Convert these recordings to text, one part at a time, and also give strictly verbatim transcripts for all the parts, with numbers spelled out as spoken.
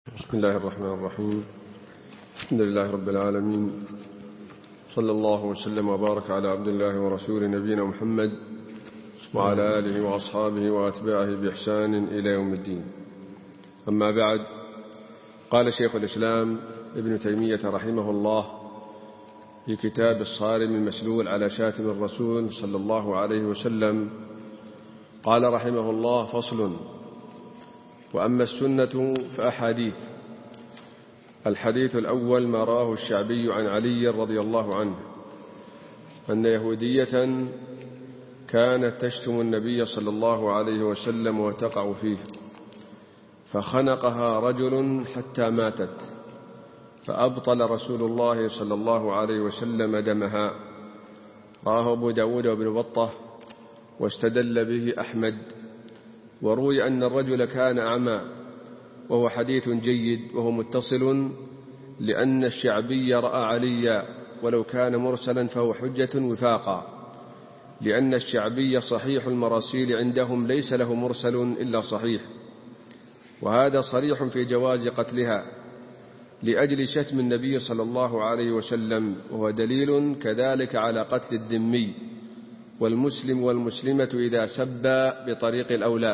بسم الله الرحمن الرحيم. الحمد لله رب العالمين، صلى الله وسلم وبارك على عبد الله ورسول نبينا محمد وعلى آله وأصحابه وأتباعه بإحسان إلى يوم الدين. أما بعد، قال شيخ الإسلام ابن تيمية رحمه الله في كتاب الصارم المسلول على شاتم الرسول صلى الله عليه وسلم، قال رحمه الله: فصل. وأما السنة فأحاديث. الحديث الأول ما راه الشعبي عن علي رضي الله عنه أن يهودية كانت تشتم النبي صلى الله عليه وسلم وتقع فيه، فخنقها رجل حتى ماتت، فأبطل رسول الله صلى الله عليه وسلم دمها. راه أبو داود وابن بطة واستدل به أحمد. وروي أن الرجل كان أعمى، وهو حديث جيد وهو متصل، لأن الشعبي رأى عليا، ولو كان مرسلا فهو حجة وفاقا، لأن الشعبي صحيح المراسيل عندهم ليس له مرسل إلا صحيح، وهذا صريح في جواز قتلها لأجل شتم النبي صلى الله عليه وسلم، وهو دليل كذلك على قتل الذمي والمسلم والمسلمة إذا سبا بطريق الأولى.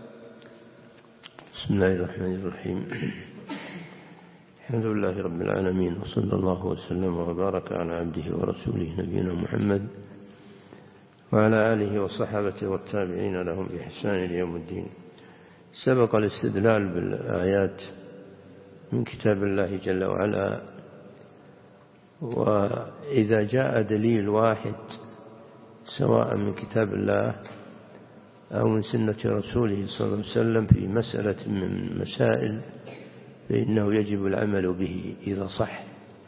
بسم الله الرحمن الرحيم. الحمد لله رب العالمين، وصلى الله وسلم وبارك على عبده ورسوله نبينا محمد وعلى آله وصحبه والتابعين لهم بإحسان إلى يوم الدين. سبق الاستدلال بالآيات من كتاب الله جل وعلا، وإذا جاء دليل واحد سواء من كتاب الله أو من سنة رسوله صلى الله عليه وسلم في مسألة من مسائل، فإنه يجب العمل به إذا صح.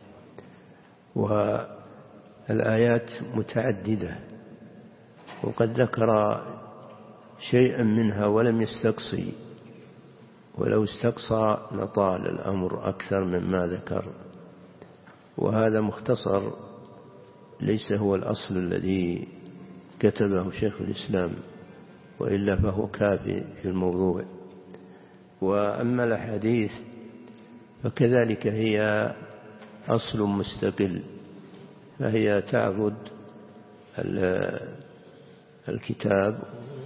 والآيات متعددة، وقد ذكر شيئا منها ولم يستقصي، ولو استقصى لطال الأمر أكثر مما ذكر، وهذا مختصر ليس هو الأصل الذي كتبه شيخ الإسلام، وإلا فهو كافي في الموضوع. وأما الأحاديث فكذلك هي أصل مستقل، فهي تعبد الكتاب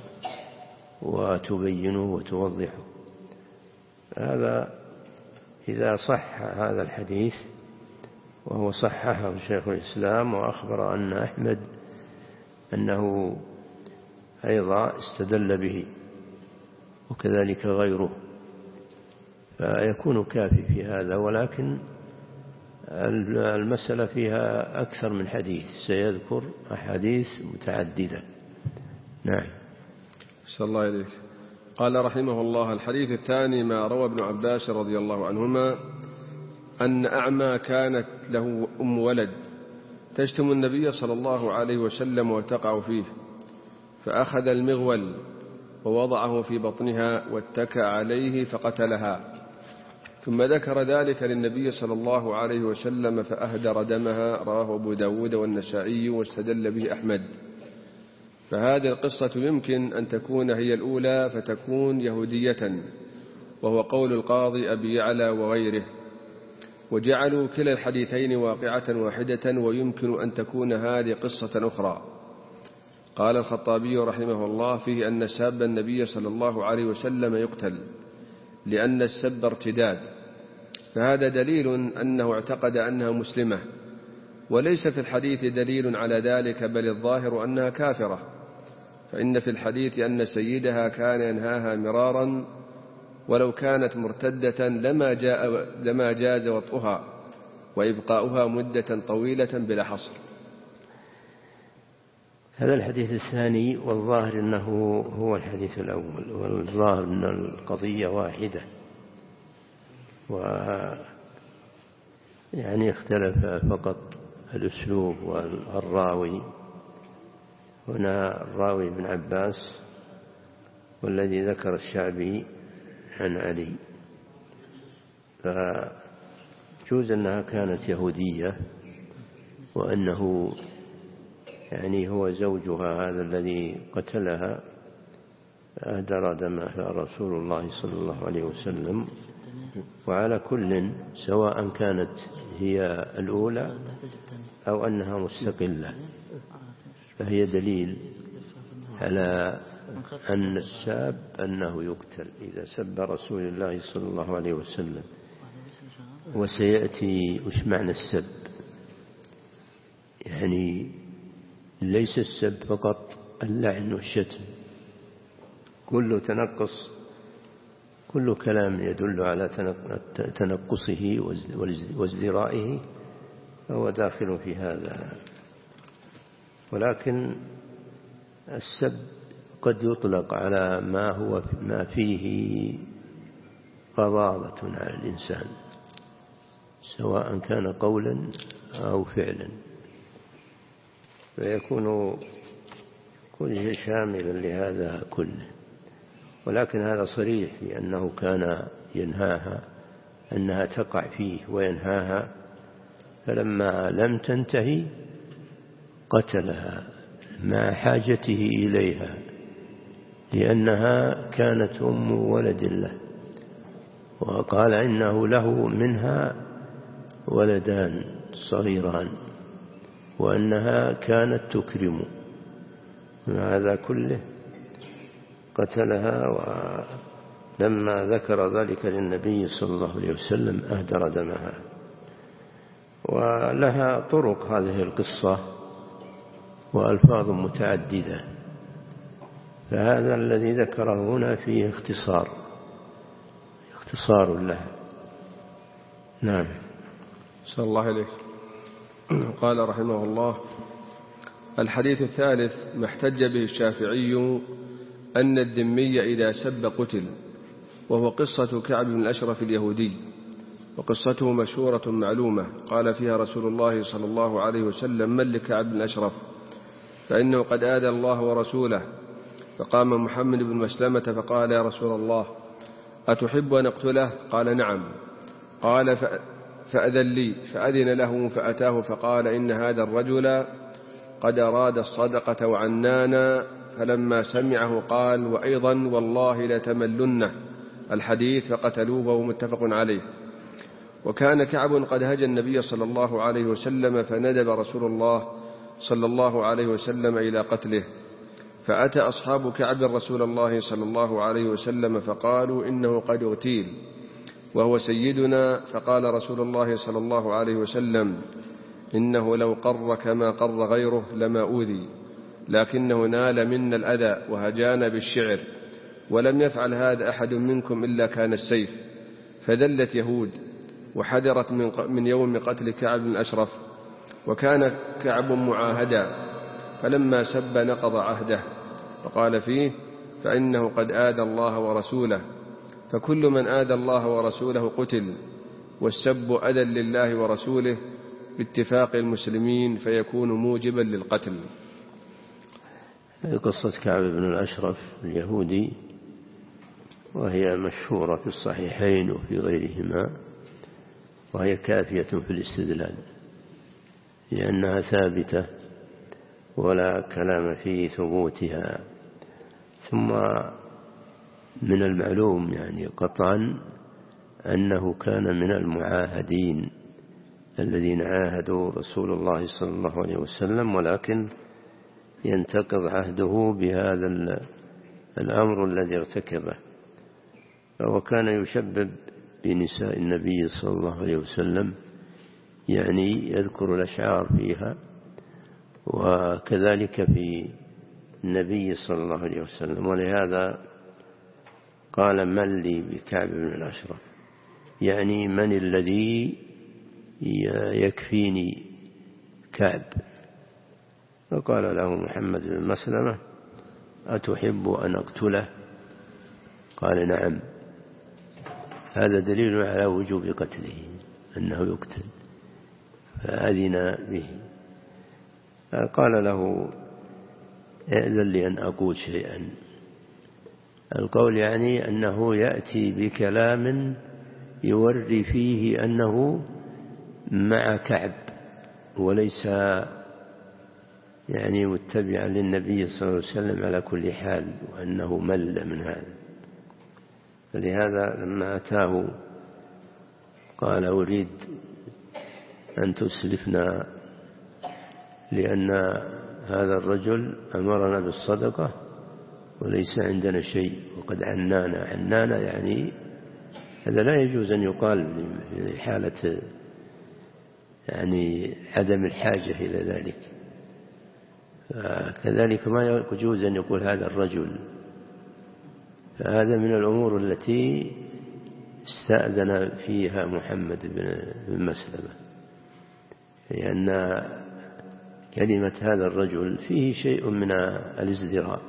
وتبينه وتوضحه. هذا إذا صح هذا الحديث، وهو صححه شيخ الإسلام، وأخبر أن أحمد أنه أيضا استدل به، وكذلك غيره، فيكون كافي في هذا. ولكن المسألة فيها أكثر من حديث، سيذكر أحاديث متعددة. نعم. صلى الله عليك. قال رحمه الله: الحديث الثاني ما روى ابن عباس رضي الله عنهما أن أعمى كانت له أم ولد تشتم النبي صلى الله عليه وسلم وتقع فيه، فأخذ المغول ووضعه في بطنها واتكى عليه فقتلها، ثم ذكر ذلك للنبي صلى الله عليه وسلم فأهدر دمها. رواه أبو داود والنسائي واستدل به أحمد. فهذه القصة يمكن أن تكون هي الأولى فتكون يهودية، وهو قول القاضي أبي يعلى وغيره، وجعلوا كلا الحديثين واقعة واحدة، ويمكن أن تكون هذه قصة أخرى. قال الخطابي رحمه الله فيه أن ساب النبي صلى الله عليه وسلم يقتل، لأن السب ارتداد، فهذا دليل أنه اعتقد أنها مسلمة، وليس في الحديث دليل على ذلك، بل الظاهر أنها كافرة، فإن في الحديث أن سيدها كان ينهاها مرارا، ولو كانت مرتدة لما, جاء لما جاز وطئها وإبقاؤها مدة طويلة بلا حصر. هذا الحديث الثاني، والظاهر أنه هو الحديث الأول، والظاهر أن القضية واحدة، ويعني اختلف فقط الأسلوب والراوي. هنا الراوي ابن عباس، والذي ذكر الشعبي عن علي، فجوز أنها كانت يهودية، وأنه يعني هو زوجها هذا الذي قتلها أهدر دمها رسول الله صلى الله عليه وسلم، وعلى كل سواء كانت هي الأولى أو أنها مستقلة فهي دليل على أن الساب أنه يقتل إذا سب رسول الله صلى الله عليه وسلم. وسيأتي وش معنى السب، يعني ليس السب فقط اللعن والشتم، كل تنقص كل كلام يدل على تنقصه وازدرائه فهو داخل في هذا. ولكن السب قد يطلق على ما هو ما فيه غضاضة على الإنسان سواء كان قولا أو فعلا، فيكون كل شاملا لهذا كله. ولكن هذا صريح بأنه كان ينهاها أنها تقع فيه وينهاها، فلما لم تنتهي قتلها مع حاجته إليها لأنها كانت أم ولد له، وقال إنه له منها ولدان صغيران وأنها كانت تكرم. مع هذا كله قتلها، ولما ذكر ذلك للنبي صلى الله عليه وسلم أهدر دمها. ولها طرق هذه القصة وألفاظ متعددة، فهذا الذي ذكره هنا فيه اختصار اختصار لها. نعم. صلى الله عليه. قال رحمه الله: الحديث الثالث ما احتج به الشافعي أن الذمي إذا سب قتل، وهو قصة كعب بن الأشرف اليهودي، وقصته مشهورة معلومة. قال فيها رسول الله صلى الله عليه وسلم: من لكعب بن الأشرف؟ فإنه قد آذى الله ورسوله. فقام محمد بن مسلمة فقال: يا رسول الله، أتحب أن أقتله؟ قال: نعم. قال: فأذن لي. فأذن له فأتاه فقال: إن هذا الرجل قد أراد الصدقة وعنانا. فلما سمعه قال: وأيضا والله لتملنه. الحديث. فقتلوه وهو متفق عليه. وكان كعب قد هجى النبي صلى الله عليه وسلم، فندب رسول الله صلى الله عليه وسلم إلى قتله. فأتى أصحاب كعب رسول الله صلى الله عليه وسلم فقالوا: إنه قد اغتيل وهو سيدنا. فقال رسول الله صلى الله عليه وسلم: إنه لو قر كما قر غيره لما أوذي، لكنه نال منا الأذى وهجانا بالشعر، ولم يفعل هذا أحد منكم إلا كان السيف. فذلت يهود وحذرت من يوم قتل كعب بن أشرف. وكان كعب معاهدا، فلما سب نقض عهده، وقال فيه: فإنه قد آذى الله ورسوله. فكل من آذى الله ورسوله قتل، والسب أذى لله ورسوله باتفاق المسلمين، فيكون موجبا للقتل. قصة كعب بن الأشرف اليهودي وهي مشهورة في الصحيحين وفي غيرهما، وهي كافية في الاستدلال لأنها ثابتة ولا كلام في ثبوتها. ثم من المعلوم يعني قطعا أنه كان من المعاهدين الذين عاهدوا رسول الله صلى الله عليه وسلم، ولكن ينتقض عهده بهذا الأمر الذي ارتكبه. فهو كان يشبب بنساء النبي صلى الله عليه وسلم، يعني يذكر الأشعار فيها، وكذلك في النبي صلى الله عليه وسلم. ولهذا قال: من لي بكعب بن الأشرف، يعني من الذي يكفيني كعب؟ فقال له محمد بن مسلمة: أتحب أن أقتله؟ قال: نعم. هذا دليل على وجوب قتله، أنه يقتل، فأذن به. قال له: ائذن لي أن أقول شيئا. القول يعني أنه يأتي بكلام يوري فيه أنه مع كعب وليس يعني متبعا للنبي صلى الله عليه وسلم على كل حال، وأنه مل من هذا. فلهذا لما أتاه قال أريد أن تسلفنا لأن هذا الرجل أمرنا بالصدقة وليس عندنا شيء وقد عنانا. عنانا يعني هذا لا يجوز أن يقال في حالة يعني عدم الحاجة إلى ذلك. كذلك ما يجوز أن يقول هذا الرجل. فهذا من الأمور التي استأذن فيها محمد بن مسلمة، لأن كلمة هذا الرجل فيه شيء من الازدراء،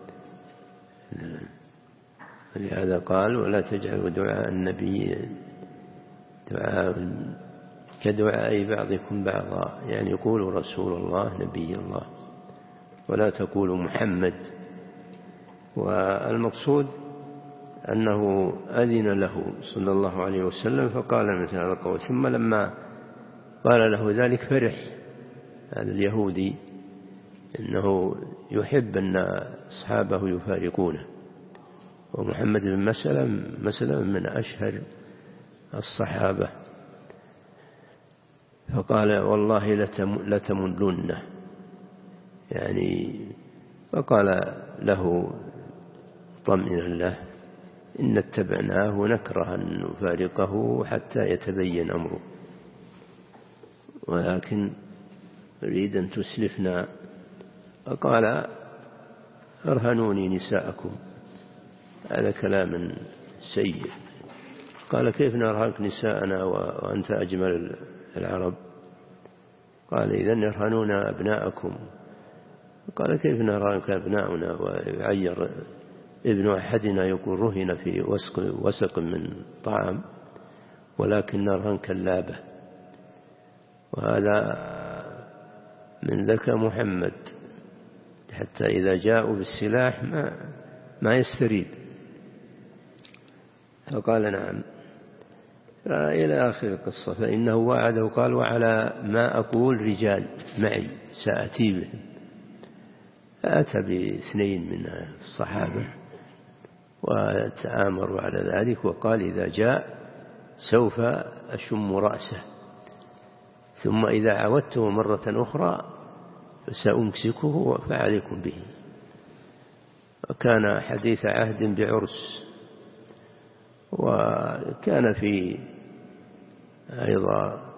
لهذا قال ولا تجعلوا دعاء النبي دعاء كدعاء بعضكم بعضا، يعني يقولوا رسول الله نبي الله ولا تقولوا محمد. والمقصود أنه أذن له صلى الله عليه وسلم فقال مثل هذا القول. ثم لما قال له ذلك فرح هذا اليهودي إنه يحب أن أصحابه يفارقونه، ومحمد بن مسلم مسلم من أشهر الصحابة. فقال والله لتملن، يعني فقال له طمئن الله إن اتبعناه ونكره أن نفارقه حتى يتبين أمره، ولكن أريد أن تسلفنا. فقال ارهنوني نساءكم. هذا كلام سيء. قال كيف نرهنك نساءنا وأنت أجمل العرب؟ قال إذن ارهنونا أبناءكم. قال كيف نرهنك أبناؤنا ويعير ابن أحدنا يكون رهن في وسق, وسق من طعام، ولكن نرهن كلابة. وهذا من ذكاء محمد، حتى إذا جاءوا بالسلاح ما, ما يستريب. فقال نعم إلى آخر القصة. فإنه وعده قال وعلى ما أقول رجال معي سأتي بهم. فأتى باثنين من الصحابة وتآمروا على ذلك، وقال إذا جاء سوف أشم رأسه، ثم إذا عودته مرة أخرى سأمسكه فعليكم به. وكان حديث عهد بعرس. وكان في أيضا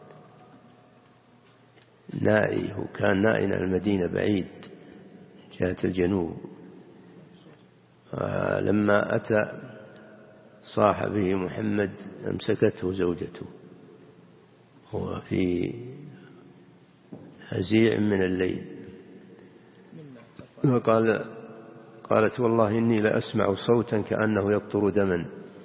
نائي، وكان نائنا المدينة بعيد جهة الجنوب. لما أتى صاحبه محمد أمسكته زوجته هو في هزيع من الليل، وقال قالت والله إني لأسمع صوتا كأنه يقطر دما.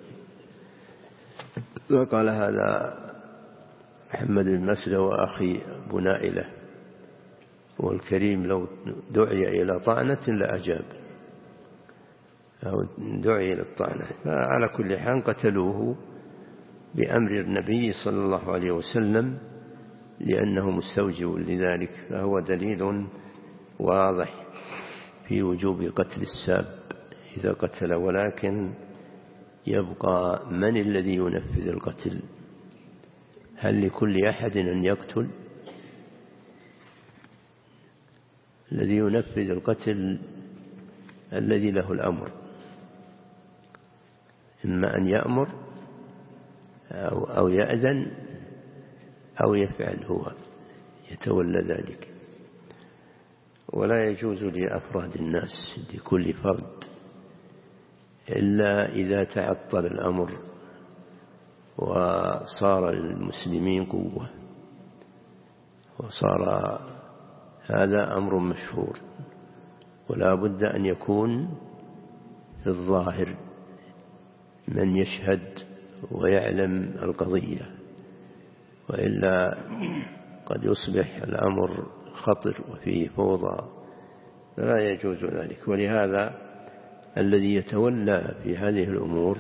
وقال هذا محمد بن مسلمة وأخي أبو نائلة والكريم لو دعي إلى طعنة لأجاب، أو دعي إلى الطعنة. فعلى كل حال قتلوه بأمر النبي صلى الله عليه وسلم لأنه مستوجب لذلك. فهو دليل واضح في وجوب قتل الساب إذا قتل، ولكن يبقى من الذي ينفذ القتل؟ هل لكل أحد أن يقتل؟ الذي ينفذ القتل الذي له الأمر، إما أن يأمر أو, أو يأذن أو يفعل، هو يتولى ذلك. ولا يجوز لأفراد الناس لكل فرد إلا إذا تعطل الأمر وصار للمسلمين قوة، وصار هذا أمر مشهور. ولا بد أن يكون في الظاهر من يشهد ويعلم القضية، وإلا قد يصبح الأمر خطر وفيه فوضى، فلا يجوز ذلك. ولهذا الذي يتولى في هذه الأمور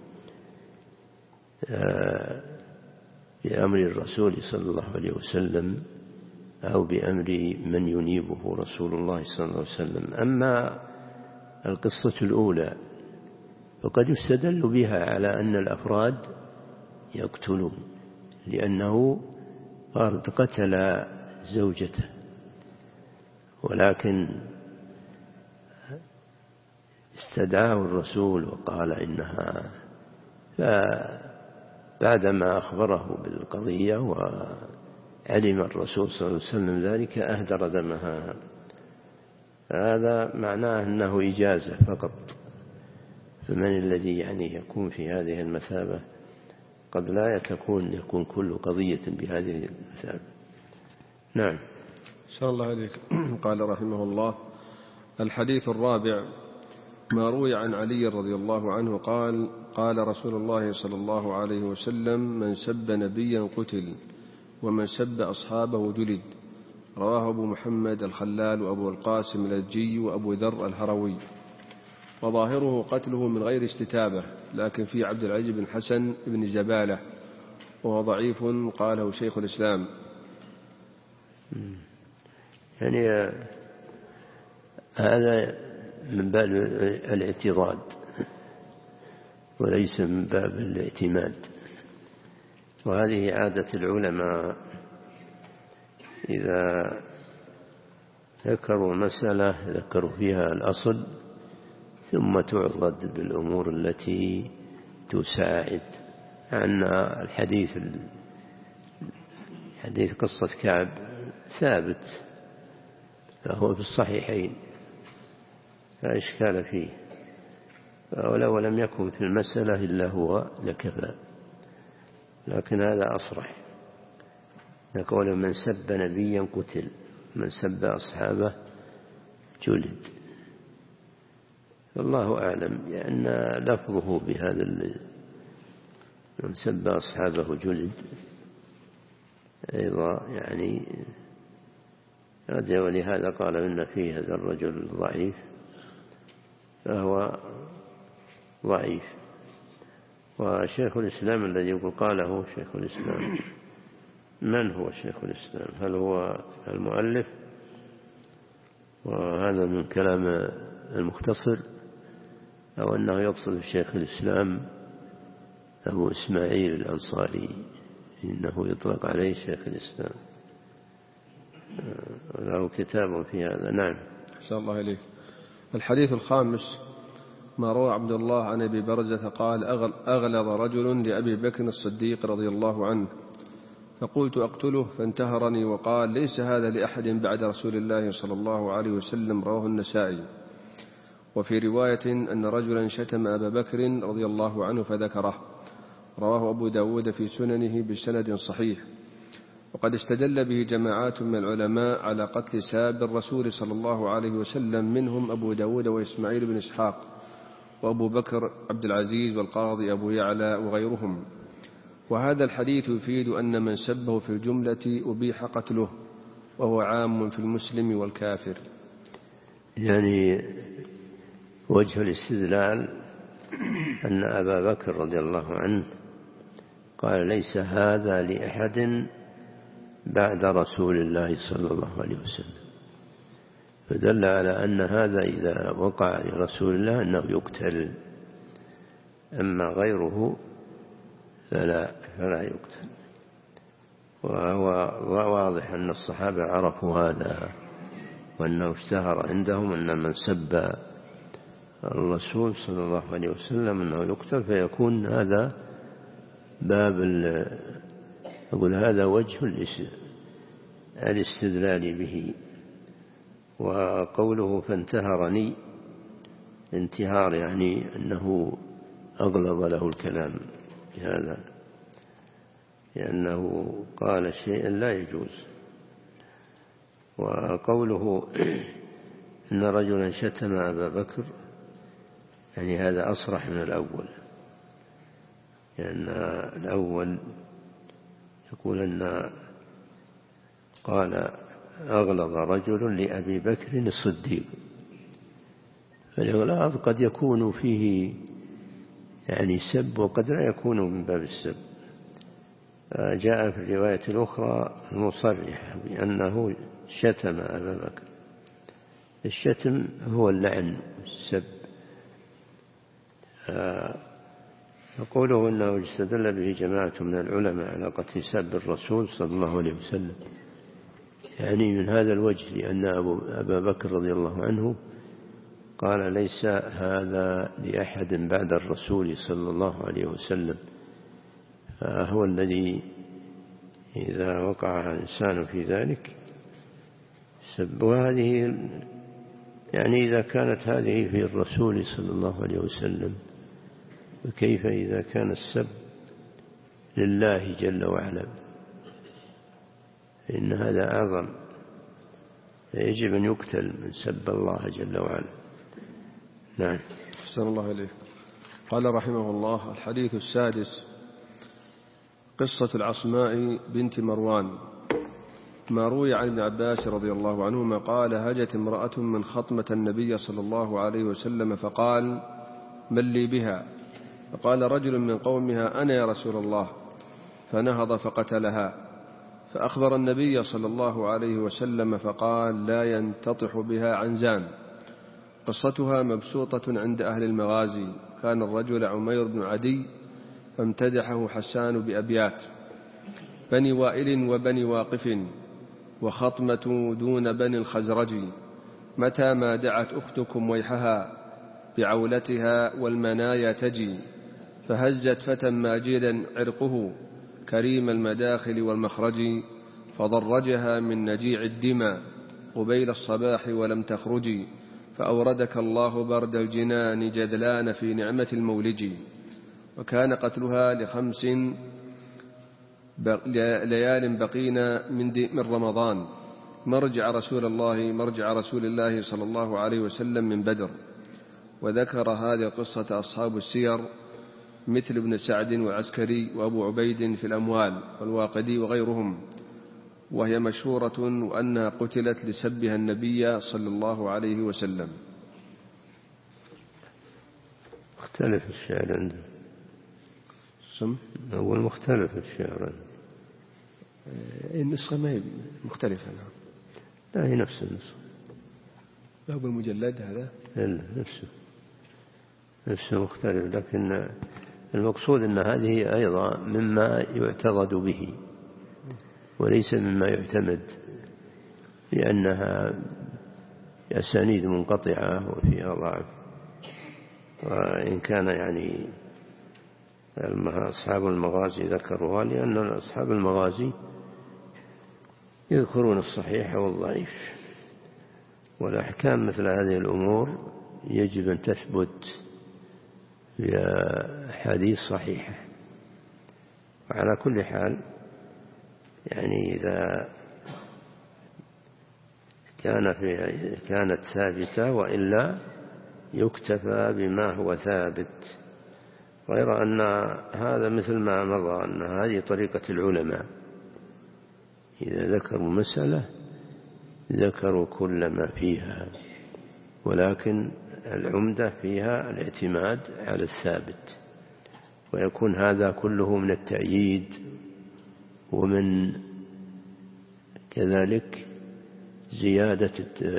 بأمر الرسول صلى الله عليه وسلم أو بأمر من ينيبه رسول الله صلى الله عليه وسلم. أما القصة الأولى فقد يستدل بها على أن الأفراد يقتل، لأنه قد قتل زوجته، ولكن استدعاه الرسول وقال إنها، فبعدما أخبره بالقضية وعلم الرسول صلى الله عليه وسلم ذلك أهدر دمها. هذا معناه أنه إجازة فقط، فمن الذي يعني يكون في هذه المثابة؟ قد لا تكون يكون كل قضية بهذه المثابة. نعم. شاء الله عليك. قال رحمه الله: الحديث الرابع ما روي عن علي رضي الله عنه قال: قال رسول الله صلى الله عليه وسلم: من سب نبيا قتل، ومن سب أصحابه جلد. رواه أبو محمد الخلال وأبو القاسم الأجي وأبو ذر الهروي. وظاهره قتله من غير استتابة، لكن في عبد العزيز بن حسن بن جبالة وهو ضعيف، قاله شيخ الإسلام. يعني هذا من باب الاعتضاد وليس من باب الاعتماد، وهذه عادة العلماء إذا ذكروا مسألة ذكروا فيها الأصل ثم تعضد بالأمور التي تساعد. عن الحديث حديث قصة كعب ثابت، فهو في الصحيحين لا إشكال فيه، ولو لم يكن في المسألة إلا هو لكفى، لكن هذا أصرح. نقول: من سب نبيا قتل، من سب أصحابه جلد. الله أعلم، لأن لفظه بهذا من سب أصحابه جلد أيضا يعني، ولهذا قال إن فيه هذا الرجل ضعيف، فهو ضعيف. وشيخ الإسلام الذي يقول قاله شيخ الإسلام، من هو شيخ الإسلام؟ هل هو المؤلف؟ وهذا من كلام المختصر، أو أنه يقصد شيخ الإسلام أبو إسماعيل الأنصاري، إنه يطلق عليه شيخ الإسلام، له كتاب في هذا. نعم. شاء الله إليك. الحديث الخامس ما روى عبد الله عن أبي برزة قال: أغلظ رجل لأبي بكر الصديق رضي الله عنه، فقلت: أقتله؟ فانتهرني وقال: ليس هذا لأحد بعد رسول الله صلى الله عليه وسلم. رواه النسائي. وفي رواية أن رجلا شتم أبا بكر رضي الله عنه فذكره. رواه أبو داود في سننه بسند صحيح. وقد استدل به جماعات من العلماء على قتل ساب الرسول صلى الله عليه وسلم، منهم أبو داود وإسماعيل بن إسحاق وأبو بكر عبد العزيز والقاضي أبو يعلى وغيرهم. وهذا الحديث يفيد أن من سبه في الجملة أبيح قتله، وهو عام في المسلم والكافر. يعني وجه الاستدلال أن أبا بكر رضي الله عنه قال: ليس هذا لأحد بعد رسول الله صلى الله عليه وسلم، فدل على أن هذا إذا وقع لرسول الله أنه يقتل، أما غيره فلا, فلا يقتل. وهو واضح أن الصحابة عرفوا هذا، وأنه اشتهر عندهم أن من سب الرسول صلى الله عليه وسلم أنه يقتل، فيكون هذا باب أقول هذا وجه الاستدلال به. وقوله فانتهرني، انتهار يعني أنه أغلظ له الكلام بهذا، لأنه قال شيئا لا يجوز. وقوله إن رجلا شتم أبا بكر يعني هذا أصرح من الأول، لأن يعني الأول يقول أن قال أغلظ رجل لأبي بكر الصديق، فالإغلاظ قد يكون فيه يعني سب وقد لا يكون من باب السب. جاء في الرواية الأخرى المصرح بأنه شتم أبا بكر. الشتم هو اللعن السب، يقوله إنه استدل به جماعة من العلماء على قتل سب الرسول صلى الله عليه وسلم، يعني من هذا الوجه، لأن أبا بكر رضي الله عنه قال ليس هذا لأحد بعد الرسول صلى الله عليه وسلم، فهو الذي إذا وقع إنسان في ذلك سب. وهذه يعني إذا كانت هذه في الرسول صلى الله عليه وسلم، وكيف إذا كان السب لله جل وعلا، إن هذا أعظم، يجب أن يقتل من سب الله جل وعلا. نعم. أحسن الله إليه. قال رحمه الله: الحديث السادس: قصة العصماء بنت مروان. ما روي عن ابن عباس رضي الله عنهما قال: هجت امرأة من خطمة النبي صلى الله عليه وسلم فقال: من لي بها؟ فقال رجل من قومها: أنا يا رسول الله. فنهض فقتلها. فأخبر النبي صلى الله عليه وسلم فقال: لا ينتطح بها عنزان. قصتها مبسوطة عند أهل المغازي. كان الرجل عمير بن عدي، فامتدحه حسان بأبيات: بني وائل وبني واقف، وخطمة دون بني الخزرج، متى ما دعت أختكم ويحها، بعولتها والمنايا تجي، فهزت فتى ماجدا عرقه، كريم المداخل والمخرج، فضرجها من نجيع الدمى قبيل الصباح ولم تخرجي، فأوردك الله برد الجنان جذلان في نعمة المولج. وكان قتلها لخمس ليال بقينا من رمضان، مرجع رسول الله مرجع رسول الله صلى الله عليه وسلم من بدر. وذكر هذه القصة أصحاب السير مثل ابن سعد وعسكري وأبو عبيد في الأموال والواقدي وغيرهم، وهي مشهورة، وأنها قتلت لسبها النبي صلى الله عليه وسلم. مختلف الشعر عنده. سم؟ أول مختلف الشعر. النسخة ما هي مختلفة. لا، هي نفس النسخة. باب المجلد هذا؟ لا، نفسه نفسه مختلف، لكن المقصود أن هذه أيضا مما يعتضد به وليس مما يعتمد، لأنها أسانيد منقطعة وفيها ضعف. وإن كان يعني أصحاب المغازي ذكروها، لأن أصحاب المغازي يذكرون الصحيح والضعيف، والأحكام مثل هذه الأمور يجب أن تثبت بأحاديث صحيحة. وعلى كل حال يعني إذا كان في كانت ثابتة، وإلا يكتفى بما هو ثابت، غير أن هذا مثل ما مضى أن هذه طريقة العلماء، إذا ذكروا مسألة ذكروا كل ما فيها، ولكن العمدة فيها الاعتماد على الثابت، ويكون هذا كله من التأييد ومن كذلك زيادة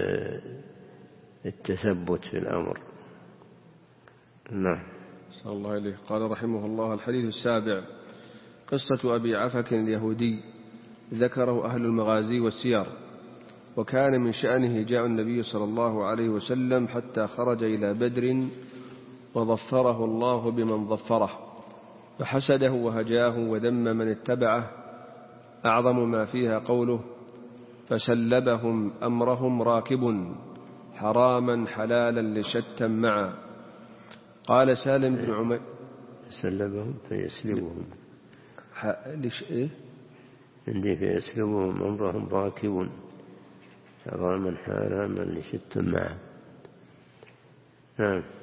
التثبت في الأمر. نعم. صلى الله عليه. قال رحمه الله: الحديث السابع: قصة أبي عفك اليهودي، ذكره أهل المغازي والسير. وكان من شأنه جاء النبي صلى الله عليه وسلم حتى خرج إلى بدر، وظفره الله بمن ظفره، فحسده وهجاه وذم من اتبعه، أعظم ما فيها قوله: فسلبهم أمرهم راكب، حراما حلالا لشتى معا. قال سالم بن عمير: سلبهم فيسلبهم لش إيه؟ عندي فيسلبهم أمرهم راكب، حراما حلالا لشتى معا. نعم.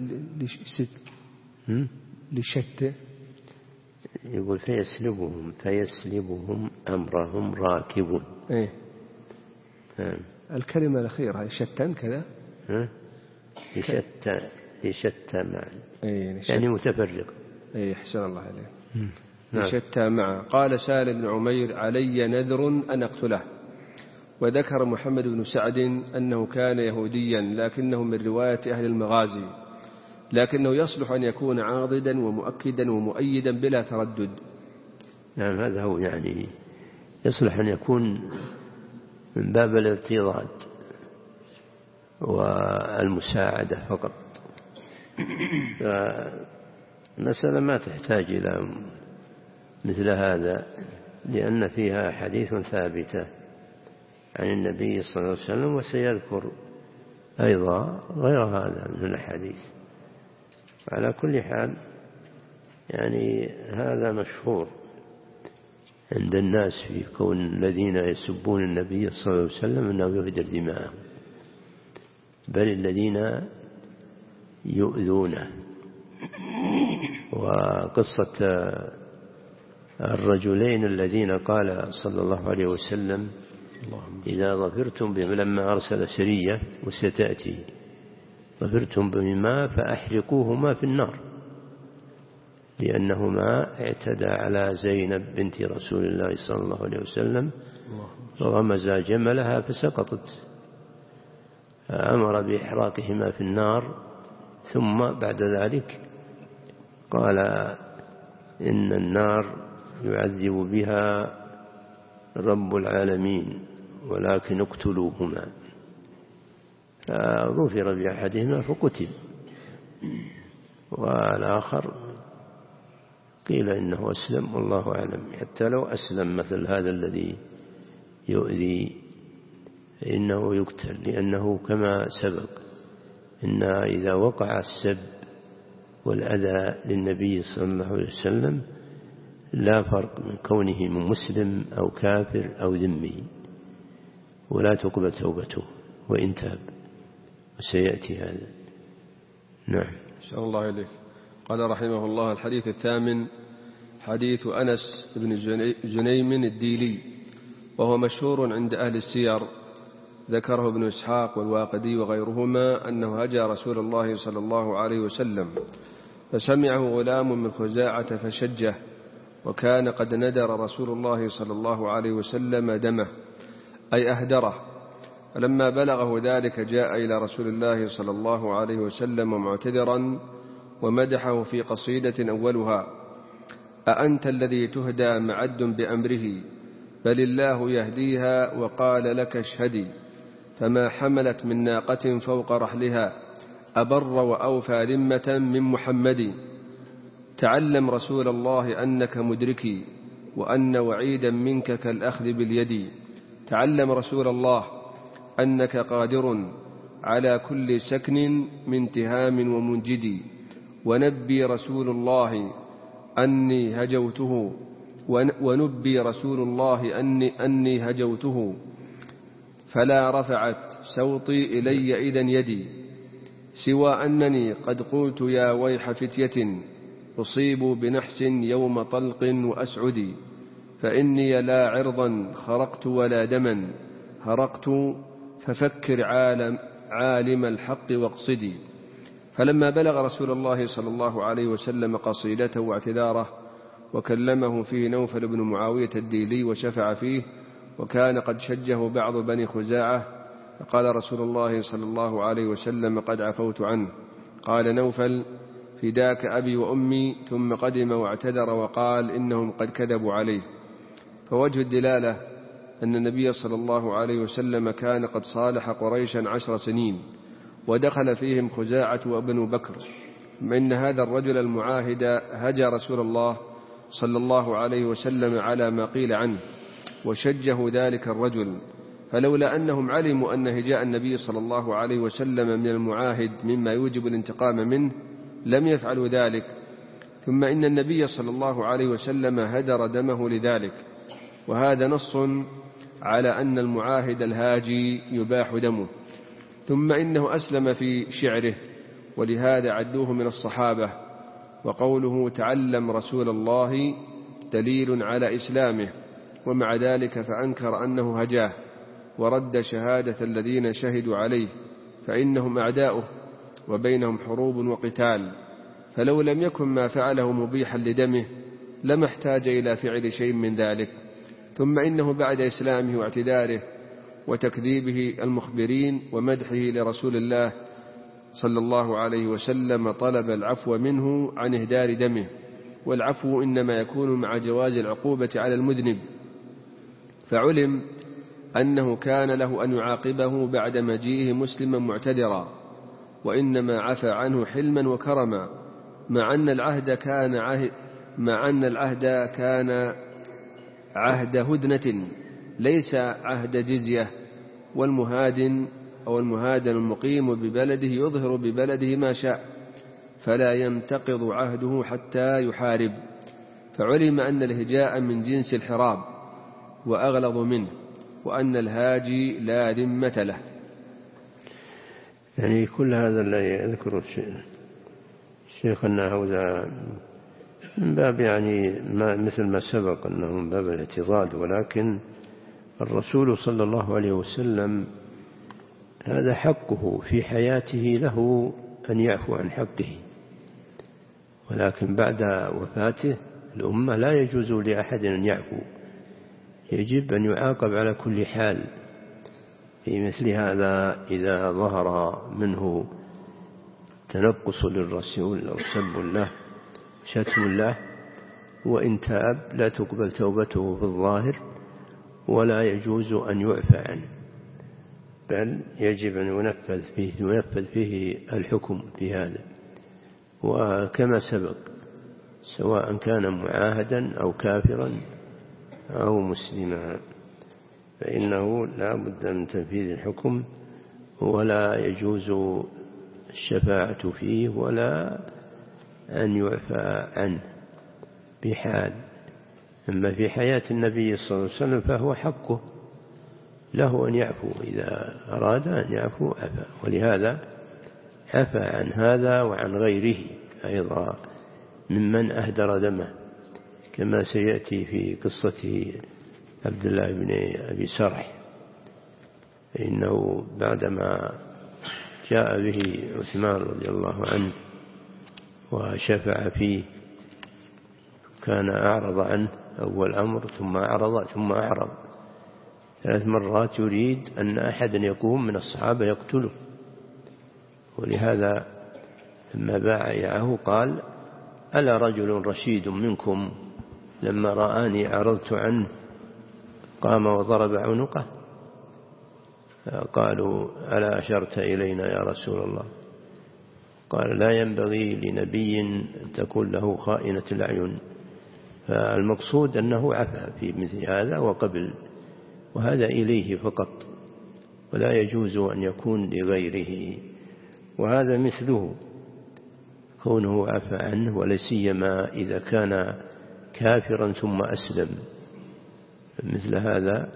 لشتى يقول فيسلبهم فيسلبهم أمرهم راكب. إيه؟ نعم. الكلمة الأخيرة شتان كذا. ها؟ لشتى لشتى معا. إيه، يعني متفرق. إيه، حسن الله عليه. لشتى معا. قال سالم بن عمير: علي نذر أن أقتله. وذكر محمد بن سعد أنه كان يهوديا، لكنه من رواية أهل المغازي، لكنه يصلح أن يكون عاضدا ومؤكدا ومؤيدا بلا تردد. نعم هذا هو، يعني يصلح أن يكون من باب الارتضاد والمساعدة فقط. فالمسألة ما تحتاج إلى مثل هذا، لأن فيها حديث ثابتة عن النبي صلى الله عليه وسلم، وسيذكر أيضا غير هذا من الحديث. على كل حال يعني هذا مشهور عند الناس في كون الذين يسبون النبي صلى الله عليه وسلم أنه يهدر دماءهم، بل الذين يؤذونه. وقصة الرجلين الذين قال صلى الله عليه وسلم إذا ظفرتم بهم، لما أرسل سرية وستأتي، ظفرتم بهما فأحرقوهما في النار، لأنهما اعتدى على زينب بنت رسول الله صلى الله عليه وسلم فغمزا جملها فسقطت، فأمر بإحراقهما في النار. ثم بعد ذلك قال إن النار يعذب بها رب العالمين ولكن اقتلوهما، فظفر بأحدهما فقتل، والآخر قيل إنه أسلم والله أعلم. حتى لو أسلم مثل هذا الذي يؤذي إنه يقتل، لأنه كما سبق إن إذا وقع السب والأذى للنبي صلى الله عليه وسلم لا فرق من كونه من مسلم أو كافر أو ذمي، ولا تقبل توبته وإن تاب، وسيأتي هذا. نعم. شاء الله إليك. قال رحمه الله: الحديث الثامن حديث أنس بن جنيم الديلي، وهو مشهور عند أهل السير، ذكره ابن إسحاق والواقدي وغيرهما أنه هجا رسول الله صلى الله عليه وسلم فسمعه غلام من خزاعة فشجه، وكان قد ندر رسول الله صلى الله عليه وسلم دمه أي أهدره. فلما بلغه ذلك جاء إلى رسول الله صلى الله عليه وسلم معتذرا ومدحه في قصيدة أولها: أأنت الذي تهدى معد بأمره، بل الله يهديها وقال لك اشهدي، فما حملت من ناقة فوق رحلها أبر وأوفى ذمة من محمد. تعلم رسول الله أنك مدركي، وأن وعيدا منك كالأخذ باليد. تعلم رسول الله أنك قادر على كل سكن من تهام ومنجد. ونبي رسول الله أني هجوته ونبي رسول الله أني, أني هجوته فلا رفعت سوطي إلي إذن يدي، سوى أنني قد قلت يا ويح فتية أصيبوا بنحس يوم طلق وأسعدي، فإني لا عرضا خرقت ولا دما هرقت، ففكر عالم, عالم الحق واقصدي. فلما بلغ رسول الله صلى الله عليه وسلم قصيدته واعتذاره وكلمه فيه نوفل بن معاوية الديلي وشفع فيه، وكان قد شجه بعض بني خزاعة، فقال رسول الله صلى الله عليه وسلم: قد عفوت عنه. قال نوفل: فداك أبي وأمي. ثم قدم واعتذر وقال: إنهم قد كذبوا عليه. فوجه الدلالة أن النبي صلى الله عليه وسلم كان قد صالح قريشا عشر سنين، ودخل فيهم خزاعة وابن بكر، من هذا الرجل المعاهد هجى رسول الله صلى الله عليه وسلم على ما قيل عنه، وشجه ذلك الرجل. فلولا أنهم علموا أن هجاء النبي صلى الله عليه وسلم من المعاهد مما يوجب الانتقام منه لم يفعلوا ذلك. ثم إن النبي صلى الله عليه وسلم هدر دمه لذلك، وهذا نص على أن المعاهد الهاجي يباح دمه. ثم إنه أسلم في شعره، ولهذا عدوه من الصحابة. وقوله تعلم رسول الله دليل على إسلامه، ومع ذلك فأنكر أنه هجاه ورد شهادة الذين شهدوا عليه، فإنهم أعداؤه وبينهم حروب وقتال. فلو لم يكن ما فعله مبيحا لدمه لما احتاج إلى فعل شيء من ذلك. ثم إنه بعد إسلامه واعتذاره وتكذيبه المخبرين ومدحه لرسول الله صلى الله عليه وسلم طلب العفو منه عن إهدار دمه، والعفو إنما يكون مع جواز العقوبة على المذنب، فعلم أنه كان له أن يعاقبه بعد مجيئه مسلما معتذرا، وإنما عفى عنه حلما وكرما، مع أن العهد كان عهد مع أن العهد كان عهد هدنة ليس عهد جزية. والمهادن أو المهادن المقيم ببلده يظهر ببلده ما شاء، فلا ينتقض عهده حتى يحارب، فعلم أن الهجاء من جنس الحراب وأغلظ منه، وأن الهاجي لا ذمة له. يعني كل هذا لا يذكر الشيخ أنه هذا من باب يعني ما مثل ما سبق أنه من باب الاعتضاد، ولكن الرسول صلى الله عليه وسلم هذا حقه في حياته له أن يعفو عن حقه، ولكن بعد وفاته الأمة لا يجوز لأحد أن يعفو، يجب أن يعاقب على كل حال في مثل هذا. إذا ظهر منه تنقص للرسول أو سب له شتم الله وإن تاب لا تقبل توبته في الظاهر، ولا يجوز أن يعفى عنه، بل يجب أن ينفذ فيه, ينفذ فيه الحكم في هذا. وكما سبق سواء كان معاهدا أو كافرا أو مسلما فإنه لا بد من تنفيذ الحكم، ولا يجوز الشفاعة فيه ولا أن يعفى عنه بحال. أما في حياة النبي صلى الله عليه وسلم فهو حقه له أن يعفو، إذا أراد أن يعفو عفا، ولهذا عفى عن هذا وعن غيره أيضا ممن أهدر دمه، كما سيأتي في قصة عبد الله بن أبي سرح، إنه بعدما جاء به عثمان رضي الله عنه وشفع فيه كان أعرض عنه أول أمر ثم أعرض ثم أعرض ثلاث مرات، يريد أن أحدا يقوم من الصحابة يقتله، ولهذا لما بايعه قال: ألا رجل رشيد منكم لما رآني أعرضت عنه قام وضرب عنقه؟ قالوا: ألا أشرت إلينا يا رسول الله؟ قال: لا ينبغي لنبي أن تكون له خائنة الأعين. فالمقصود أنه عفا في مثل هذا وقبل، وهذا إليه فقط، ولا يجوز أن يكون لغيره. وهذا مثله كونه عفا عنه، ولسيما إذا كان كافرا ثم أسلم، مثل هذا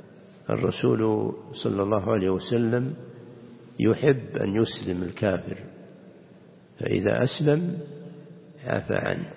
الرسول صلى الله عليه وسلم يحب أن يسلم الكافر، فإذا أسلم عفا عنه.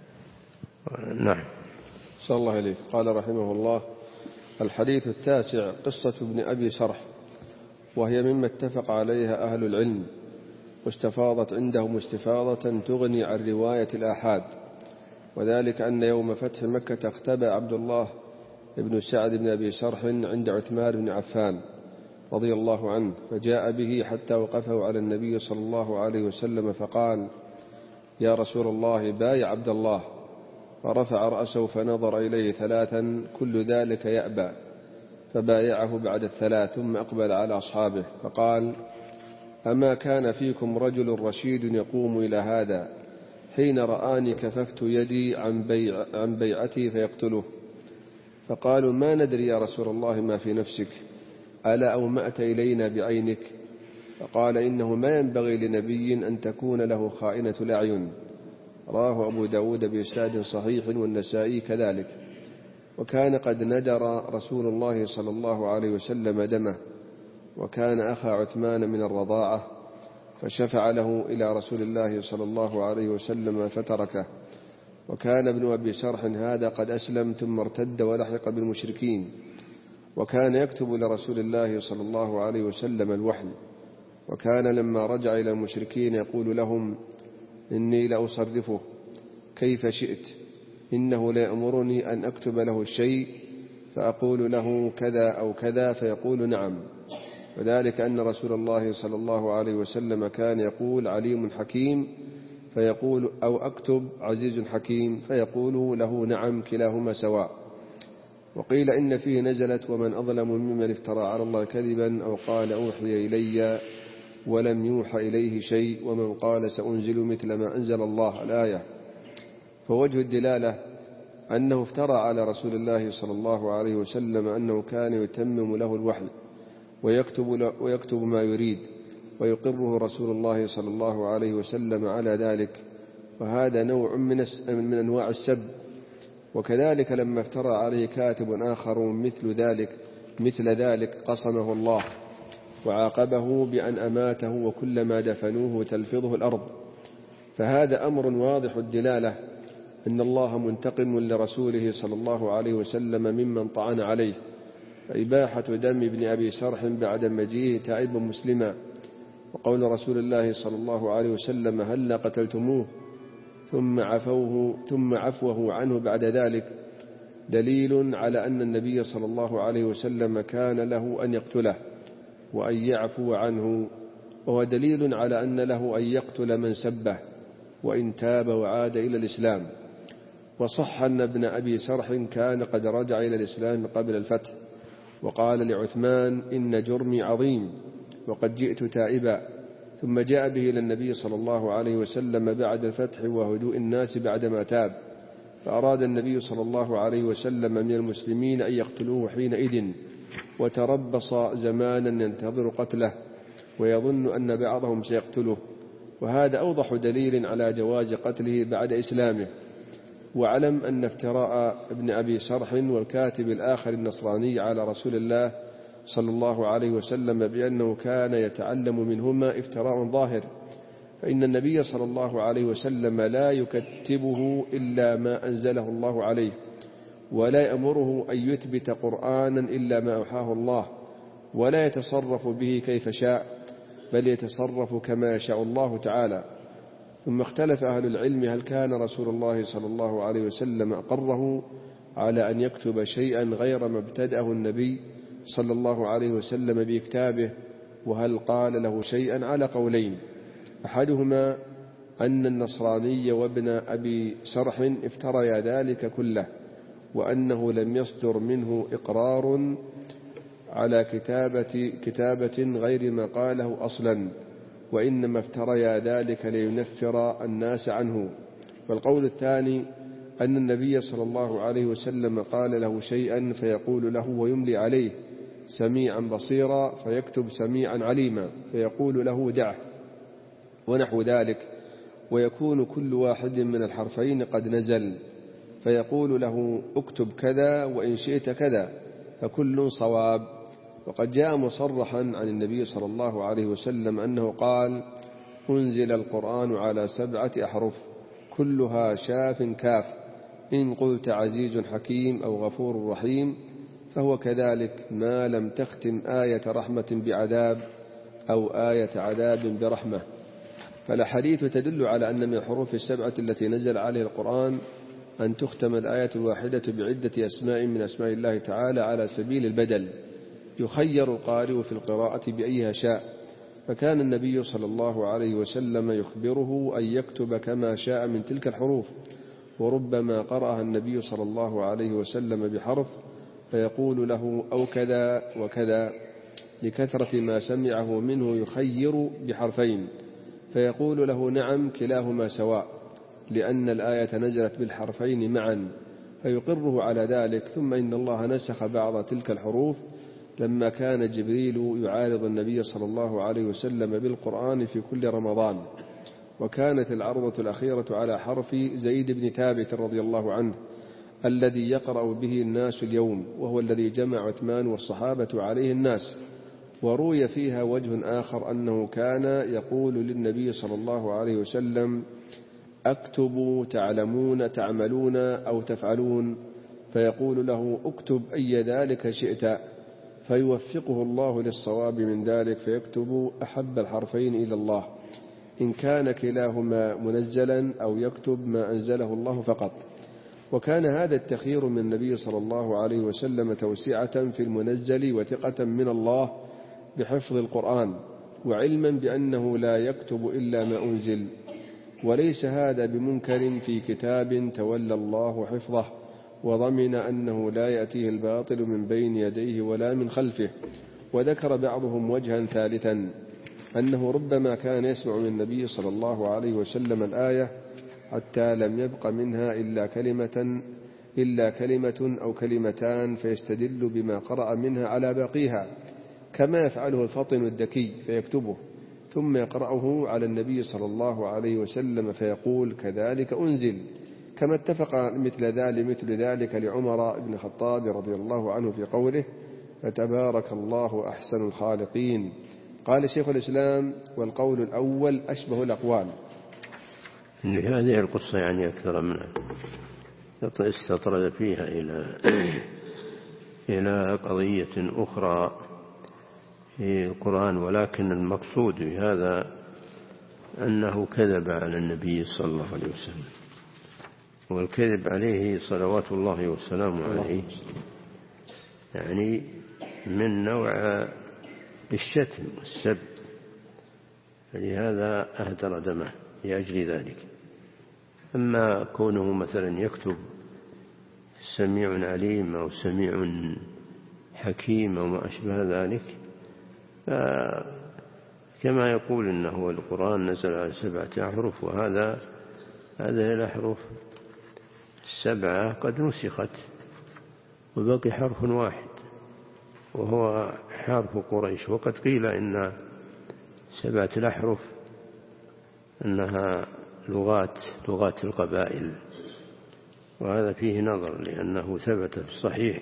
نعم. صلى الله عليه. قال رحمه الله: الحديث التاسع قصة ابن أبي سرح، وهي مما اتفق عليها أهل العلم، واستفاضت عندهم استفاضة تغني عن رواية الآحاد، وذلك أن يوم فتح مكة اختبأ عبد الله ابن سعد بن أبي سرح عند عثمان بن عفان رضي الله عنه، فجاء به حتى وقفه على النبي صلى الله عليه وسلم فقال: يا رسول الله بايع عبد الله. فرفع رأسه فنظر إليه ثلاثا كل ذلك يأبى، فبايعه بعد الثلاث، ثم أقبل على أصحابه فقال: أما كان فيكم رجل رشيد يقوم إلى هذا حين رآني كففت يدي عن, بيع عن بيعتي فيقتله؟ فقالوا: ما ندري يا رسول الله ما في نفسك، ألا أومأت إلينا بعينك؟ فقال: إنه ما ينبغي لنبي أن تكون له خائنة الأعين. راه أبو داود بإسناد صحيح والنسائي كذلك. وكان قد ندر رسول الله صلى الله عليه وسلم دمه، وكان أخا عثمان من الرضاعة، فشفع له إلى رسول الله صلى الله عليه وسلم فتركه. وكان ابن أبي سرح هذا قد أسلم ثم ارتد ولحق بالمشركين، وكان يكتب لرسول الله صلى الله عليه وسلم الوحي، وكان لما رجع إلى المشركين يقول لهم: إني لأصرفه كيف شئت، إنه لا يأمرني أن أكتب له الشيء فأقول له كذا أو كذا فيقول نعم، وذلك أن رسول الله صلى الله عليه وسلم كان يقول عليم حكيم فيقول أو أكتب عزيز حكيم فيقول له نعم كلاهما سواء. وقيل إن فيه نزلت ومن أظلم ممن افترى على الله كذبا أو قال أوحي إلي ولم يوحى إليه شيء ومن قال سأنزل مثل ما أنزل الله الآية. فوجه الدلالة أنه افترى على رسول الله صلى الله عليه وسلم أنه كان يتمم له الوحي ويكتب, ويكتب ما يريد ويقره رسول الله صلى الله عليه وسلم على ذلك، وهذا نوع من, من أنواع السب. وكذلك لما افترى عليه كاتب آخر مثل ذلك مثل ذلك قصمه الله وعاقبه بأن أماته وكلما دفنوه تلفظه الأرض. فهذا أمر واضح الدلالة إن الله منتقم لرسوله صلى الله عليه وسلم ممن طعن عليه. فإباحة دم ابن أبي سرح بعد مجيئه تائبا مسلما، وقول رسول الله صلى الله عليه وسلم هلا قتلتموه ثم عفوه ثم عفوه عنه بعد ذلك دليل على أن النبي صلى الله عليه وسلم كان له أن يقتله وأن يعفو عنه، وهو دليل على أن له أن يقتل من سبه وإن تاب وعاد إلى الإسلام. وصح أن ابن أبي سرح كان قد رجع إلى الإسلام قبل الفتح وقال لعثمان إن جرمي عظيم وقد جئت تائبا، ثم جاء به إلى النبي صلى الله عليه وسلم بعد الفتح وهدوء الناس بعدما تاب، فأراد النبي صلى الله عليه وسلم من المسلمين أن يقتلوه حينئذ، وتربص زمانا ينتظر قتله ويظن أن بعضهم سيقتله، وهذا أوضح دليل على جواز قتله بعد إسلامه. واعلم أن افتراء ابن أبي سرح والكاتب الآخر النصراني على رسول الله صلى الله عليه وسلم بأنه كان يتعلم منهما افتراء ظاهر، فإن النبي صلى الله عليه وسلم لا يكتبه إلا ما أنزله الله عليه، ولا يأمره أن يثبت قرآنا إلا ما أوحاه الله، ولا يتصرف به كيف شاء بل يتصرف كما يشاء الله تعالى. ثم اختلف أهل العلم هل كان رسول الله صلى الله عليه وسلم أقره على أن يكتب شيئا غير ما ابتدأه النبي صلى الله عليه وسلم بكتابه، وهل قال له شيئا على قولين: أحدهما أن النصراني وابن أبي سرح افتريا ذلك كله، وأنه لم يصدر منه إقرار على كتابة, كتابة غير ما قاله أصلا، وإنما افتريا ذلك لينفر الناس عنه. والقول الثاني أن النبي صلى الله عليه وسلم قال له شيئا فيقول له ويملي عليه سميعا بصيرا فيكتب سميعا عليما فيقول له دعه ونحو ذلك، ويكون كل واحد من الحرفين قد نزل فيقول له اكتب كذا وإن شئت كذا، فكل صواب. وقد جاء مصرحا عن النبي صلى الله عليه وسلم أنه قال: أنزل القرآن على سبعة أحرف كلها شاف كاف، إن قلت عزيز حكيم أو غفور رحيم فهو كذلك ما لم تختم آية رحمة بعذاب أو آية عذاب برحمة. فالحديث تدل على أن من الحروف السبعة التي نزل عليه القرآن أن تختم الآية الواحدة بعدة أسماء من أسماء الله تعالى على سبيل البدل، يخير القارئ في القراءة بأيها شاء. فكان النبي صلى الله عليه وسلم يخبره أن يكتب كما شاء من تلك الحروف، وربما قرأها النبي صلى الله عليه وسلم بحرف فيقول له أو كذا وكذا، لكثرة ما سمعه منه يخير بحرفين فيقول له نعم كلاهما سواء، لأن الآية نزلت بالحرفين معا، فيقره على ذلك. ثم إن الله نسخ بعض تلك الحروف لما كان جبريل يعارض النبي صلى الله عليه وسلم بالقرآن في كل رمضان، وكانت العرضة الأخيرة على حرف زيد بن ثابت رضي الله عنه الذي يقرأ به الناس اليوم، وهو الذي جمع عثمان والصحابة عليه الناس. وروي فيها وجه آخر أنه كان يقول للنبي صلى الله عليه وسلم: أكتب تعلمون تعملون أو تفعلون، فيقول له: اكتب أي ذلك شئت، فيوفقه الله للصواب من ذلك فيكتب أحب الحرفين إلى الله إن كان كلاهما منزلا، أو يكتب ما أنزله الله فقط. وكان هذا التخيير من النبي صلى الله عليه وسلم توسعة في المنزل وثقة من الله بحفظ القرآن وعلما بأنه لا يكتب إلا ما أنزل، وليس هذا بمنكر في كتاب تولى الله حفظه وضمن أنه لا يأتيه الباطل من بين يديه ولا من خلفه. وذكر بعضهم وجها ثالثا أنه ربما كان يسمع من النبي صلى الله عليه وسلم الآية حتى لم يبق منها إلا كلمة إلا كلمة أو كلمتان فيستدل بما قرأ منها على باقيها، كما يفعله الفطن الذكي فيكتبه ثم يقرأه على النبي صلى الله عليه وسلم فيقول كذلك أنزل، كما اتفق مثل ذلك مثل ذلك لعمر بن الخطاب رضي الله عنه في قوله فتبارك الله أحسن الخالقين. قال شيخ الإسلام والقول الأول أشبه الأقوال. هذه القصة يعني أكثر منها استطرد فيها إلى إلى قضية أخرى في القرآن، ولكن المقصود بهذا أنه كذب على النبي صلى الله عليه وسلم، والكذب عليه صلوات الله وسلامه عليه يعني من نوع الشتم والسب، فلهذا أهدر دمه لأجل ذلك. أما كونه مثلا يكتب سميع عليم أو سميع حكيم أو ما أشبه ذلك، كما يقول إنه القرآن نزل على سبعة أحرف، وهذا هذه الأحرف السبعة قد نسخت وبقي حرف واحد وهو حرف قريش. وقد قيل إن سبعة الأحرف أنها لغات لغات القبائل، وهذا فيه نظر، لأنه ثبت في الصحيح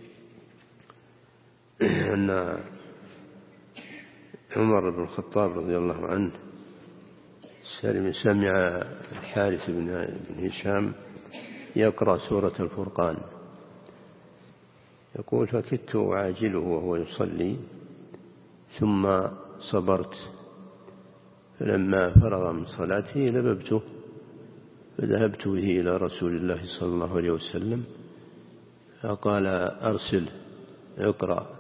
أن عمر بن الخطاب رضي الله عنه سمع الحارث بن هشام يقرأ سورة الفرقان، يقول فكدت أعاجله وهو يصلي ثم صبرت، فلما فرغ من صلاته لببته فذهبت به إلى رسول الله صلى الله عليه وسلم فقال أرسل اقرأ،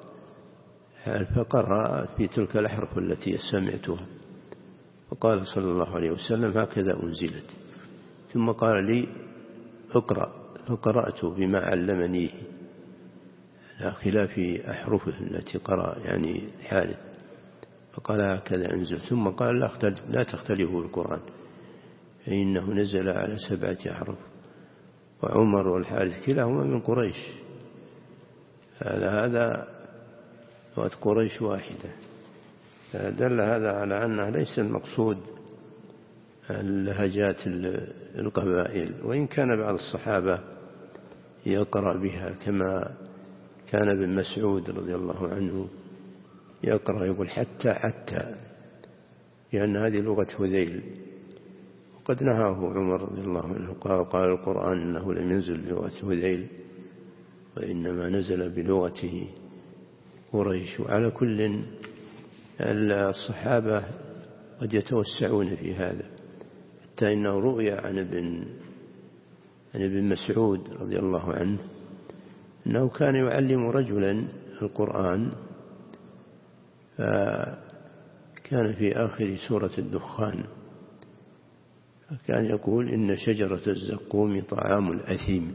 فقرأ في تلك الأحرف التي سمعتها، فقال صلى الله عليه وسلم هكذا أنزلت، ثم قال لي اقرأ، فقرأت بما علمني على خلاف أحرفه التي قرأ يعني حارث، فقال هكذا أنزل، ثم قال لا تختلفوا بالقرآن فإنه نزل على سبعة أحرف، وعمر والحارث كلاهما من قريش، هذا هذا وقت قريش واحدة، فدل هذا على أنه ليس المقصود اللهجات القبائل، وإن كان بعض الصحابة يقرأ بها كما كان ابن مسعود رضي الله عنه يقرأ يقول حتى حتى، لأن هذه لغة هذيل، وقد نهاه عمر رضي الله عنه قال, قال القرآن إنه لم ينزل بلغة هذيل وإنما نزل بلغته قريش. وعلى كل الصحابة قد يتوسعون في هذا، حتى إنه رؤيا عن ابن عن ابن مسعود رضي الله عنه أنه كان يعلم رجلا القرآن، فكان في آخر سورة الدخان فكان يقول إن شجرة الزقوم طعام الأثيم،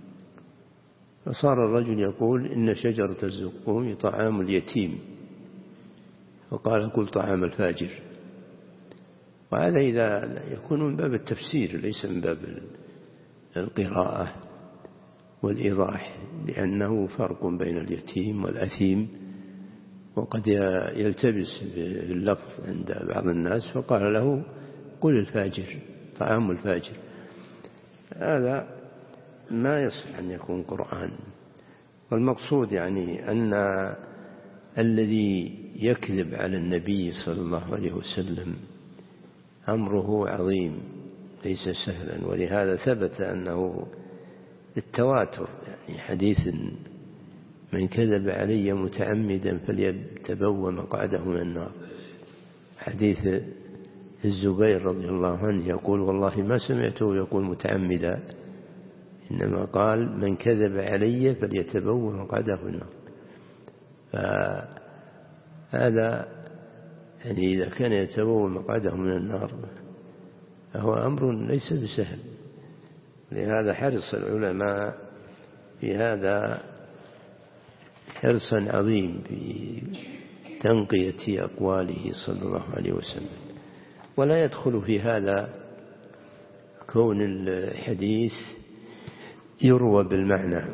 فصار الرجل يقول إن شجرة الزقوم طعام اليتيم، فقال قل طعام الفاجر. وهذا إذا يكون من باب التفسير ليس من باب القراءة والإيضاح، لأنه فرق بين اليتيم والأثيم، وقد يلتبس باللفظ عند بعض الناس، فقال له قل الفاجر طعام الفاجر، هذا ما يصح أن يكون قرآن. والمقصود يعني أن الذي يكذب على النبي صلى الله عليه وسلم أمره عظيم ليس سهلا، ولهذا ثبت أنه التواتر يعني حديث من كذب علي متعمدا فليتبوأ مقعده من النار، حديث الزبير رضي الله عنه يقول والله ما سمعته يقول متعمدا، إنما قال من كذب علي فليتبوأ مقعده من النار. هذا يعني إذا كان يتبوأ مقعده من النار فهو أمر ليس بسهل. لهذا حرص العلماء في هذا حرصا عظيم في تنقية أقواله صلى الله عليه وسلم. ولا يدخل في هذا كون الحديث يروى بالمعنى،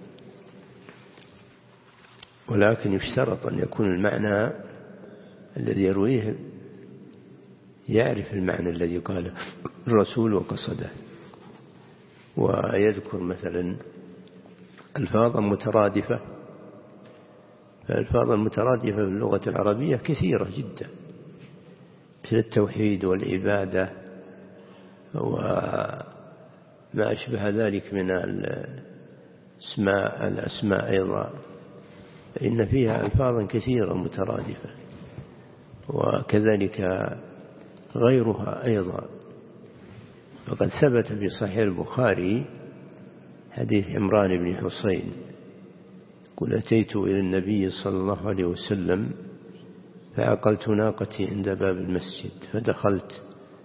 ولكن يشترط أن يكون المعنى الذي يرويه يعرف المعنى الذي قاله الرسول وقصده، ويذكر مثلا ألفاظا مترادفة. فالألفاظ المترادفة في اللغة العربية كثيرة جدا، مثل التوحيد والعبادة وما أشبه ذلك من الأسماء, الأسماء أيضا، فإن فيها ألفاظا كثيرة مترادفة، وكذلك غيرها أيضا. وقد ثبت في صحيح البخاري حديث عمران بن حسين قل أتيت إلى النبي صلى الله عليه وسلم فعقلت ناقتي عند باب المسجد فدخلت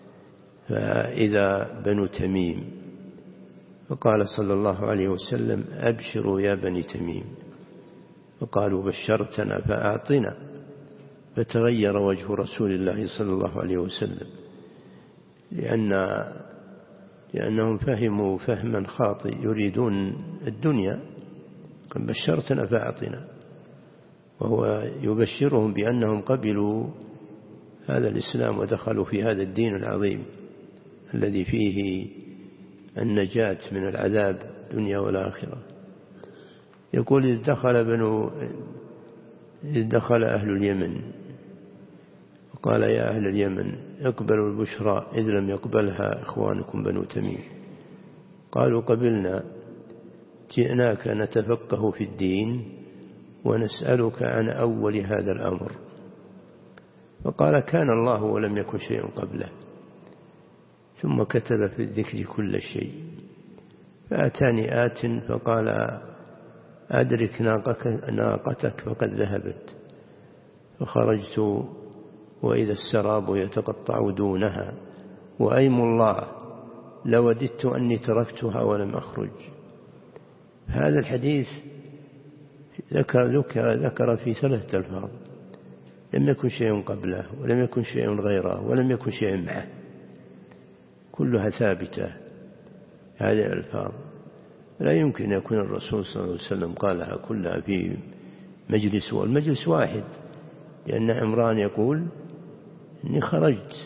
فإذا بنو تميم، فقال صلى الله عليه وسلم أبشروا يا بني تميم، فقالوا بشرتنا فأعطنا، فتغير وجه رسول الله صلى الله عليه وسلم لأن لأنهم فهموا فهما خاطئ يريدون الدنيا، قال بشرتنا فأعطنا، وهو يبشرهم بأنهم قبلوا هذا الإسلام ودخلوا في هذا الدين العظيم الذي فيه النجاة من العذاب الدنيا والآخرة. يقول إذ دخل بنو إذ دخل أهل اليمن وقال يا أهل اليمن اقبلوا البشرى إذ لم يقبلها إخوانكم بنو تميم، قالوا قبلنا، جئناك نتفقه في الدين ونسألك عن أول هذا الأمر. فقال كان الله ولم يكن شيء قبله، ثم كتب في الذكر كل شيء. فأتاني آت فقال أدرك ناقتك فقد ذهبت، فخرجت وإذا السراب يتقطع دونها، وأيم الله لوددت أني تركتها ولم أخرج. هذا الحديث ذكر, ذكر في ثلاثة ألفاظ، لم يكن شيء قبله ولم يكن شيء غيره ولم يكن شيء معه، كلها ثابتة هذه الألفاظ. لا يمكن يكون الرسول صلى الله عليه وسلم قالها كلها في مجلس، والمجلس واحد، لأن عمران يقول إني خرجت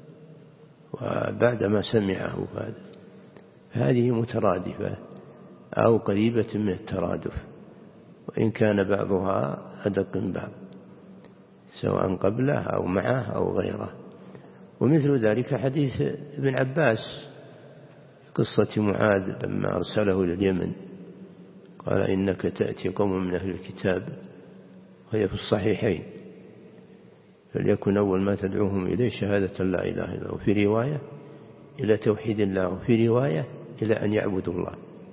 وبعدما سمعه هذا. هذه مترادفة أو قريبة من الترادف، وإن كان بعضها أدق من بعض، سواء قبله أو معه أو غيره. ومثل ذلك حديث ابن عباس قصة معاذ لما أرسله إلى اليمن، قال إنك تأتي قوم من أهل الكتاب، وهي في الصحيحين، فليكن أول ما تدعوهم إليه شهادة لا إله إلا الله، وفي رواية إلى توحيد الله، وفي رواية إلى أن يعبدوا الله.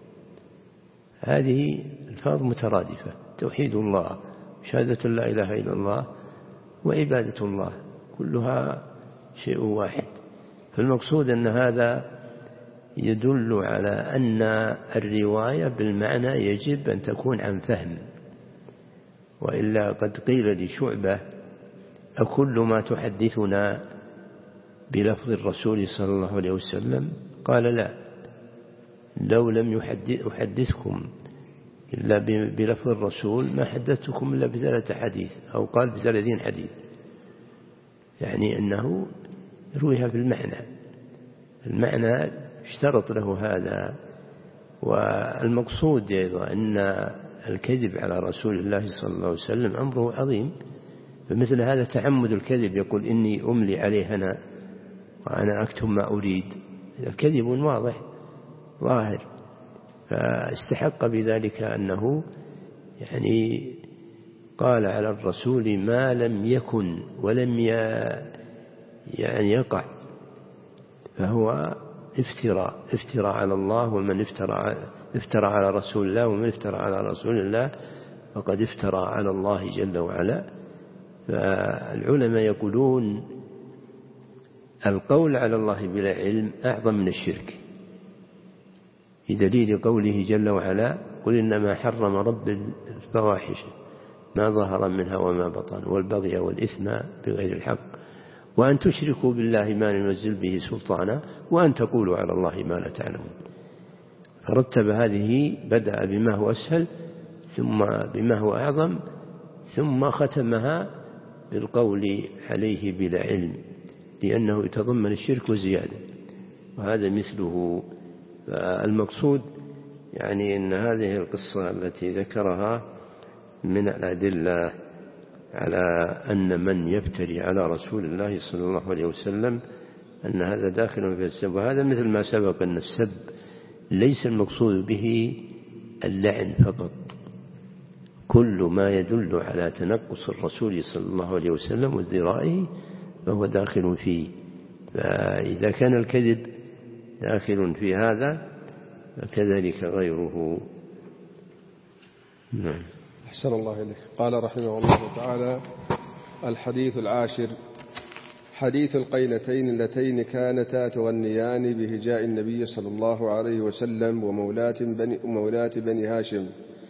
هذه الفاظ مترادفة، توحيد الله، شهادة لا إله إلا الله، وعبادة الله، كلها شيء واحد. فالمقصود أن هذا يدل على أن الرواية بالمعنى يجب أن تكون عن فهم، وإلا قد قيل لشعبة أكل ما تحدثنا بلفظ الرسول صلى الله عليه وسلم؟ قال لا، لو لم أحدثكم إلا بلفظ الرسول ما حدثتكم إلا بثلاثة حديث، أو قال بثلاثين حديث، يعني أنه رويها بالمعنى، المعنى اشترط له هذا. والمقصود أيضا أن الكذب على رسول الله صلى الله عليه وسلم أمره عظيم، فمثل هذا تعمد الكذب، يقول إني أملي عليه أنا وأنا أكتم ما أريد، كذب واضح ظاهر، فاستحق بذلك أنه يعني قال على الرسول ما لم يكن ولم يعني يقع، فهو افتراء افتراء على الله، ومن افترى افترى على رسول الله، ومن افترى على رسول الله فقد افترى على الله جل وعلا. فالعلماء يقولون القول على الله بلا علم أعظم من الشرك، في دليل قوله جل وعلا قل إنما حرم رب الفواحش ما ظهر منها وما بطن والبغي والإثم بغير الحق وأن تشركوا بالله ما ينزل به سلطانا وأن تقولوا على الله ما لا تعلمون. فرتب هذه، بدأ بما هو أسهل ثم بما هو أعظم ثم ختمها بالقول عليه بلا علم، لأنه يتضمن الشرك وزيادة، وهذا مثله. المقصود يعني أن هذه القصة التي ذكرها من الأدلة على أن من يفتري على رسول الله صلى الله عليه وسلم أن هذا داخل في السب، وهذا مثل ما سبق أن السب ليس المقصود به اللعن فقط، كل ما يدل على تنقص الرسول صلى الله عليه وسلم وازدرائه فهو داخل فيه. فإذا كان الكذب داخل في هذا فكذلك غيره. نعم. أحسن الله إليك. قال رحمه الله تعالى: الحديث العاشر: حديث القينتين اللتين كانتا تغنيان بهجاء النبي صلى الله عليه وسلم ومولاة بني, ومولاة بني هاشم،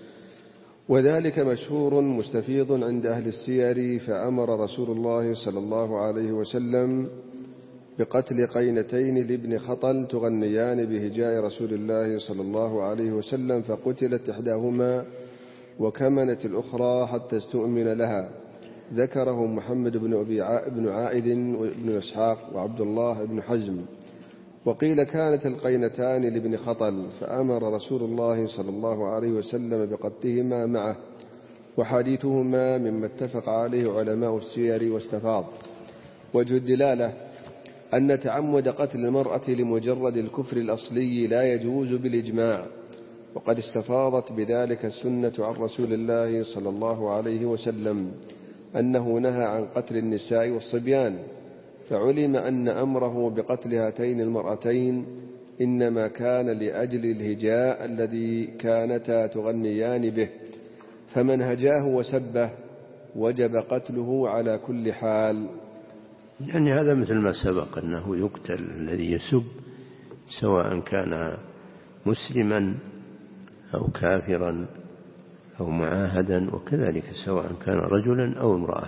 وذلك مشهور مستفيض عند أهل السير. فأمر رسول الله صلى الله عليه وسلم بقتل قينتين لابن خطل تغنيان بهجاء رسول الله صلى الله عليه وسلم، فقتلت إحداهما وكمنت الأخرى حتى استؤمن لها. ذكره محمد بن أبي بن عائد وابن إسحاق وعبد الله بن حزم. وقيل كانت القينتان لابن خطل، فأمر رسول الله صلى الله عليه وسلم بقتلهما معه، وحديثهما مما اتفق عليه علماء السير واستفاض. وجه الدلالة أن تعمد قتل المرأة لمجرد الكفر الأصلي لا يجوز بالإجماع، وقد استفاضت بذلك السنة عن رسول الله صلى الله عليه وسلم أنه نهى عن قتل النساء والصبيان، فعلم أن أمره بقتل هاتين المرأتين إنما كان لأجل الهجاء الذي كانتا تغنيان به، فمن هجاه وسبه وجب قتله على كل حال. يعني هذا مثل ما سبق أنه يقتل الذي يسب سواء كان مسلما أو كافرا أو معاهدا، وكذلك سواء كان رجلا أو امرأة،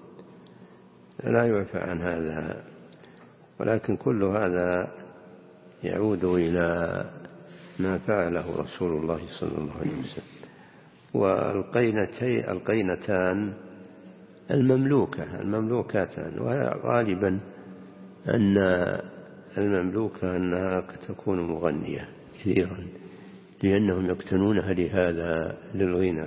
لا يعفى عن هذا. ولكن كل هذا يعود إلى ما فعله رسول الله صلى الله عليه وسلم. والقينتي القينتان المملوكة المملوكاتان، وغالبا أن المملوكة أنها تكون مغنية كثيرا لأنهم يقتنونها لهذا للغنى،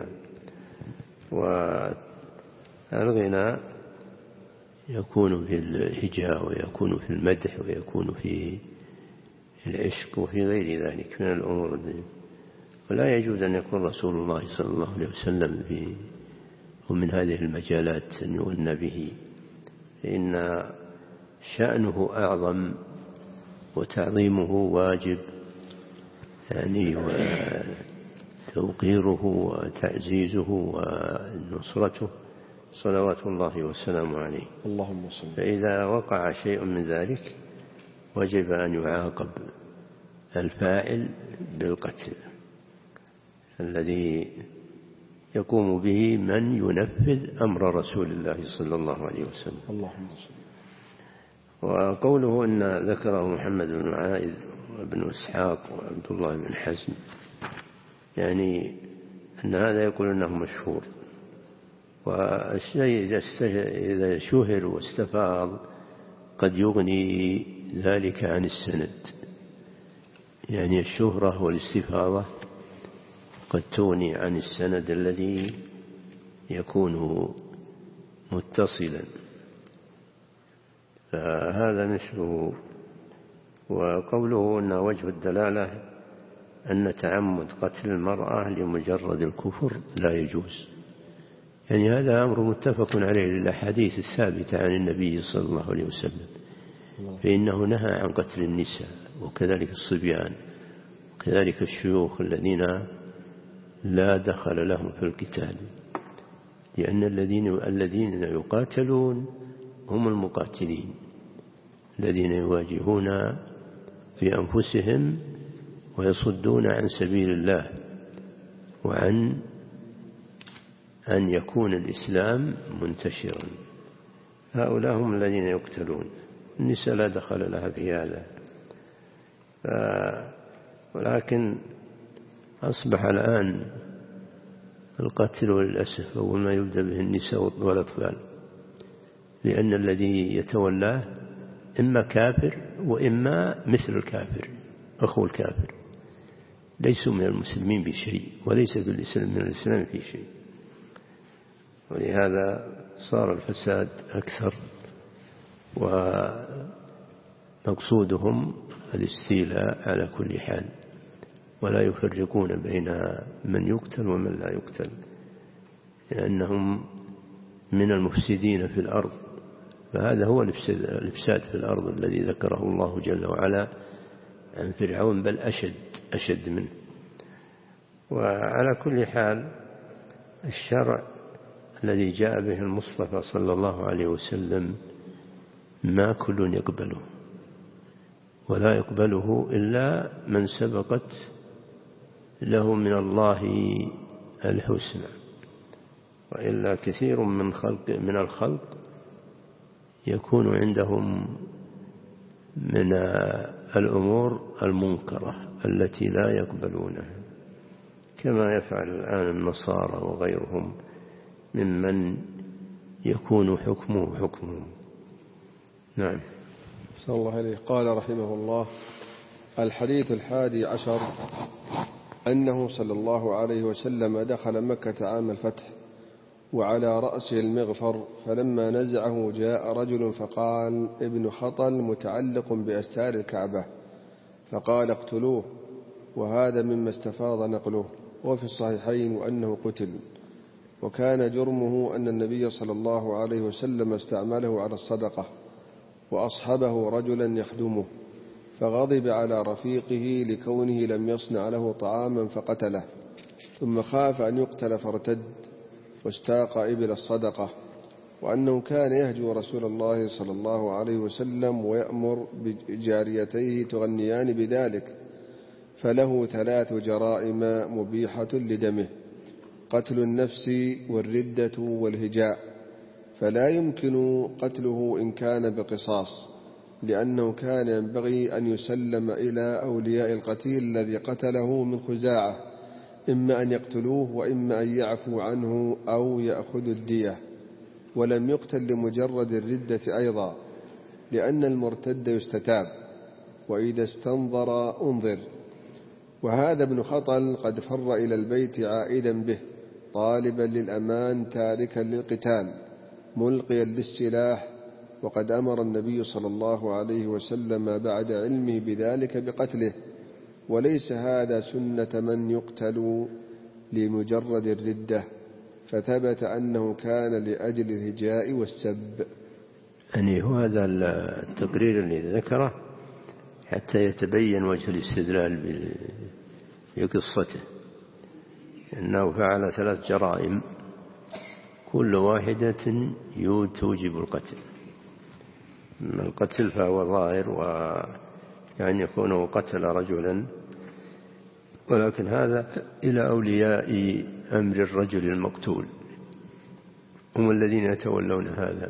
والغنى يكون في الهجاء ويكون في المدح ويكون في العشق وفي غير ذلك من الأمور دي. ولا يجوز أن يكون رسول الله صلى الله عليه وسلم في ومن هذه المجالات أن يغنى به، فإن شأنه أعظم وتعظيمه واجب، يعني وتوقيره وتعزيزه ونصرته صلوات الله وسلامه عليه. اللهم صل. فإذا وقع شيء من ذلك وجب أن يعاقب الفاعل بالقتل الذي يقوم به من ينفذ أمر رسول الله صلى الله عليه وسلم. اللهم صل. وقوله أن ذكره محمد بن عائد وابن إسحاق وعبد الله بن حزم، يعني أن هذا يقول أنه مشهور، والشيء إذا شهر واستفاض قد يغني ذلك عن السند، يعني الشهرة والاستفاضة قد تغني عن السند الذي يكون متصلا، فهذا مثله. وقوله أن وجه الدلالة أن تعمد قتل المرأة لمجرد الكفر لا يجوز، يعني هذا أمر متفق عليه للأحاديث الثابتة عن النبي صلى الله عليه وسلم، فإنه نهى عن قتل النساء وكذلك الصبيان وكذلك الشيوخ الذين لا دخل لهم في القتال، لأن الذين الذين يقاتلون هم المقاتلين الذين يواجهون في أنفسهم ويصدون عن سبيل الله وعن أن يكون الإسلام منتشرا. هؤلاء هم الذين يقتلون. النساء لا دخل لها في هذا، ولكن أصبح الآن القتل للأسف أول ما يبدأ به النساء والأطفال، لأن الذي يتولاه إما كافر وإما مثل الكافر أخو الكافر، ليسوا من المسلمين بشيء وليس من الإسلام في شيء، ولهذا صار الفساد أكثر، ومقصودهم الاستيلاء على كل حال، ولا يفرقون بين من يقتل ومن لا يقتل، لأنهم من المفسدين في الأرض. فهذا هو الإفساد في الأرض الذي ذكره الله جل وعلا عن فرعون، بل أشد أشد منه. وعلى كل حال الشرع الذي جاء به المصطفى صلى الله عليه وسلم ما كل يقبله، ولا يقبله إلا من سبقت له من الله الحسنى، وإلا كثير من خلق من الخلق يكون عندهم من الأمور المنكرة التي لا يقبلونها، كما يفعل الآن النصارى وغيرهم ممن يكون حكمه حكمهم. نعم. صلى الله عليه. قال رحمه الله: الحديث الحادي عشر أنه صلى الله عليه وسلم دخل مكة عام الفتح وعلى رأسه المغفر، فلما نزعه جاء رجل فقال: ابن خطل متعلق بأستار الكعبة، فقال: اقتلوه، وهذا مما استفاض نقله. وفي الصحيحين وأنه قتل، وكان جرمه أن النبي صلى الله عليه وسلم استعمله على الصدقة وأصحبه رجلا يخدمه، فغضب على رفيقه لكونه لم يصنع له طعاما فقتله، ثم خاف أن يقتل فارتد واستاق إبل الصدقة، وأنه كان يهجو رسول الله صلى الله عليه وسلم ويأمر بجاريتيه تغنيان بذلك، فله ثلاث جرائم مبيحة لدمه: قتل النفس والردة والهجاء، فلا يمكن قتله إن كان بقصاص، لأنه كان ينبغي أن يسلم إلى أولياء القتيل الذي قتله من خزاعة، إما أن يقتلوه وإما أن يعفوا عنه أو يأخذوا الدية. ولم يقتل لمجرد الردة أيضا، لأن المرتد يستتاب، وإذا استنظر انظر. وهذا ابن خطل قد فر إلى البيت عائدا به، طالبا للأمان تاركا للقتال ملقيا للسلاح، وقد أمر النبي صلى الله عليه وسلم بعد علمه بذلك بقتله، وليس هذا سنة من يقتل لمجرد الردة، فثبت أنه كان لأجل الهجاء والسب. يعني هو هذا التقرير الذي ذكره حتى يتبين وجه الاستدلال بقصته، إنه فعل ثلاث جرائم كل واحدة توجب القتل. من القتل فهو ظاهر، ويعني يكون قتل رجلا، ولكن هذا إلى أولياء أمر الرجل المقتول، هم الذين يتولون هذا،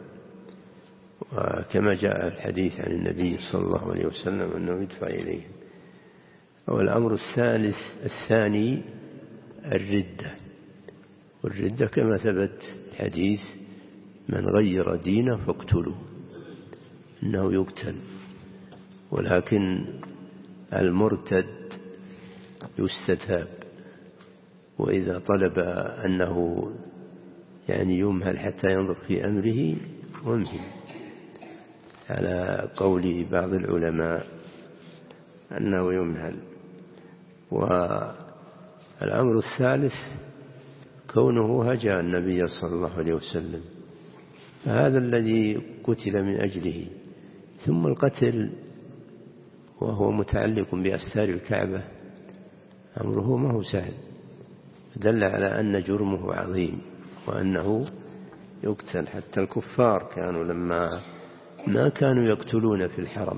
وكما جاء الحديث عن النبي صلى الله عليه وسلم أنه يدفع إليهم. والأمر الثالث الثاني الردة، والردة كما ثبت حديث: من غير دينه فاقتلوه، إنه يقتل. ولكن المرتد يستتاب، وإذا طلب أنه يعني يمهل حتى ينظر في أمره وامهل، على قول بعض العلماء أنه يمهل. والأمر الثالث كونه هجا النبي صلى الله عليه وسلم، فهذا الذي قتل من أجله. ثم القتل وهو متعلق بأستار الكعبة أمره ما هو سهل، دل على أن جرمه عظيم، وأنه يقتل. حتى الكفار كانوا لما ما كانوا يقتلون في الحرم،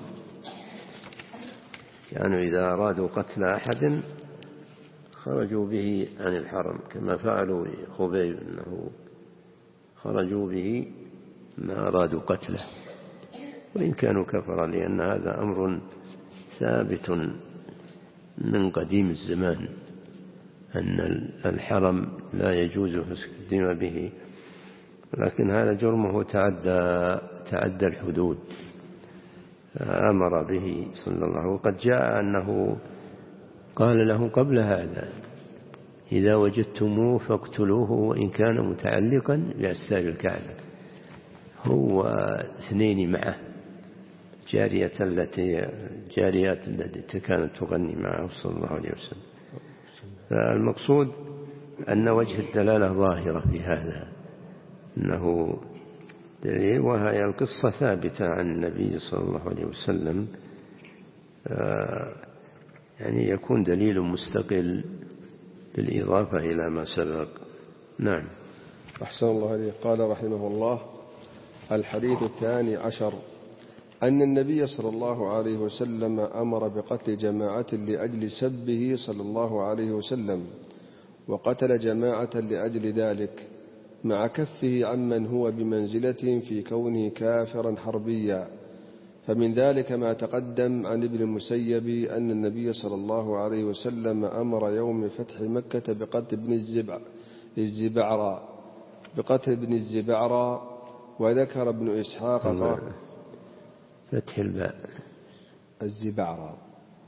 كانوا إذا أرادوا قتل أحد خرجوا به عن الحرم، كما فعلوا خبيب أنه خرجوا به ما أرادوا قتله وإن كانوا كفرا، لأن هذا أمر ثابت من قديم الزمان أن الحرم لا يجوز فسك الدماء به، لكن هذا جرمه تعدى تعدى الحدود أمر به صلى الله عليه وسلم. وقد جاء أنه قال له قبل هذا: إذا وجدتموه فاقتلوه وإن كان متعلقا بأستار الكعبة. هو اثنين معه، جارية التي جاريات التي كانت تغني معه صلى الله عليه وسلم. فالمقصود أن وجه الدلالة ظاهرة في هذا، أنه دليل، وهي القصة ثابتة عن النبي صلى الله عليه وسلم، يعني يكون دليل مستقل بالإضافة إلى ما سبق. نعم. أحسن الله عليه. قال رحمه الله: الحديث الثاني عشر أن النبي صلى الله عليه وسلم أمر بقتل جماعة لأجل سبه صلى الله عليه وسلم، وقتل جماعة لأجل ذلك، مع كفه عمن هو بمنزلة في كونه كافرا حربيا. فمن ذلك ما تقدم عن ابن المسيب أن النبي صلى الله عليه وسلم أمر يوم فتح مكة بقتل ابن الزبع الزبعرى بقتل ابن الزبعرى. وذكر ابن إسحاق فتح الباء الزبعرى.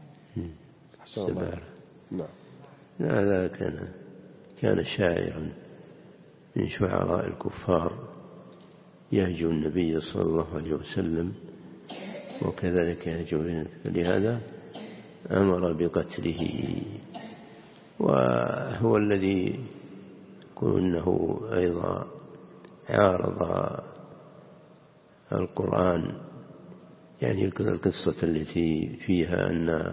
نعم. هذا كان كان شاعرا من شعراء الكفار يهجو النبي صلى الله عليه وسلم، وكذلك يهجو، لهذا أمر بقتله. وهو الذي يقول أنه أيضا عارض القرآن، يعني القصة التي فيها أن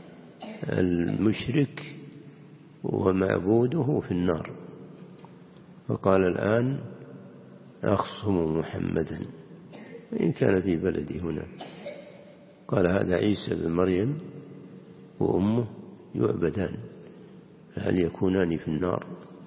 المشرك ومعبوده في النار، فقال: الآن أخصم محمدا إن كان في بلدي هنا. قال: هذا عيسى بن مريم وأمه يعبدان، فهل يكونان في النار؟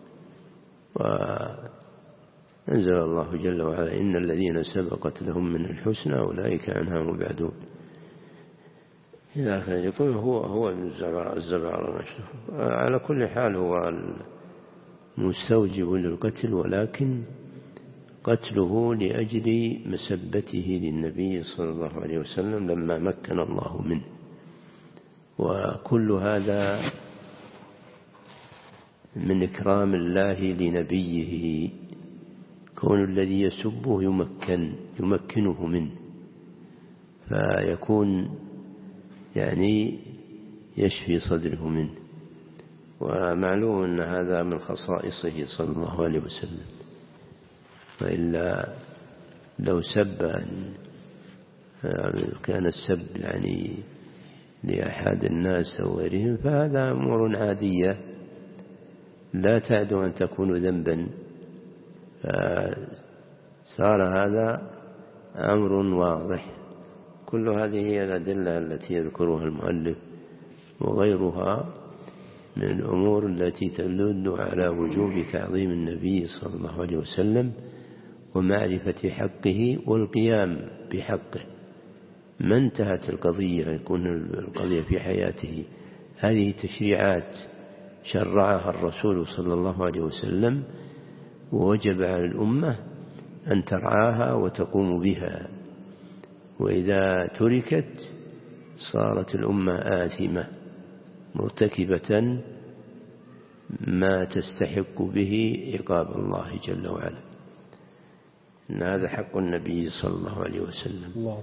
وأنزل الله جل وعلا: إن الذين سبقت لهم من الحسنى أولئك عنها مبعدون. إذا كان يقول هو هو الزبعرى. على كل حال هو مستوجب للقتل، ولكن قتله لأجل مسبته للنبي صلى الله عليه وسلم لما مكن الله منه. وكل هذا من إكرام الله لنبيه، كون الذي يسبه يمكن يمكنه منه، فيكون يعني يشفي صدره منه. ومعلوم أن هذا من خصائصه صلى الله عليه وسلم، وإلا لو سب كان السب يعني لأحد الناس أو غيرهم فهذا أمور عادية لا تعد أن تكون ذنبا، فصار هذا أمر واضح. كل هذه هي الأدلة التي يذكرها المؤلف وغيرها من الأمور التي تدل على وجوب تعظيم النبي صلى الله عليه وسلم ومعرفة حقه والقيام بحقه. ما انتهت القضية، يكون القضية في حياته. هذه تشريعات شرعها الرسول صلى الله عليه وسلم، ووجب على الأمة أن ترعاها وتقوم بها، وإذا تركت صارت الأمة آثمة مرتكبة ما تستحق به عقاب الله جل وعلا. إن هذا حق النبي صلى الله عليه وسلم.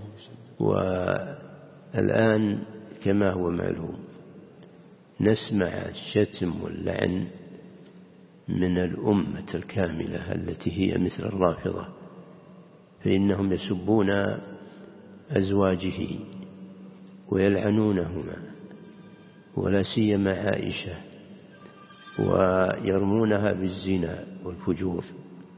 والآن كما هو معلوم نسمع الشتم واللعن من الأمة الكاملة التي هي مثل الرافضة، فإنهم يسبون أزواجه ويلعنونهما، ولا سيما عائشة، ويرمونها بالزنا والفجور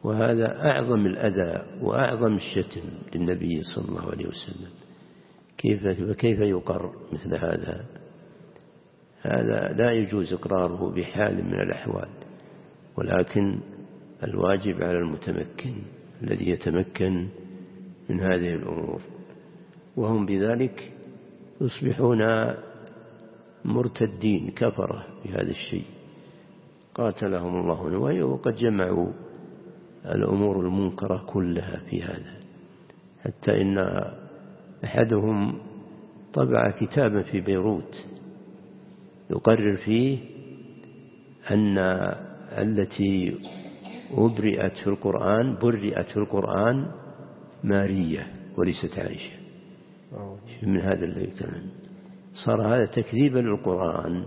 وهذا أعظم الأذى وأعظم الشتم للنبي صلى الله عليه وسلم. كيف وكيف يقر مثل هذا؟ هذا لا يجوز إقراره بحال من الأحوال، ولكن الواجب على المتمكن الذي يتمكن من هذه الأمور، وهم بذلك يصبحون مرتدين كفرة بهذا الشيء قاتلهم الله، وقد جمعوا الأمور المنكرة كلها في هذا، حتى إن أحدهم طبع كتابا في بيروت يقرر فيه أن التي أبرئت في القرآن برئت في القرآن مارية وليست عائشة. من هذا الذي كان صار هذا تكذيبا للقرآن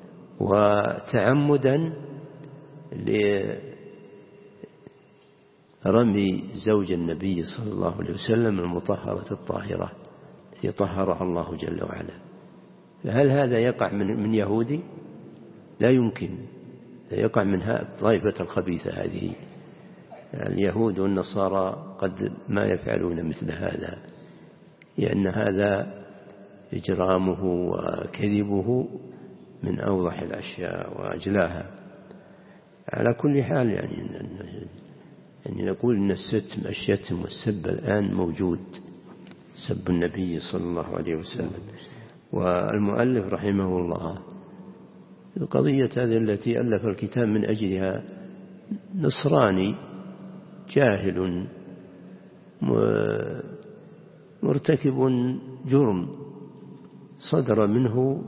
وتعمدا لرمي زوج النبي صلى الله عليه وسلم المطهرة الطاهرة التي طهرها الله جل وعلا. هل هذا يقع من, من يهودي؟ لا يمكن. يقع من الطائفة الخبيثة هذه. اليهود والنصارى قد ما يفعلون مثل هذا، لأن هذا إجرامه وكذبه من أوضح الأشياء وأجلاها. على كل حال يعني, يعني نقول أن الشتم الشتم والسب الآن موجود، سب النبي صلى الله عليه وسلم. والمؤلف رحمه الله القضية هذه التي ألف الكتاب من أجلها نصراني جاهل مرتكب جرم صدر منه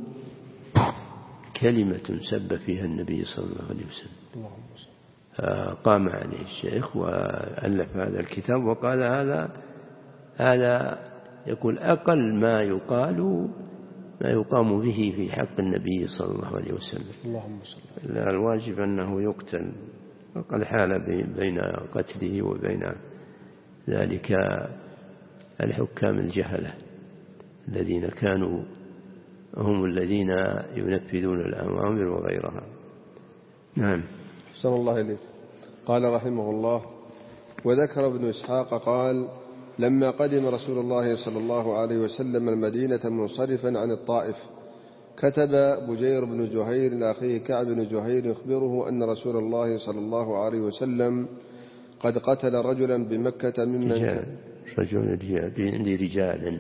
كلمة سب فيها النبي صلى الله عليه وسلم، قام عليه الشيخ وألف هذا الكتاب وقال هذا هذا يقول أقل ما يقال ما يقام به في حق النبي صلى الله عليه وسلم. اللهم صل. الواجب أنه يقتل، وقد حال بين قتله وبين ذلك الحكام الجهلة الذين كانوا هم الذين ينفذون الأوامر وغيرها. نعم. أحسن الله إليك. قال رحمه الله: وذكر ابن إسحاق قال: لما قدم رسول الله صلى الله عليه وسلم المدينة منصرفا عن الطائف، كتب بجير بن زهير لأخيه كعب بن زهير يخبره أن رسول الله صلى الله عليه وسلم قد قتل رجلا بمكة ممن رجال رجل رجال عندي رجال،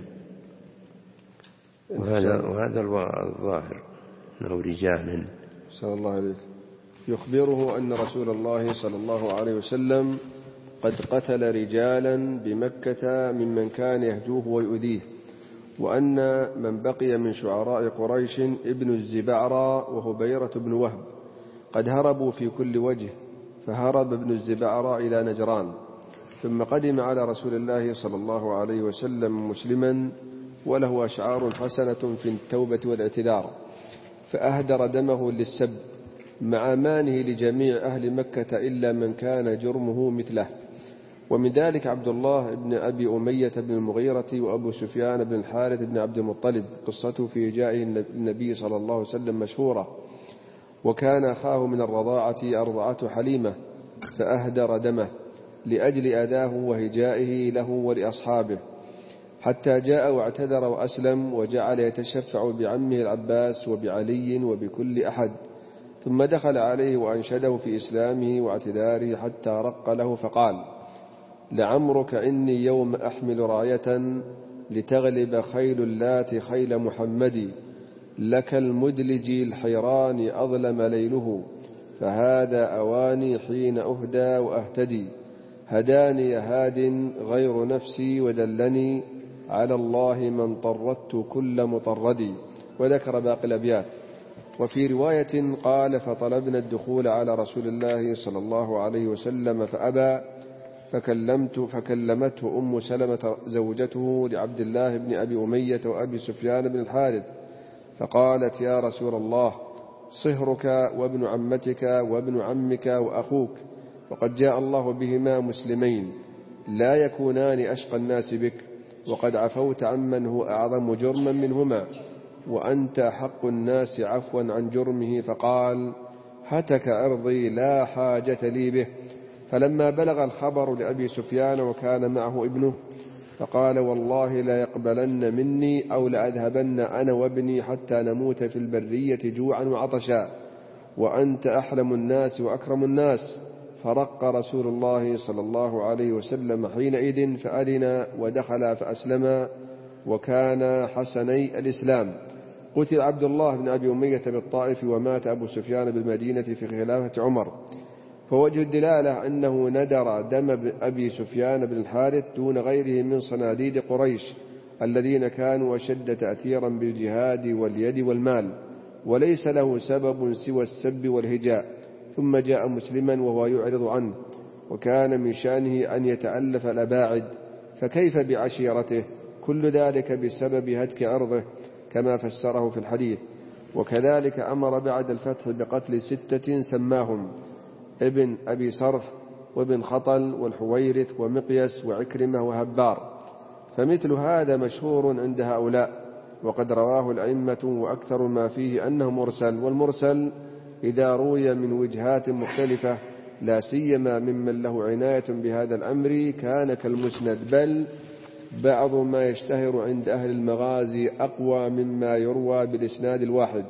وهذا وهذا الظاهر أنه رجال. صلى الله عليه يخبره أن رسول الله صلى الله عليه وسلم قد قتل رجالا بمكة ممن كان يهجوه ويؤذيه، وأن من بقي من شعراء قريش ابن الزبعرى وهبيرة بن وهب قد هربوا في كل وجه، فهرب ابن الزبعرى إلى نجران، ثم قدم على رسول الله صلى الله عليه وسلم مسلما وله أشعار حسنة في التوبة والاعتذار، فأهدر دمه للسب مع أمانه لجميع أهل مكة إلا من كان جرمه مثله. ومن ذلك عبد الله بن أبي أمية بن المغيرة وأبو سفيان بن الحارث بن عبد المطلب، قصته في جائه النبي صلى الله عليه وسلم مشهورة، وكان أخاه من الرضاعة أرضعته حليمة فأهدر دمه لأجل أذاه وهجائه له ولأصحابه، حتى جاء واعتذر وأسلم وجعل يتشفع بعمه العباس وبعلي وبكل أحد، ثم دخل عليه وأنشده في إسلامه واعتذاره حتى رق له فقال: لعمرك إني يوم أحمل راية لتغلب خيل اللات خيل محمد، لك المدلج الحيران أظلم ليله، فهذا أواني حين أهدى وأهتدي، هداني هاد غير نفسي ودلني على الله من طردت كل مطردي. وذكر باقي الأبيات. وفي رواية قال: فطلبنا الدخول على رسول الله صلى الله عليه وسلم فأبى، فكلمت فكلمته أم سلمة زوجته لعبد الله بن أبي أمية وأبي سفيان بن الحارث، فقالت: يا رسول الله، صهرك وابن عمتك وابن عمك وأخوك، وقد جاء الله بهما مسلمين، لا يكونان أشقى الناس بك، وقد عفوت عمن هو أعظم جرما منهما، وأنت حق الناس عفوا عن جرمه. فقال: هتك عرضي لا حاجة لي به، فلما بلغ الخبر لأبي سفيان وكان معه ابنه فقال والله لا يقبلن مني أو لأذهبن أنا وابني حتى نموت في البرية جوعا وعطشا وأنت أحلم الناس وأكرم الناس. فرق رسول الله صلى الله عليه وسلم حينئذ فأذن ودخل فأسلم وكان حسني الإسلام. قتل عبد الله بن أبي أمية بالطائف ومات أبو سفيان بالمدينة في خلافة عمر. فوجه الدلالة أنه ندر دم أبي سفيان بن الحارث دون غيره من صناديد قريش الذين كانوا أشد تأثيرا بالجهاد واليد والمال، وليس له سبب سوى السب والهجاء. ثم جاء مسلما وهو يعرض عنه، وكان من شأنه أن يتألف الأباعد، فكيف بعشيرته؟ كل ذلك بسبب هتك عرضه كما فسره في الحديث. وكذلك أمر بعد الفتح بقتل ستة سماهم ابن أبي صرح وابن خطل والحويرث ومقيس وعكرمة وهبار، فمثل هذا مشهور عند هؤلاء، وقد رواه الأئمة وأكثر ما فيه أنه مرسل، والمرسل إذا روي من وجهات مختلفة لا سيما ممن له عناية بهذا الأمر كان كالمسند، بل بعض ما يشتهر عند أهل المغازي أقوى مما يروى بالإسناد الواحد.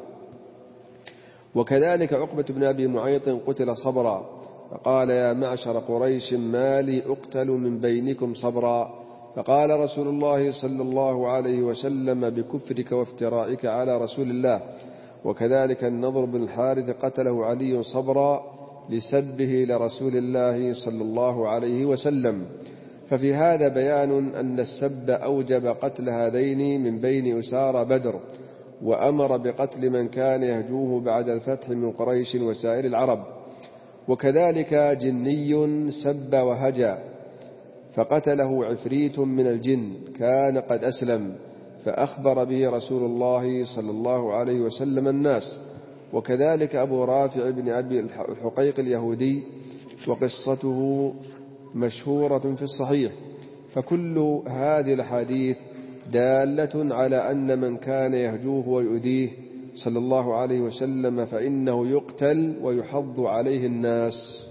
وكذلك عقبة بن أبي معيط قتل صبرا، فقال يا معشر قريش ما لي أقتل من بينكم صبرا؟ فقال رسول الله صلى الله عليه وسلم بكفرك وافترائك على رسول الله. وكذلك النضر بن الحارث قتله علي صبرا لسبه لرسول الله صلى الله عليه وسلم. ففي هذا بيان أن السب أوجب قتل هذين من بين أسارى بدر، وأمر بقتل من كان يهجوه بعد الفتح من قريش وسائر العرب. وكذلك جني سب وهجى فقتله عفريت من الجن كان قد أسلم، فأخبر به رسول الله صلى الله عليه وسلم الناس. وكذلك أبو رافع بن أبي الحقيق اليهودي، وقصته مشهورة في الصحيح. فكل هذه الحديث دالة على أن من كان يهجوه ويؤذيه صلى الله عليه وسلم فإنه يقتل ويحض عليه الناس.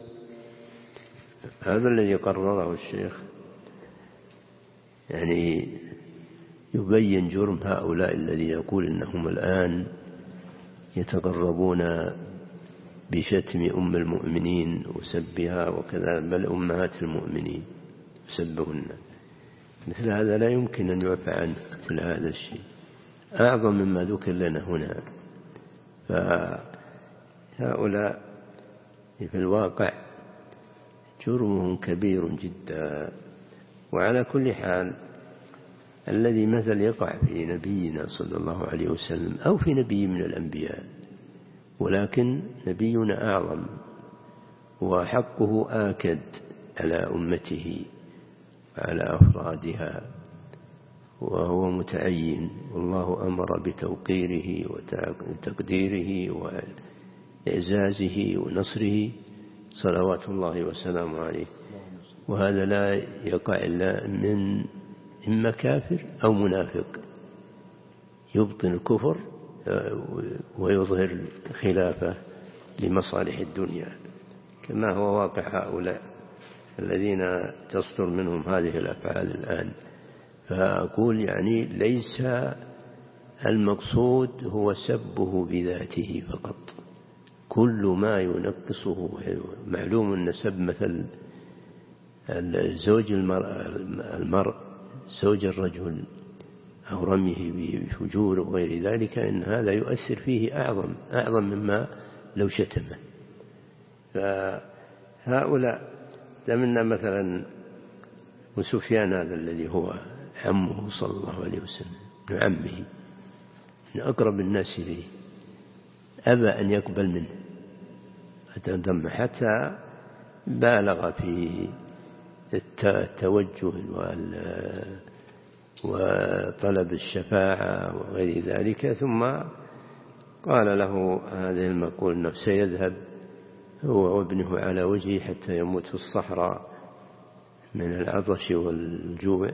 هذا الذي قرره الشيخ يعني يبين جرم هؤلاء الذي يقول إنهم الآن يتقربون بشتم أم المؤمنين وسبها وكذا، بل أمهات المؤمنين وسبهن. مثل هذا لا يمكن أن يعفى عنه مثل هذا الشيء أعظم مما ذكر لنا هنا. فهؤلاء في الواقع جرمهم كبير جدا. وعلى كل حال الذي مثل يقع في نبينا صلى الله عليه وسلم أو في نبي من الأنبياء، ولكن نبينا أعظم وحقه آكد على أمته وعلى أفرادها، وهو متعين، والله أمر بتوقيره وتقديره وإعزازه ونصره صلوات الله وسلامه عليه. وهذا لا يقع إلا من إما كافر أو منافق يبطن الكفر ويظهر خلافه لمصالح الدنيا، كما هو واقع هؤلاء الذين تصدر منهم هذه الأفعال الآن. فأقول يعني ليس المقصود هو سبه بذاته فقط، كل ما ينقصه. معلوم أن سب مثل الزوج المرء زوج الرجل أو رميه بفجور وغير ذلك، إن هذا يؤثر فيه أعظم أعظم مما لو شتمه. فهؤلاء لمنا مثلا وسفيان هذا الذي هو عمه صلى الله عليه وسلم، ابن عمه من أقرب الناس إليه، أبى أن يقبل منه حتى بالغ في التوجه وطلب الشفاعة وغير ذلك. ثم قال له هذه المقولة أنه سيذهب هو وابنه على وجهه حتى يموت في الصحراء من العطش والجوع،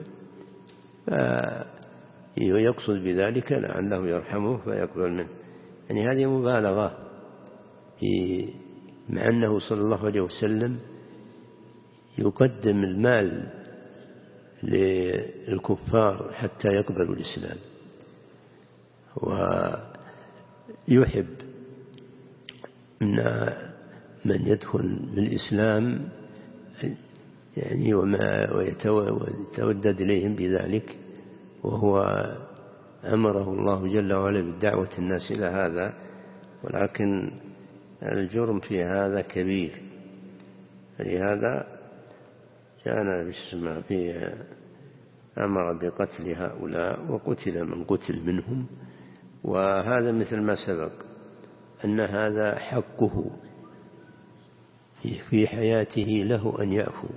فيقصد بذلك لعله يرحمه فيقبل منه. يعني هذه مبالغة، مع أنه صلى الله عليه وسلم يقدم المال للكفار حتى يقبلوا الإسلام، ويحب أن من يدخل بالإسلام يعني وما ويتودد إليهم بذلك، وهو أمره الله جل وعلا بالدعوة الناس إلى هذا، ولكن الجرم في هذا كبير. لهذا كان بسمه في أمر بقتل هؤلاء وقتل من قتل منهم. وهذا مثل ما سبق أن هذا حقه في حياته له أن يعفو،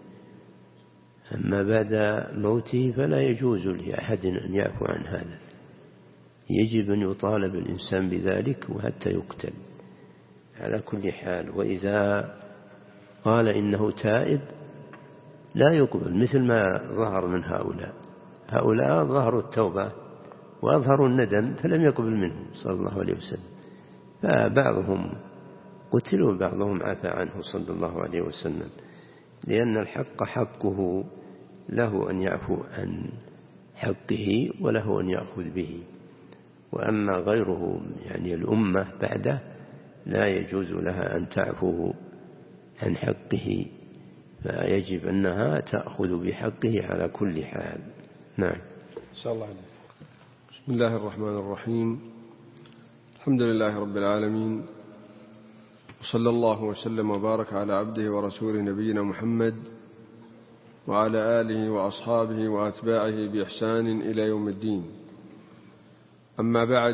أما بعد موته فلا يجوز لأحد أن يعفو عن هذا، يجب أن يطالب الإنسان بذلك وحتى يقتل على كل حال. وإذا قال إنه تائب لا يقبل، مثل ما ظهر من هؤلاء هؤلاء ظهروا التوبة وأظهروا الندم فلم يقبل منهم صلى الله عليه وسلم، فبعضهم قتل وبعضهم عفى عنه صلى الله عليه وسلم، لأن الحق حقه له أن يعفو عن حقه وله أن يأخذ به. وأما غيره يعني الأمة بعده لا يجوز لها أن تعفو عن حقه، فيجب أنها تأخذ بحقه على كل حال. نعم. شاء الله عليك. بسم الله الرحمن الرحيم. الحمد لله رب العالمين، وصلى الله وسلم وبارك على عبده ورسوله نبينا محمد وعلى آله وأصحابه وأتباعه بإحسان إلى يوم الدين. أما بعد،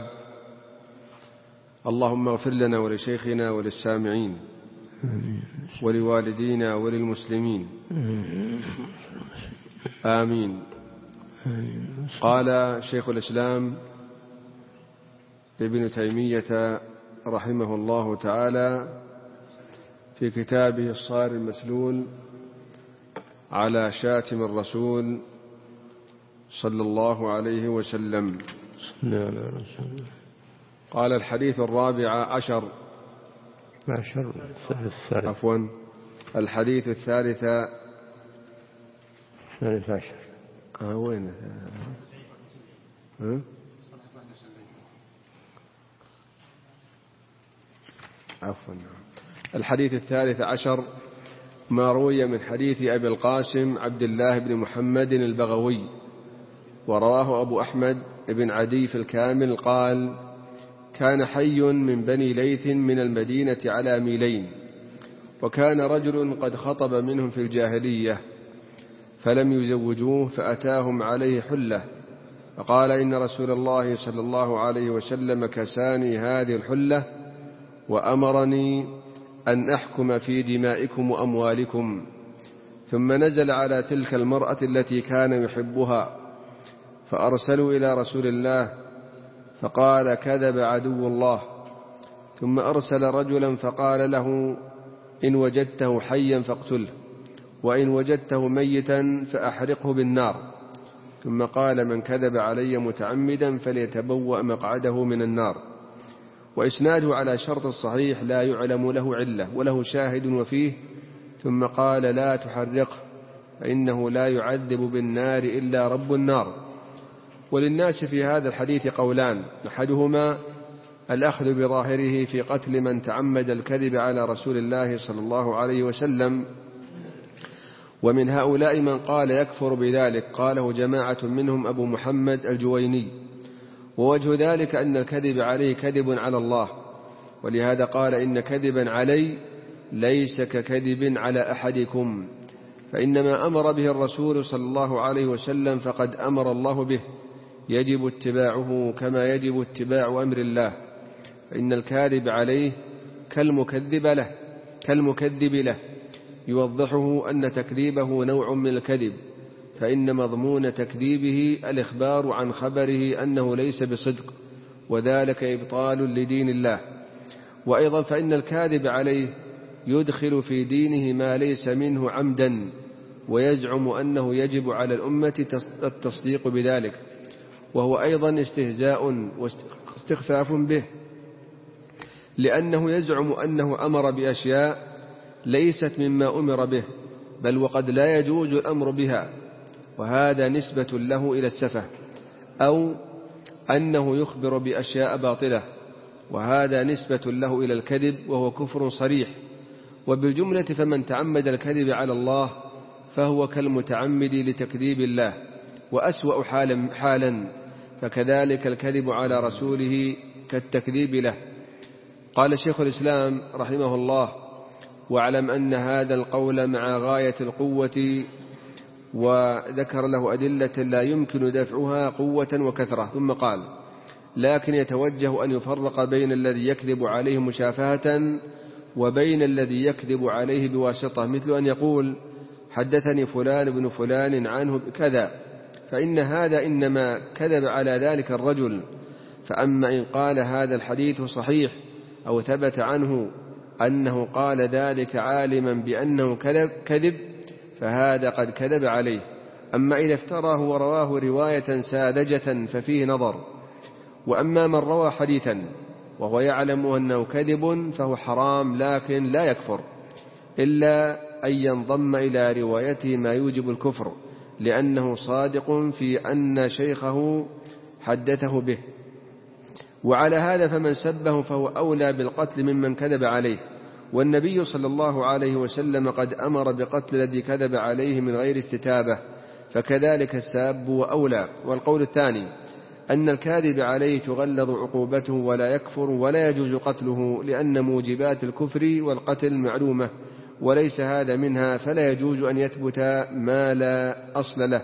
اللهم اغفر لنا ولشيخنا وللسامعين ولوالدينا وللمسلمين آمين. قال شيخ الإسلام ابن تيمية رحمه الله تعالى في كتابه الصارم المسلول على شاتم الرسول صلى الله عليه وسلم، قال: الحديث الرابع عشر عشر عفوا الحديث الثالث الثالث عشر آه وين ها؟ عفوا الحديث الثالث عشر ما روي من حديث أبي القاسم عبد الله بن محمد البغوي، ورواه أبو أحمد بن عدي في الكامل قال: كان حي من بني ليث من المدينة على ميلين، وكان رجل قد خطب منهم في الجاهلية فلم يزوجوه، فأتاهم عليه حلة فقال: إن رسول الله صلى الله عليه وسلم كساني هذه الحلة وأمرني أن أحكم في دمائكم وأموالكم. ثم نزل على تلك المرأة التي كان يحبها، فأرسلوا إلى رسول الله فقال: كذب عدو الله. ثم أرسل رجلا فقال له: إن وجدته حيا فاقتله، وإن وجدته ميتا فأحرقه بالنار. ثم قال: من كذب علي متعمدا فليتبوأ مقعده من النار. وإسناده على شرط الصحيح لا يعلم له علة، وله شاهد وفيه. ثم قال: لا تحرقه فإنه لا يعذب بالنار إلا رب النار. وللناس في هذا الحديث قولان: أحدهما الأخذ بظاهره في قتل من تعمد الكذب على رسول الله صلى الله عليه وسلم، ومن هؤلاء من قال يكفر بذلك، قاله جماعة منهم أبو محمد الجويني. ووجه ذلك أن الكذب عليه كذب على الله، ولهذا قال: إن كذبا علي ليس ككذب على أحدكم، فإنما أمر به الرسول صلى الله عليه وسلم فقد أمر الله به، يجب اتباعه كما يجب اتباع أمر الله. فإن الكاذب عليه كالمكذب له كالمكذب له يوضحه أن تكذيبه نوع من الكذب، فإن مضمون تكذيبه الإخبار عن خبره أنه ليس بصدق، وذلك إبطال لدين الله. وأيضا فإن الكاذب عليه يدخل في دينه ما ليس منه عمدا، ويزعم أنه يجب على الأمة التصديق بذلك، وهو أيضا استهزاء واستخفاف به، لأنه يزعم أنه أمر بأشياء ليست مما أمر به، بل وقد لا يجوز الأمر بها، وهذا نسبة له إلى السفه، أو أنه يخبر بأشياء باطلة، وهذا نسبة له إلى الكذب، وهو كفر صريح. وبالجملة فمن تعمد الكذب على الله فهو كالمتعمد لتكذيب الله، وأسوأ حالا, حالا فكذلك الكذب على رسوله كالتكذيب له. قال شيخ الإسلام رحمه الله: واعلم أن هذا القول مع غاية القوة، وذكر له أدلة لا يمكن دفعها قوة وكثرة، ثم قال: لكن يتوجه أن يفرق بين الذي يكذب عليه مشافهة وبين الذي يكذب عليه بواسطة، مثل أن يقول: حدثني فلان بن فلان عنه كذا، فإن هذا إنما كذب على ذلك الرجل. فأما إن قال هذا الحديث صحيح أو ثبت عنه أنه قال ذلك عالما بأنه كذب, كذب فهذا قد كذب عليه. أما إذا افتراه ورواه رواية ساذجة ففيه نظر. وأما من روى حديثا وهو يعلم أنه كذب فهو حرام، لكن لا يكفر إلا أن ينضم إلى روايته ما يوجب الكفر، لأنه صادق في أن شيخه حدثه به. وعلى هذا فمن سبه فهو أولى بالقتل ممن كذب عليه، والنبي صلى الله عليه وسلم قد أمر بقتل الذي كذب عليه من غير استتابة، فكذلك الساب وأولى. والقول الثاني أن الكاذب عليه تغلظ عقوبته ولا يكفر ولا يجوز قتله، لأن موجبات الكفر والقتل معلومة وليس هذا منها، فلا يجوز أن يثبت ما لا أصل له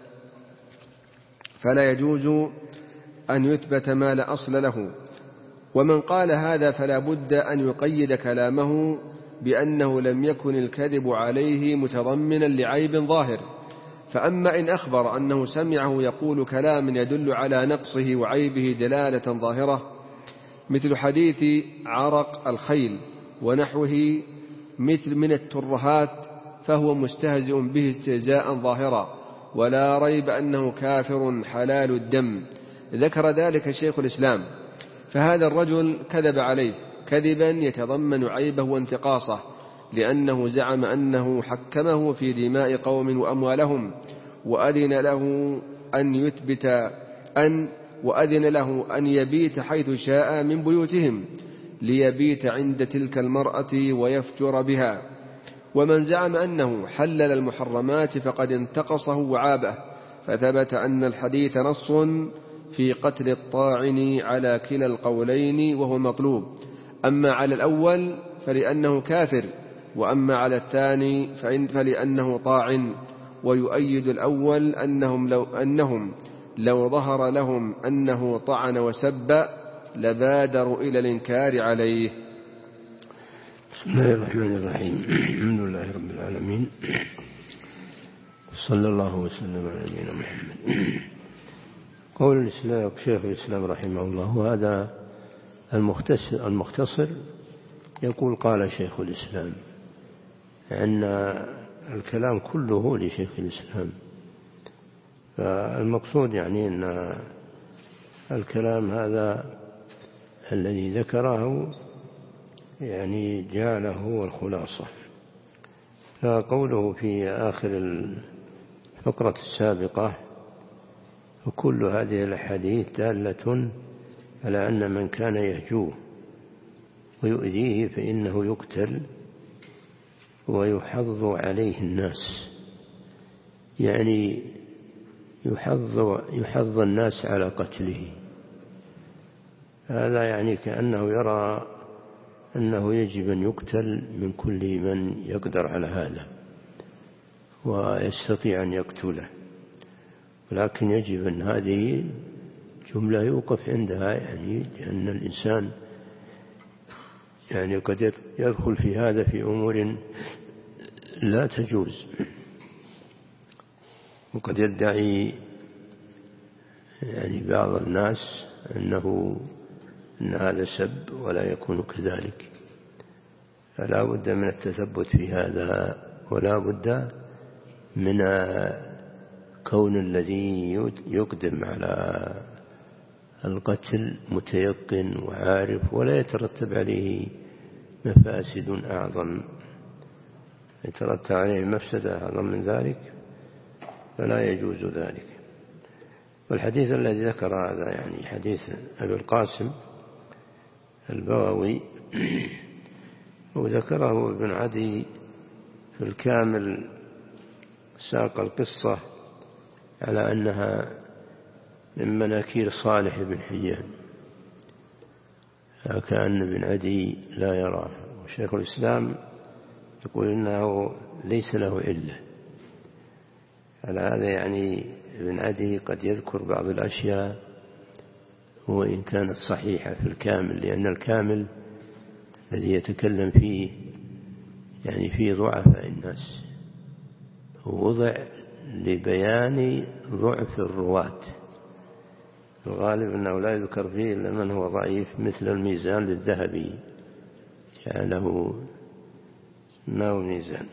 فلا يجوز أن يثبت ما لا أصل له. ومن قال هذا فلا بد أن يقيد كلامه بأنه لم يكن الكذب عليه متضمنا لعيب ظاهر. فأما إن أخبر أنه سمعه يقول كلام يدل على نقصه وعيبه دلالة ظاهرة، مثل حديث عرق الخيل ونحوه مثل من الترهات، فهو مستهزئ به استهزاء ظاهرا، ولا ريب أنه كافر حلال الدم. ذكر ذلك شيخ الإسلام. فهذا الرجل كذب عليه كذبا يتضمن عيبه وانتقاصه، لأنه زعم أنه حكمه في دماء قوم وأموالهم، وأذن له أن يثبت أن وأذن له أن يبيت حيث شاء من بيوتهم، ليبيت عند تلك المرأة ويفجر بها. ومن زعم أنه حلل المحرمات فقد انتقصه وعابه، فثبت أن الحديث نص في قتل الطاعن على كلا القولين وهو مطلوب. أما على الأول فلأنه كافر، وأما على الثاني فلأنه طاعن. ويؤيد الأول أنهم لو, أنهم لو ظهر لهم أنه طعن وسب لبادروا إلى الإنكار عليه. بسم الله الرحمن الرحيم. الحمد لله رب العالمين، صلى الله وسلم على نبينا محمد. قول الإسلام شيخ الإسلام رحمه الله، وهذا المختصر, المختصر يقول: قال شيخ الإسلام، أن الكلام كله لشيخ الإسلام. فالمقصود يعني أن الكلام هذا الذي ذكره يعني جعله الخلاصة. فقوله في آخر الفقرة السابقة: وكل هذه الأحاديث دالة على أن من كان يهجوه ويؤذيه فإنه يقتل ويحض عليه الناس، يعني يحض, يحض الناس على قتله. هذا يعني كأنه يرى أنه يجب أن يقتل من كل من يقدر على هذا ويستطيع أن يقتله، ولكن يجب أن هذه جملة يوقف عندها، يعني أن الإنسان يعني قد يدخل في هذا في أمور لا تجوز، وقد يدعي يعني بعض الناس أنه أن هذا سب ولا يكون كذلك. فلا بد من التثبت في هذا، ولا بد من كون الذي يقدم على القتل متيقن وعارف ولا يترتب عليه مفاسد أعظم. يترتب عليه مفسدة أعظم من ذلك فلا يجوز ذلك. والحديث الذي ذكر هذا يعني حديث أبي القاسم البغوي وذكره ابن عدي في الكامل، ساق القصة على أنها من مناكير صالح بن حيان، كأن ابن عدي لا يراه. وشيخ الإسلام يقول إنه ليس له إلا على هذا، يعني ابن عدي قد يذكر بعض الأشياء وإن كانت صحيحة في الكامل، لأن الكامل الذي يتكلم فيه يعني فيه ضعفاء الناس، ووضع لبيان ضعف الرواة، الغالب أنه لا يذكر فيه إلا من هو ضعيف، مثل الميزان للذهبي جعله ما هو ميزان.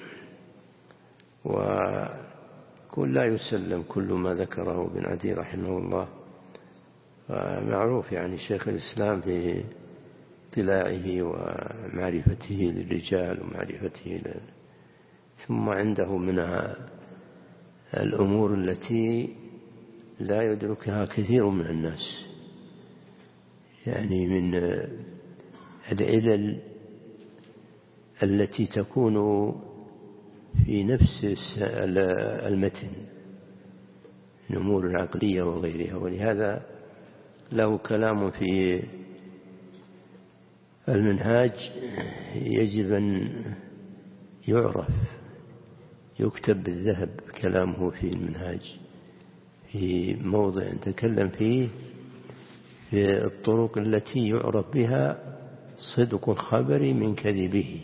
وكل لا يسلم كل ما ذكره ابن عدي رحمه الله، معروف يعني شيخ الإسلام في اطلاعه ومعرفته للرجال ومعرفته لل... ثم عنده منها الأمور التي لا يدركها كثير من الناس، يعني من العلل التي تكون في نفس المتن، الأمور العقلية وغيرها. ولهذا له كلام في المنهاج يجب أن يعرف، يكتب بالذهب كلامه في المنهاج، في موضع تكلم فيه في الطرق التي يعرف بها صدق الخبر من كذبه.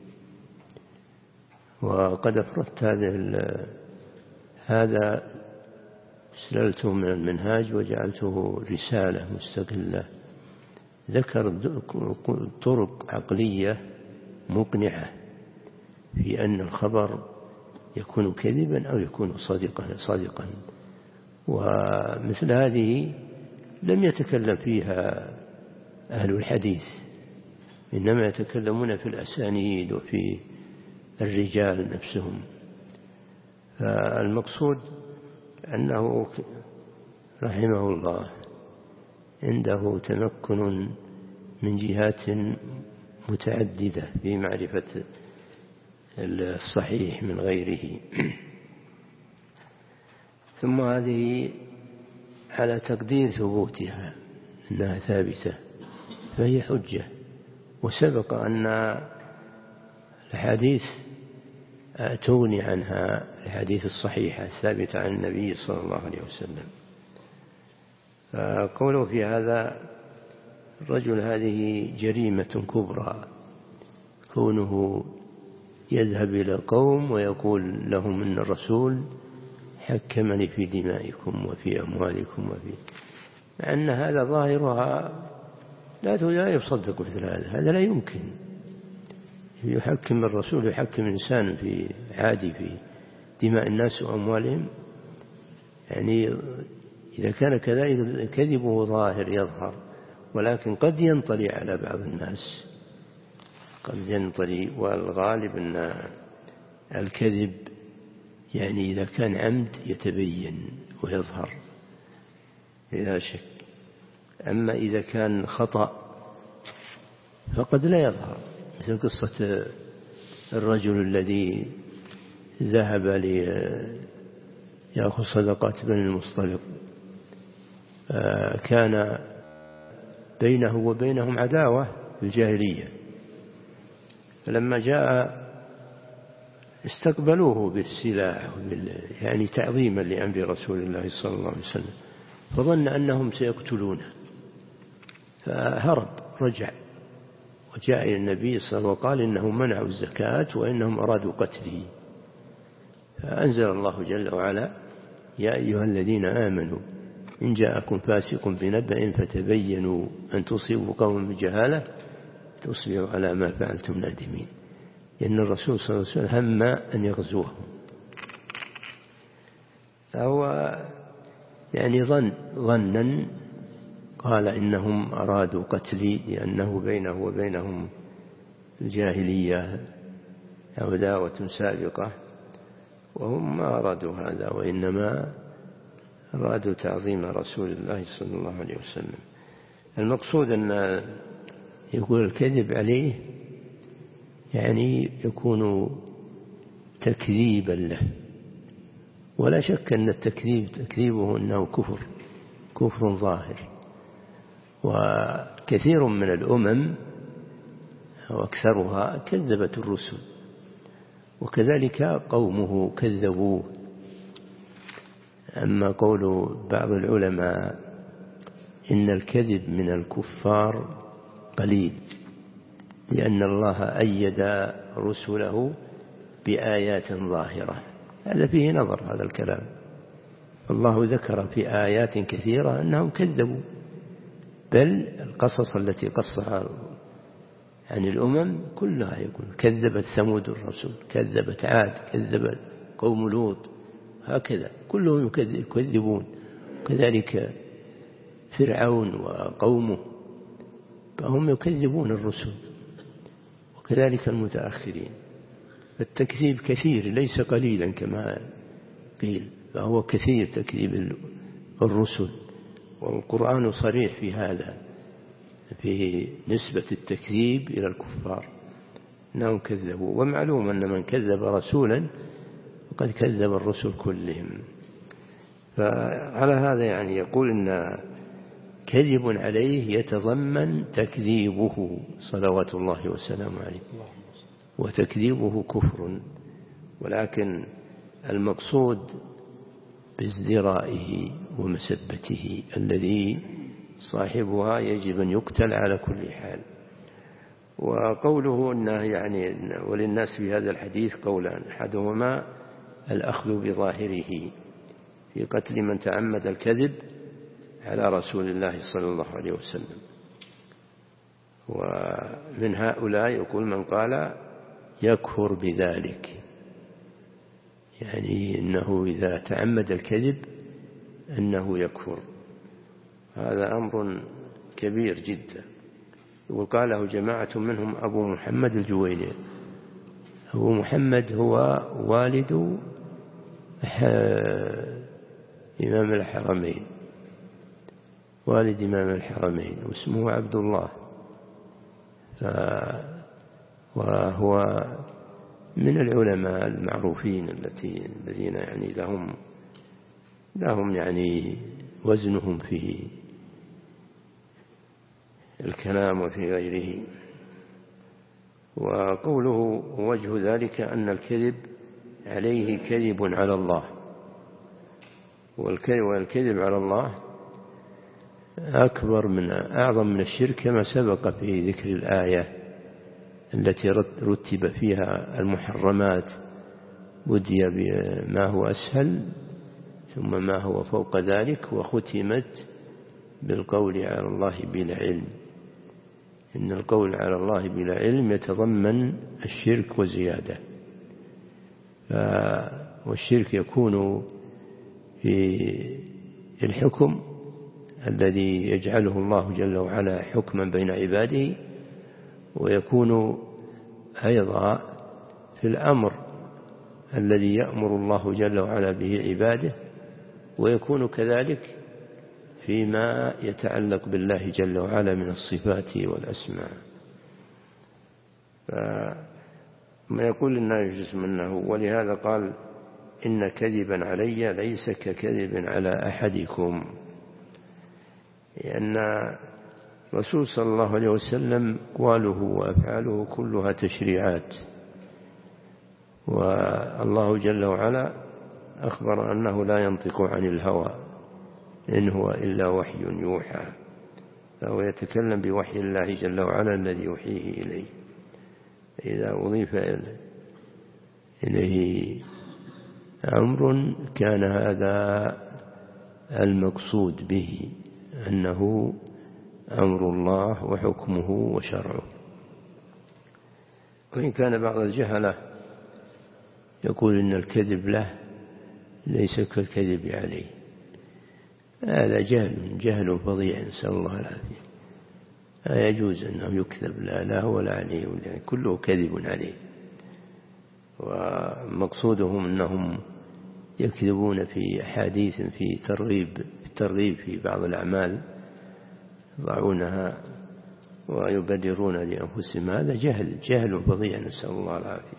وقد أفردت هذا هذا سللته من المنهاج وجعلته رسالة مستقلة، ذكر طرق عقلية مقنعة في أن الخبر يكون كذبا أو يكون صادقا صادقا ومثل هذه لم يتكلم فيها أهل الحديث، إنما يتكلمون في الأسانيد وفي الرجال نفسهم. فالمقصود أنه رحمه الله عنده تمكن من جهات متعددة في معرفة الصحيح من غيره. ثم هذه على تقدير ثبوتها أنها ثابتة فهي حجة. وسبق أن الحديث تغني عنها الحديث الصحيحة الثابتة عن النبي صلى الله عليه وسلم. فقوله في هذا الرجل هذه جريمة كبرى، كونه يذهب إلى القوم ويقول لهم إن الرسول حكمني في دمائكم وفي أموالكم وفي، مع أن هذا ظاهرها لا يصدق مثل هذا، هذا لا يمكن. يحكم الرسول يحكم إنسان في عادي في دماء الناس وأموالهم، يعني إذا كان كذلك كذبه ظاهر يظهر، ولكن قد ينطلي على بعض الناس، قد ينطلي. والغالب أن الكذب يعني إذا كان عمد يتبين ويظهر بلا شك، أما إذا كان خطأ فقد لا يظهر، مثل قصة الرجل الذي ذهب ليأخذ صدقات بني المصطلق، كان بينه وبينهم عداوة في الجاهلية، فلما جاء استقبلوه بالسلاح يعني تعظيما لأمر رسول الله صلى الله عليه وسلم، فظن أنهم سيقتلونه فهرب رجع وجاء إلى النبي صلى الله عليه وسلم وقال إنهم منعوا الزكاة وإنهم أرادوا قتلي. فأنزل الله جل وعلا: يا أيها الذين آمنوا إن جاءكم فاسق بنبأ فتبينوا أن تصيبوا قوما بجهالة تصبحوا على ما فعلتم نادمين. لأن الرسول صلى الله عليه وسلم هم أن يغزوهم، فهو يعني ظن ظنا قال إنهم أرادوا قتلي، لأنه بينه وبينهم الجاهلية عداوة سابقة، وهم ما أرادوا هذا، وإنما أرادوا تعظيم رسول الله صلى الله عليه وسلم. المقصود أن يقول الكذب عليه يعني يكون تكذيبا له، ولا شك أن التكذيب تكذيبه أنه كفر كفر ظاهر. وكثير من الأمم وأكثرها كذبت الرسل، وكذلك قومه كذبوه. أما قول بعض العلماء إن الكذب من الكفار قليل، لأن الله أيد رسله بآيات ظاهرة، هذا فيه نظر هذا الكلام. الله ذكر في آيات كثيرة أنهم كذبوا، بل القصص التي قصها عن الأمم كلها يقول كذبت ثمود الرسل، كذبت عاد، كذبت قوم لوط، هكذا كلهم يكذبون. كذلك فرعون وقومه فهم يكذبون الرسل، وكذلك المتأخرين. التكذيب كثير ليس قليلا كما قيل، فهو كثير تكذيب الرسل، والقرآن صريح في هذا، في نسبة التكذيب إلى الكفار أنهم كذبوا. ومعلوم أن من كذب رسولا وقد كذب الرسل كلهم. فعلى هذا يعني يقول إن كذب عليه يتضمن تكذيبه صلوات الله وسلامه عليه، وتكذيبه كفر، ولكن المقصود بازدرائه ومسبته الذي صاحبها يجب أن يقتل على كل حال. وقوله أنه يعني وللناس في هذا الحديث قولان، أحدهما الأخذ بظاهره في قتل من تعمد الكذب على رسول الله صلى الله عليه وسلم. ومن هؤلاء يقول من قال يكفر بذلك، يعني إنه إذا تعمد الكذب أنه يكفر. هذا أمر كبير جدا. وقاله جماعة منهم أبو محمد الجويني. أبو محمد هو والد إمام الحرمين، والد إمام الحرمين، واسمه عبد الله، وهو من العلماء المعروفين التي الذين يعني لهم لهم يعني وزنهم في الكلام وفي غيره. وقوله وجه ذلك أن الكذب عليه كذب على الله، والكذب على الله أكبر من أعظم من الشرك، كما سبق في ذكر الآية التي رتب فيها المحرمات، بدي بما هو أسهل ثم ما هو فوق ذلك، وختمت بالقول على الله بلا علم. إن القول على الله بلا علم يتضمن الشرك وزيادة. والشرك يكون في الحكم الذي يجعله الله جل وعلا حكما بين عباده، ويكون أيضا في الأمر الذي يأمر الله جل وعلا به عباده، ويكون كذلك فيما يتعلق بالله جل وعلا من الصفات والأسماء. فما يقول إنه يجزم منه، ولهذا قال إن كذبا علي ليس ككذب على أحدكم، لأن الرسول صلى الله عليه وسلم قواله وأفعاله كلها تشريعات، والله جل وعلا أخبر أنه لا ينطق عن الهوى إن هو إلا وحي يوحى، فهو يتكلم بوحي الله جل وعلا الذي يوحيه إليه. إذا أضيف إليه أمر كان هذا المقصود به أنه أمر الله وحكمه وشرعه. وإن كان بعض الجهلة يقول إن الكذب له ليس كالكذب عليه، هذا جهل جهل فظيع، نسأل الله العافية. لا يجوز أنه يكذب لا له ولا عليه، ولا كله كذب عليه. ومقصودهم أنهم يكذبون في أحاديث في ترغيب الترغيب في بعض الأعمال يضعونها ويبررون لأنفسهم. هذا جهل جهل فظيع، نسأل الله العافية.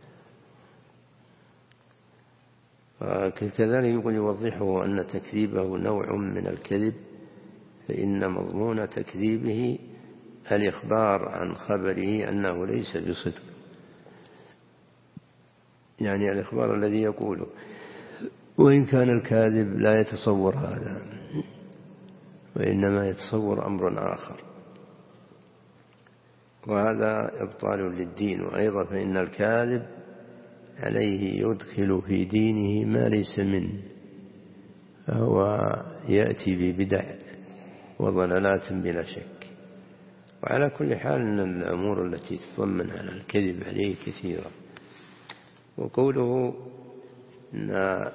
وكذلك يقول يوضحه أن تكذيبه نوع من الكذب، فإن مضمون تكذيبه الإخبار عن خبره أنه ليس بصدق، يعني الإخبار الذي يقوله، وإن كان الكاذب لا يتصور هذا وإنما يتصور أمر آخر، وهذا إبطال للدين. وأيضا فإن الكاذب عليه يدخل في دينه ما ليس منه، فهو يأتي ببدع وضلالات بلا شك. وعلى كل حال أن الأمور التي تتضمن على الكذب عليه كثيرة. وقوله إن,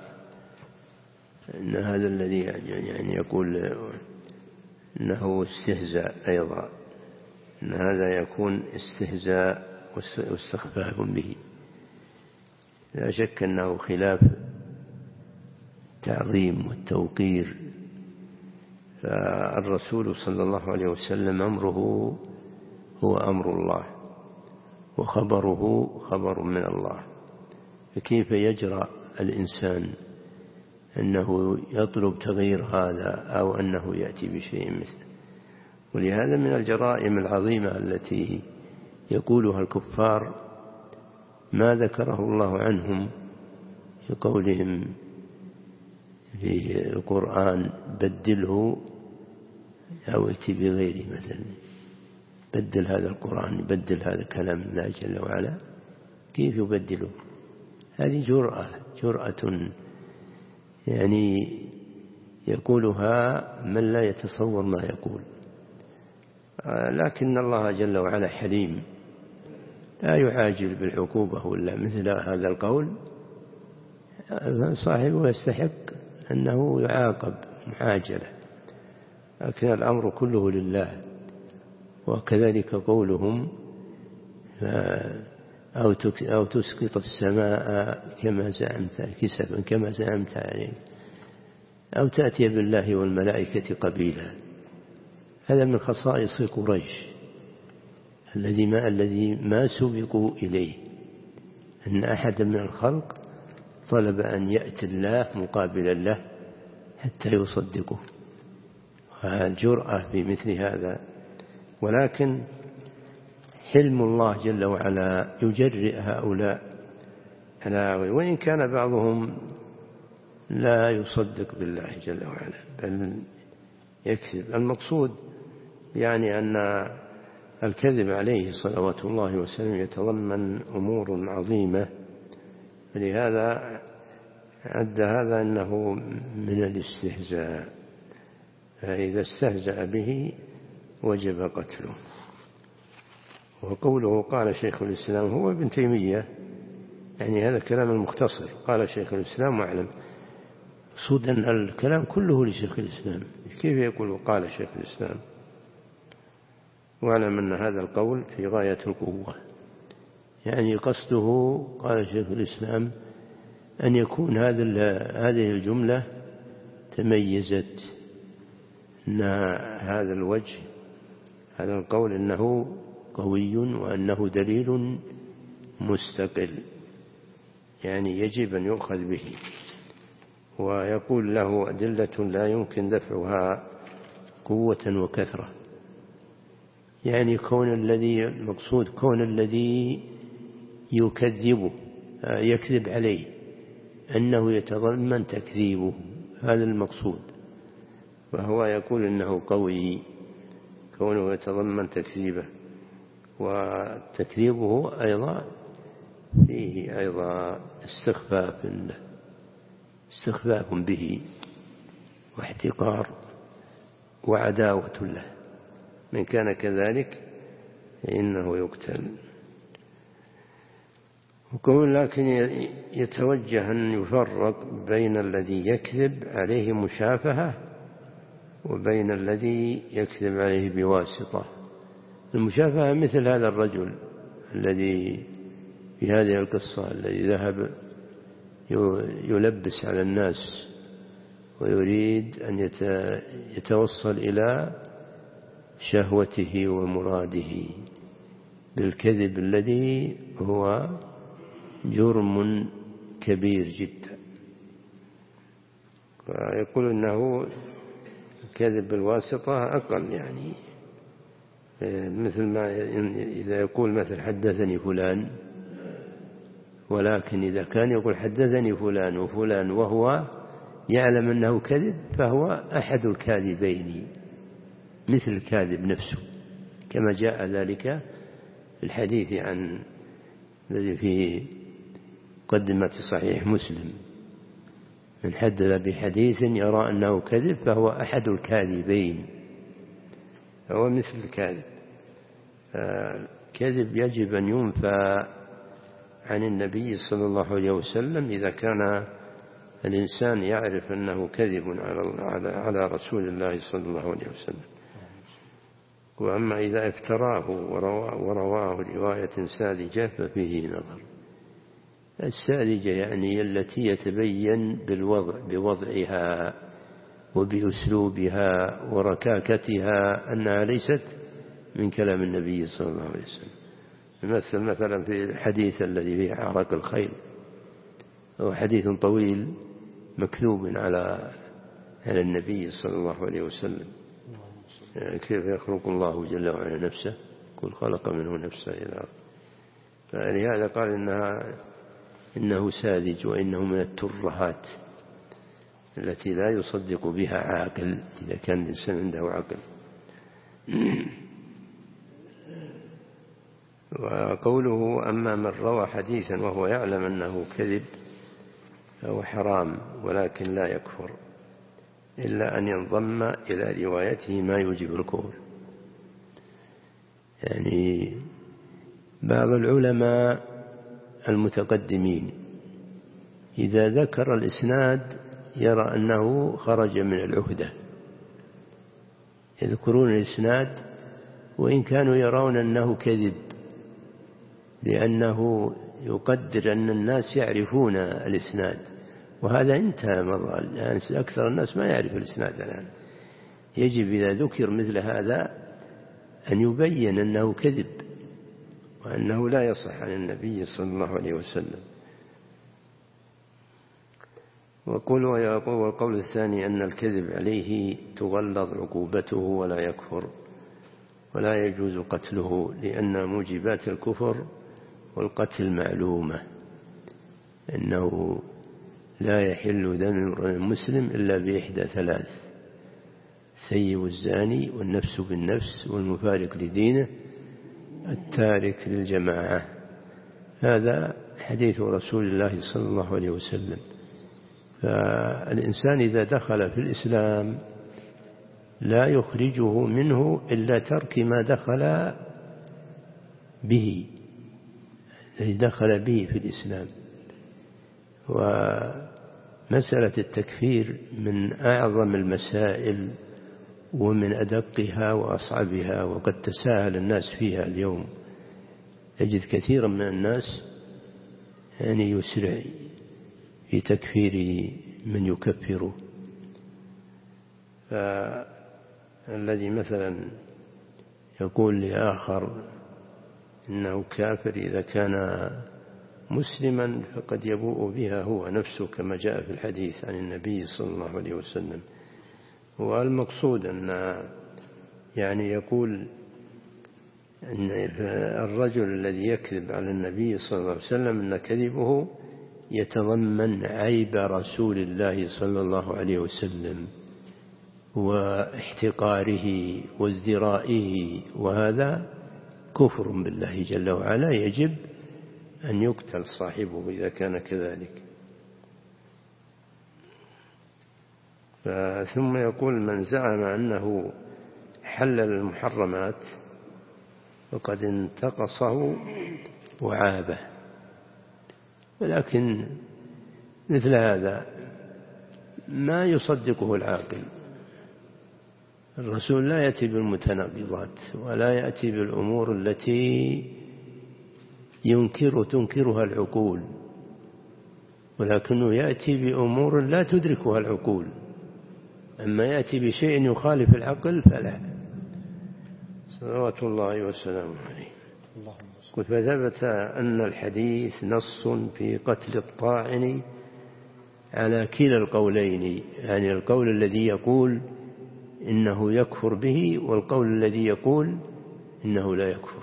إن هذا الذي يعني يقول إنه استهزاء، أيضا إن هذا يكون استهزاء واستخفاف به، لا شك أنه خلاف التعظيم والتوقير. فالرسول صلى الله عليه وسلم أمره هو أمر الله وخبره خبر من الله، فكيف يجرأ الإنسان أنه يطلب تغيير هذا أو أنه يأتي بشيء مثله؟ ولهذا من الجرائم العظيمة التي يقولها الكفار ما ذكره الله عنهم في قولهم في القرآن بدله أو ائت بغيره، مثلا بدل هذا القرآن، بدل هذا كلام الله جل وعلا، كيف يبدله؟ هذه جرأة جرأة يعني يقولها من لا يتصور ما يقول. لكن الله جل وعلا حليم لا يعاجل بالعقوبة ولا مثل هذا القول صاحبه يستحق أنه يعاقب معاجلة، لكن الأمر كله لله. وكذلك قولهم أو تسقط السماء كما زعمت كسفا كما زعمت عليه أو تأتي بالله والملائكة قبيلا، هذا من خصائص قريش الذي ما الذي ما سبقوا إليه، أن أحدا من الخلق طلب أن يأتي الله مقابلا له حتى يصدقه. الجرأة في مثل هذا، ولكن حلم الله جل وعلا يجرئ هؤلاء، وإن كان بعضهم لا يصدق بالله جل وعلا بل يكذب. المقصود يعني أن الكذب عليه صلوات الله وسلم يتضمن أمور عظيمة، فلهذا عد هذا أنه من الاستهزاء، فإذا استهزأ به وجب قتله. وقوله قال شيخ الإسلام هو ابن تيمية، يعني هذا الكلام المختصر، قال شيخ الإسلام واعلم، صد أن الكلام كله لشيخ الإسلام، كيف يقول قال شيخ الإسلام؟ واعلم أن هذا القول في غاية القوة، يعني قصده قال شيخ الإسلام أن يكون هذا هذه الجملة تميزت أن هذا الوجه هذا القول أنه قوي وأنه دليل مستقل، يعني يجب أن يؤخذ به، ويقول له أدلة لا يمكن دفعها قوة وكثرة. يعني كون الذي المقصود كون الذي يكذبه يكذب عليه أنه يتضمن تكذيبه، هذا المقصود. وهو يقول إنه قوي كونه يتضمن تكذيبه، وتكذيبه أيضا فيه أيضا استخفاف استخفاف به واحتقار وعداوة له، من كان كذلك فإنه يقتل. وقول لكن يتوجه أن يفرق بين الذي يكذب عليه مشافهة وبين الذي يكذب عليه بواسطة. المشافهة مثل هذا الرجل الذي في هذه القصة الذي ذهب يلبس على الناس ويريد أن يتوصل إلى شهوته ومراده بالكذب الذي هو جرم كبير جدا. ويقول إنه كذب بالواسطة أقل، يعني مثل ما إذا يقول مثل حدثني فلان، ولكن إذا كان يقول حدثني فلان وفلان وهو يعلم أنه كذب فهو أحد الكاذبين مثل الكاذب نفسه، كما جاء ذلك في الحديث عن الذي في مقدمة صحيح مسلم: من حدث بحديث يرى أنه كذب فهو أحد الكاذبين، هو مثل الكاذب. الكذب يجب أن ينفى عن النبي صلى الله عليه وسلم إذا كان الإنسان يعرف أنه كذب على رسول الله صلى الله عليه وسلم. وأما إذا افتراه ورواه رواية ساذجة ففيه نظر. الساذجة يعني التي يتبين بالوضع بوضعها وبأسلوبها وركاكتها أنها ليست من كلام النبي صلى الله عليه وسلم. مثل مثلا في الحديث الذي فيه عرق الخيل، هو حديث طويل مكذوب على على النبي صلى الله عليه وسلم. يعني كيف يخلق الله جل وعلا نفسه؟ يقول خلق منه نفسه إذا، فلهذا قال إنها إنه ساذج وإنه من الترهات التي لا يصدق بها عاقل إذا كان الإنسان عنده عقل. وقوله: أما من روى حديثا وهو يعلم أنه كذب فهو حرام ولكن لا يكفر إلا أن ينضم إلى روايته ما يوجب الكفر. يعني بعض العلماء المتقدمين إذا ذكر الإسناد يرى أنه خرج من العهدة، يذكرون الإسناد وإن كانوا يرون أنه كذب، لأنه يقدر أن الناس يعرفون الإسناد، وهذا انتهى مضى الآن. أكثر الناس ما يعرف الإسناد الآن. يجب إذا ذكر مثل هذا أن يبين أنه كذب وأنه لا يصح عن النبي صلى الله عليه وسلم. وقول والقول الثاني أن الكذب عليه تغلظ عقوبته ولا يكفر ولا يجوز قتله، لأن موجبات الكفر والقتل معلومة، إنه لا يحل دم المسلم إلا بإحدى ثلاث: ثيب الزاني والنفس بالنفس والمفارق لدينه التارك للجماعة. هذا حديث رسول الله صلى الله عليه وسلم. فالإنسان إذا دخل في الإسلام لا يخرجه منه إلا ترك ما دخل به الذي دخل به في الإسلام. ومسألة التكفير من أعظم المسائل ومن أدقها وأصعبها، وقد تساهل الناس فيها اليوم. يجد كثيرا من الناس يعني يسرع في تكفير من يكفره. فالذي مثلا يقول لآخر إنه كافر إذا كان مسلما فقد يبوء بها هو نفسه، كما جاء في الحديث عن النبي صلى الله عليه وسلم. والمقصود أن يعني يقول أن الرجل الذي يكذب على النبي صلى الله عليه وسلم أن كذبه يتضمن عيب رسول الله صلى الله عليه وسلم واحتقاره وازدرائه، وهذا كفر بالله جل وعلا، يجب أن يقتل صاحبه إذا كان كذلك. ثم يقول: من زعم أنه حلل المحرمات فقد انتقصه وعابه. ولكن مثل هذا ما يصدقه العاقل. الرسول لا يأتي بالمتناقضات ولا يأتي بالأمور التي ينكر تنكرها العقول، ولكنه يأتي بأمور لا تدركها العقول، أما يأتي بشيء يخالف العقل فلا، صلوات الله وسلامه عليه. فثبت أن الحديث نص في قتل الطاعن على كلا القولين، يعني القول الذي يقول إنه يكفر به والقول الذي يقول إنه لا يكفر.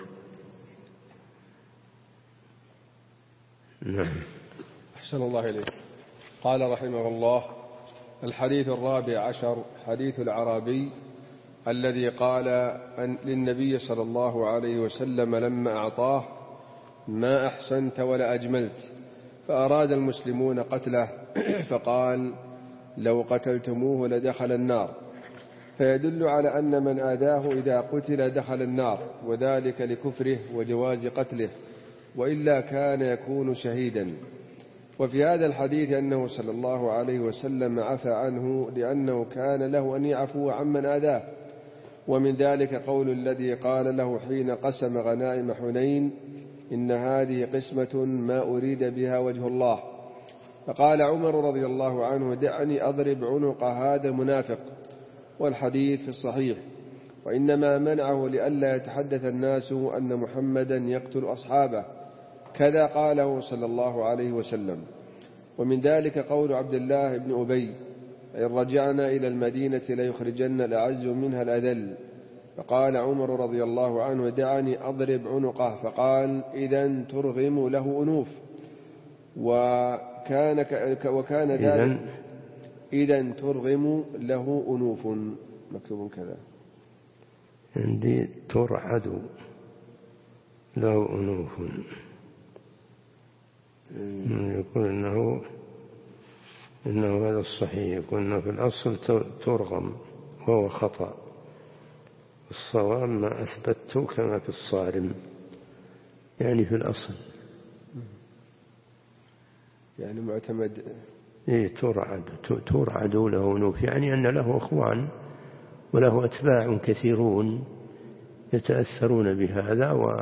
نعم. أحسن الله إليك. قال رحمه الله: الحديث الرابع عشر حديث الأعرابي الذي قال للنبي صلى الله عليه وسلم لما أعطاه: ما أحسنت ولا أجملت، فأراد المسلمون قتله فقال: لو قتلتموه لدخل النار، فيدل على أن من آذاه إذا قتل دخل النار، وذلك لكفره وجواز قتله، وإلا كان يكون شهيدا. وفي هذا الحديث أنه صلى الله عليه وسلم عفى عنه لأنه كان له أن يعفو عمن آذاه. ومن ذلك قول الذي قال له حين قسم غنائم حنين: إن هذه قسمة ما أريد بها وجه الله. فقال عمر رضي الله عنه: دعني أضرب عنق هذا المنافق. والحديث في الصحيح. وإنما منعه لئلا يتحدث الناس أن محمدا يقتل أصحابه، كذا قاله صلى الله عليه وسلم. ومن ذلك قول عبد الله بن أبي: إن رجعنا إلى المدينة ليخرجن الأعز منها الأذل. فقال عمر رضي الله عنه: دعني أضرب عنقه. فقال: إذن ترغم له أنوف. وكان, وكان ذلك إذن ترغم له أنوف. مكتوب كذا عندي: ترعد له أنوف. يقول إنه إنه هذا الصحيح، يقول إنه في الأصل ترغم وهو خطأ. الصواب ما أثبته كما في الصارم، يعني في الأصل يعني معتمد. إيه ترعد ترعد له أنوف، يعني أن له أخوان وله أتباع كثيرون يتأثرون بهذا، و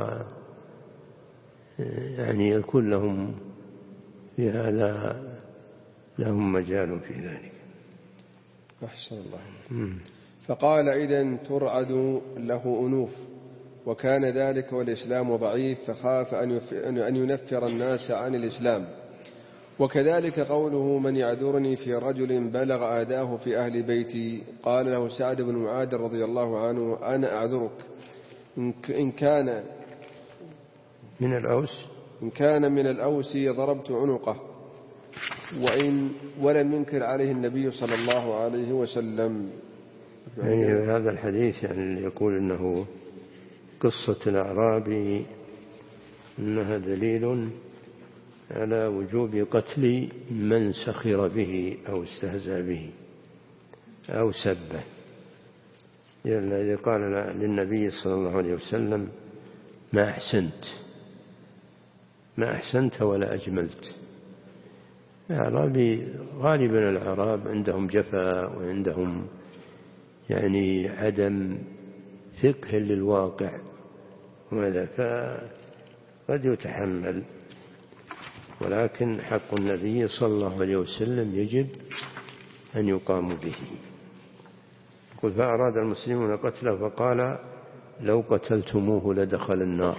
يعني يكون لهم في هذا لهم مجال في ذلك. أحسن الله. مم. فقال: إذن ترعد له أنوف. وكان ذلك والإسلام ضعيف، فخاف أن ينفر الناس عن الإسلام. وكذلك قوله: من يعذرني في رجل بلغ آذاه في أهل بيتي. قال له سعد بن معاذ رضي الله عنه: أنا أعذرك إن كان من الأوس إن كان من الأوس ضربت عنقه. وإن ولم ينكر عليه النبي صلى الله عليه وسلم. يعني هذا الحديث يعني يقول إنه قصة الأعرابي إنها دليل على وجوب قتل من سخر به أو استهزأ به أو سبه، الذي قال للنبي صلى الله عليه وسلم: ما أحسنت ما أحسنت ولا أجملت. الأعرابي غالبا الأعراب عندهم جفاء وعندهم يعني عدم فقه للواقع، وهذا فقد يتحمل، ولكن حق النبي صلى الله عليه وسلم يجب أن يقام به. قل: فأراد المسلمون قتله فقال: لو قتلتموه لدخل النار،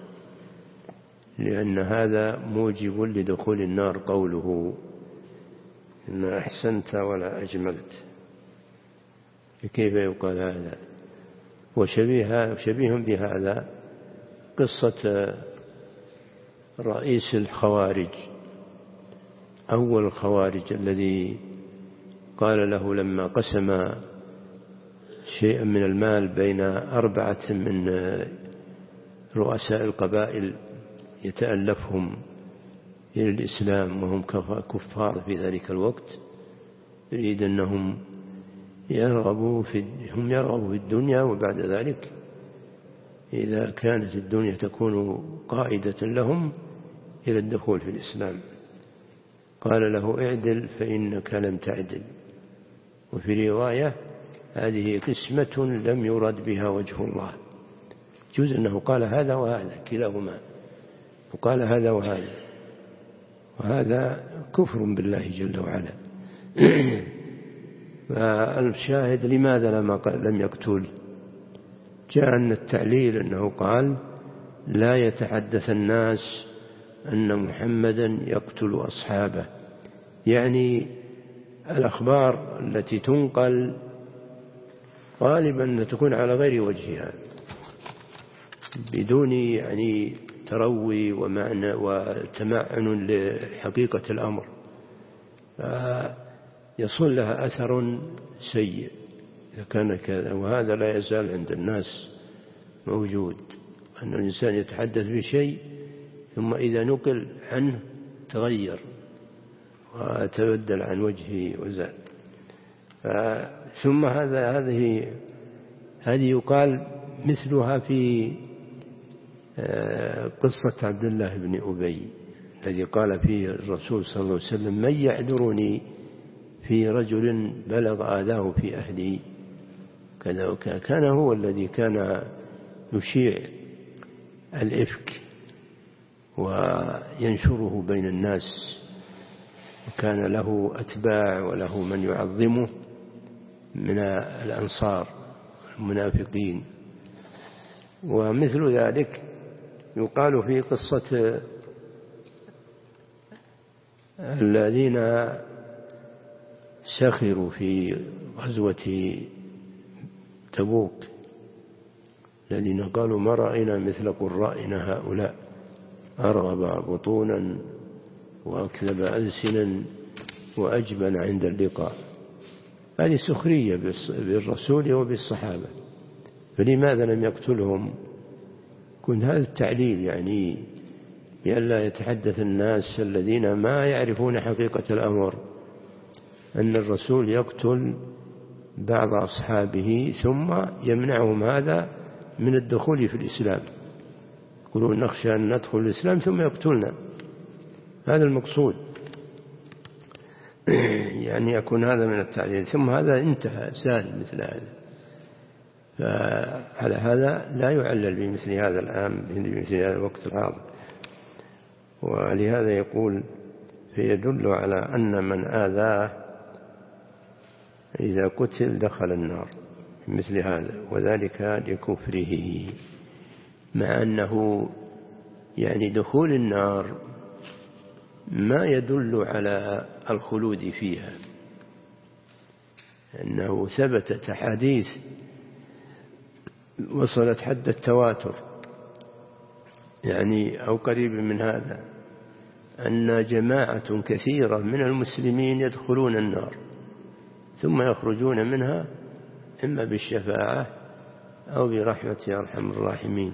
لأن هذا موجب لدخول النار قوله: إن أحسنت ولا أجملت. كيف يقال هذا؟ وشبيه شبيه بهذا قصة رئيس الخوارج، أول الخوارج، الذي قال له لما قسم شيئا من المال بين أربعة من رؤساء القبائل يتألفهم إلى الإسلام وهم كفار في ذلك الوقت، يريد أنهم يرغبوا في هم يرغبوا في الدنيا، وبعد ذلك إذا كانت الدنيا تكون قائدة لهم إلى الدخول في الإسلام. قال له: اعدل فإنك لم تعدل. وفي رواية: هذه قسمة لم يرد بها وجه الله. جزء أنه قال هذا وهذا كلاهما، وقال هذا وهذا، وهذا كفر بالله جل وعلا. فالشاهد لماذا لم يقتل؟ جاء أن التعليل أنه قال لا يتحدث الناس أن محمدا يقتل أصحابه، يعني الأخبار التي تنقل غالبا تكون على غير وجهها، بدون يعني تروي ومعنى وتمعن لحقيقة الأمر، يصل لها أثر سيء إذا كان كذا. وهذا لا يزال عند الناس موجود، أن الإنسان يتحدث بشيء ثم إذا نقل عنه تغير وتبدل عن وجهه وزاد. ثم هذا هذه هذه يقال مثلها في قصة عبد الله بن أبي الذي قال فيه الرسول صلى الله عليه وسلم من يعذرني في رجل بلغ آذاه في أهلي كذا وكذا. كان هو الذي كان يشيع الإفك وينشره بين الناس، وكان له أتباع وله من يعظمه من الأنصار المنافقين. ومثل ذلك يقال في قصة الذين سخروا في غزوة تبوك، الذين قالوا ما رأينا مثل قرائنا هؤلاء أرغب بطونا وأكذب ألسنا وأجبن عند اللقاء. هذه سخرية بالرسول وبالصحابة، فلماذا لم يقتلهم؟ كن هذا التعليل يعني لئلا يتحدث الناس الذين ما يعرفون حقيقة الأمر أن الرسول يقتل بعض أصحابه ثم يمنعهم هذا من الدخول في الإسلام، يقولون نخشى أن ندخل الإسلام ثم يقتلنا. هذا المقصود، يعني يكون هذا من التعليل. ثم هذا انتهى سهل مثل هذا، فعلى هذا لا يعلل بمثل هذا الآن بمثل هذا الوقت الحاضر. ولهذا يقول فيدل على أن من آذاه إذا قتل دخل النار مثل هذا، وذلك لكفره، مع أنه يعني دخول النار ما يدل على الخلود فيها، أنه ثبتت أحاديث وصلت حد التواتر يعني أو قريب من هذا، أن جماعة كثيرة من المسلمين يدخلون النار ثم يخرجون منها إما بالشفاعة أو برحمة أرحم الراحمين.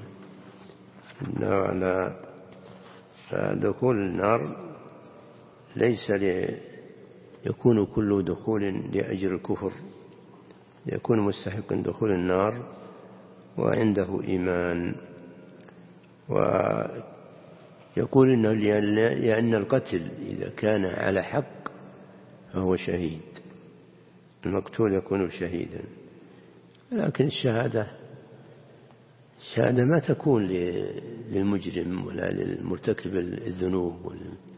على دخول النار ليس يكون كل دخول لأجل الكفر، يكون مستحق دخول النار وعنده إيمان. ويقول إنه لأن القتل إذا كان على حق فهو شهيد، المقتول يكون شهيدا. لكن الشهادة الشهادة ما تكون للمجرم ولا للمرتكب الذنوب.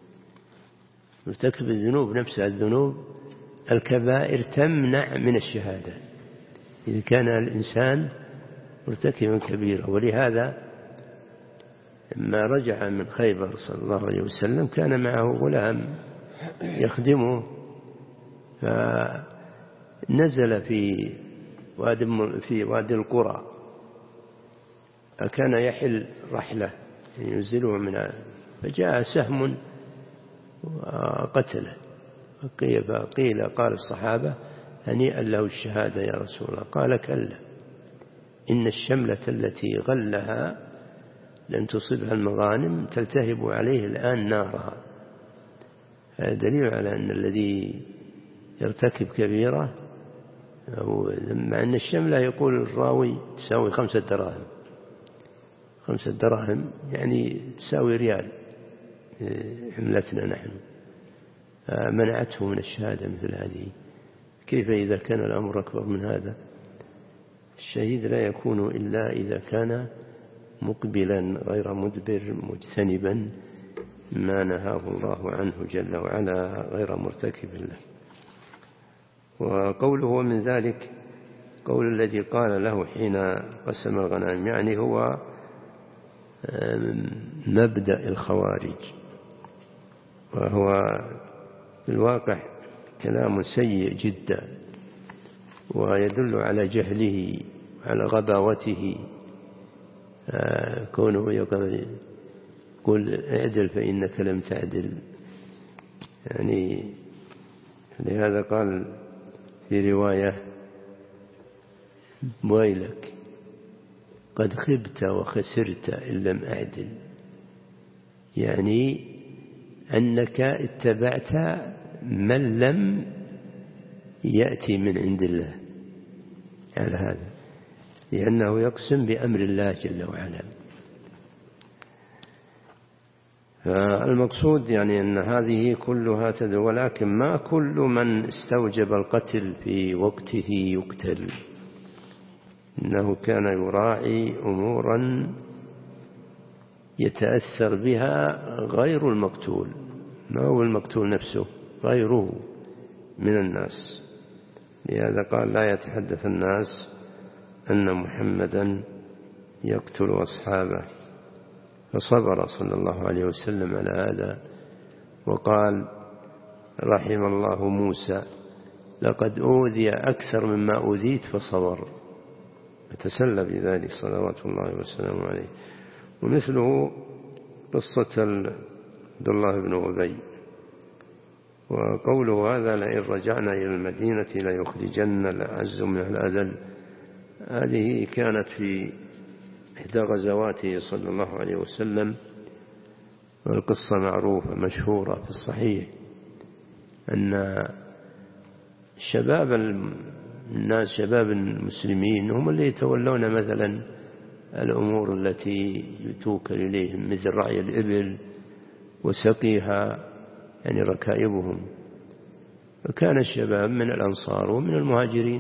مرتكب الذنوب نفسها الذنوب الكبائر تمنع من الشهادة إذا كان الإنسان مرتكبا كبيرا. ولهذا لما رجع من خيبر صلى الله عليه وسلم كان معه غلام يخدمه، فنزل في وادي في وادي القرى، فكان يحل رحلة ينزله من، فجاء سهم وقتله. فقيل قال الصحابة هنيئا له الشهادة يا رسول الله، قال كلا إن الشملة التي غلها لن تصبها المغانم تلتهب عليه الآن نارها. هذا دليل على أن الذي يرتكب كبيرة، مع أن الشملة يقول الراوي تساوي خمسة دراهم، خمسة دراهم يعني تساوي ريال عملتنا نحن، منعته من الشهادة مثل هذه. كيف إذا كان الأمر أكبر من هذا؟ الشهيد لا يكون إلا إذا كان مقبلا غير مدبر مجتنبا ما نهاه الله عنه جل وعلا غير مرتكب له. وقوله من ذلك قول الذي قال له حين قسم الغنائم، يعني هو مبدأ الخوارج، وهو في الواقع كلام سيء جدا ويدل على جهله على غباوته. كونه يقول اعدل فإنك لم تعدل، يعني لهذا قال في رواية ويلك قد خبت وخسرت إن لم أعدل، يعني أنك اتبعت من لم يأتي من عند الله على هذا، لأنه يقسم بأمر الله جل وعلا. فالمقصود يعني أن هذه كلها تدعو، ولكن ما كل من استوجب القتل في وقته يقتل، إنه كان يراعي أمورا يتأثر بها غير المقتول، ما هو المقتول نفسه، غيره من الناس. لهذا قال لا يتحدث الناس أن محمدا يقتل أصحابه، فصبر صلى الله عليه وسلم على هذا، وقال رحم الله موسى لقد أوذي أكثر مما أوذيت فصبر، فتسلى بذلك صلوات الله وسلامه عليه. ومثله قصة عبد الله بن أبي، وقوله هذا لئن رجعنا إلى المدينة ليخرجن الأعز من الأذل، هذه كانت في إحدى غزواته صلى الله عليه وسلم، والقصة معروفة مشهورة في الصحيح، أن شباب الناس شباب المسلمين هم اللي يتولون مثلا الأمور التي توكل إليهم، مثل رعي الإبل وسقيها، يعني ركائبهم. فكان الشباب من الأنصار ومن المهاجرين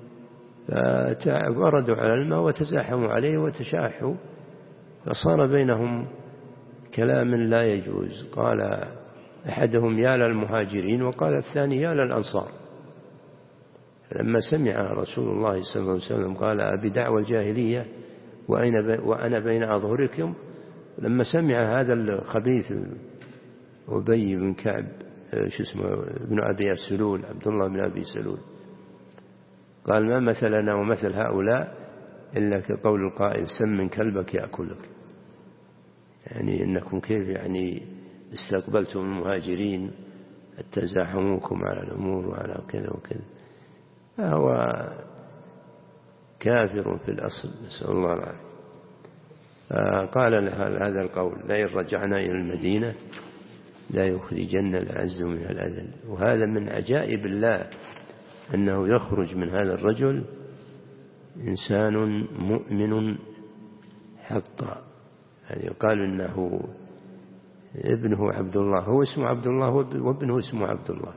فوردوا على الماء وتزاحموا عليه وتشاحوا، فصار بينهم كلام لا يجوز، قال أحدهم يا للمهاجرين وقال الثاني يا للأنصار. لما سمع رسول الله صلى الله عليه وسلم قال أبي دعوى الجاهلية وأنا بين أظهركم، لما سمع هذا الخبيث أبي بن كعب شو اسمه ابن أبي سلول، عبد الله بن أبي سلول، قال ما مثلنا ومثل هؤلاء إلا كقول القائل سمن كلبك يأكلك، يعني إنكم كيف يعني استقبلتم المهاجرين تزاحموكم على الأمور وعلى كذا وكذا. فهو كافر في الأصل، نسأل الله العافية. قال هذا القول لئن رجعنا إلى المدينة لا يخرجن الأعز من الأذل. وهذا من عجائب الله أنه يخرج من هذا الرجل إنسان مؤمن حقا، يعني يقال إنه ابنه عبد الله، هو اسمه عبد الله وابنه اسمه عبد الله.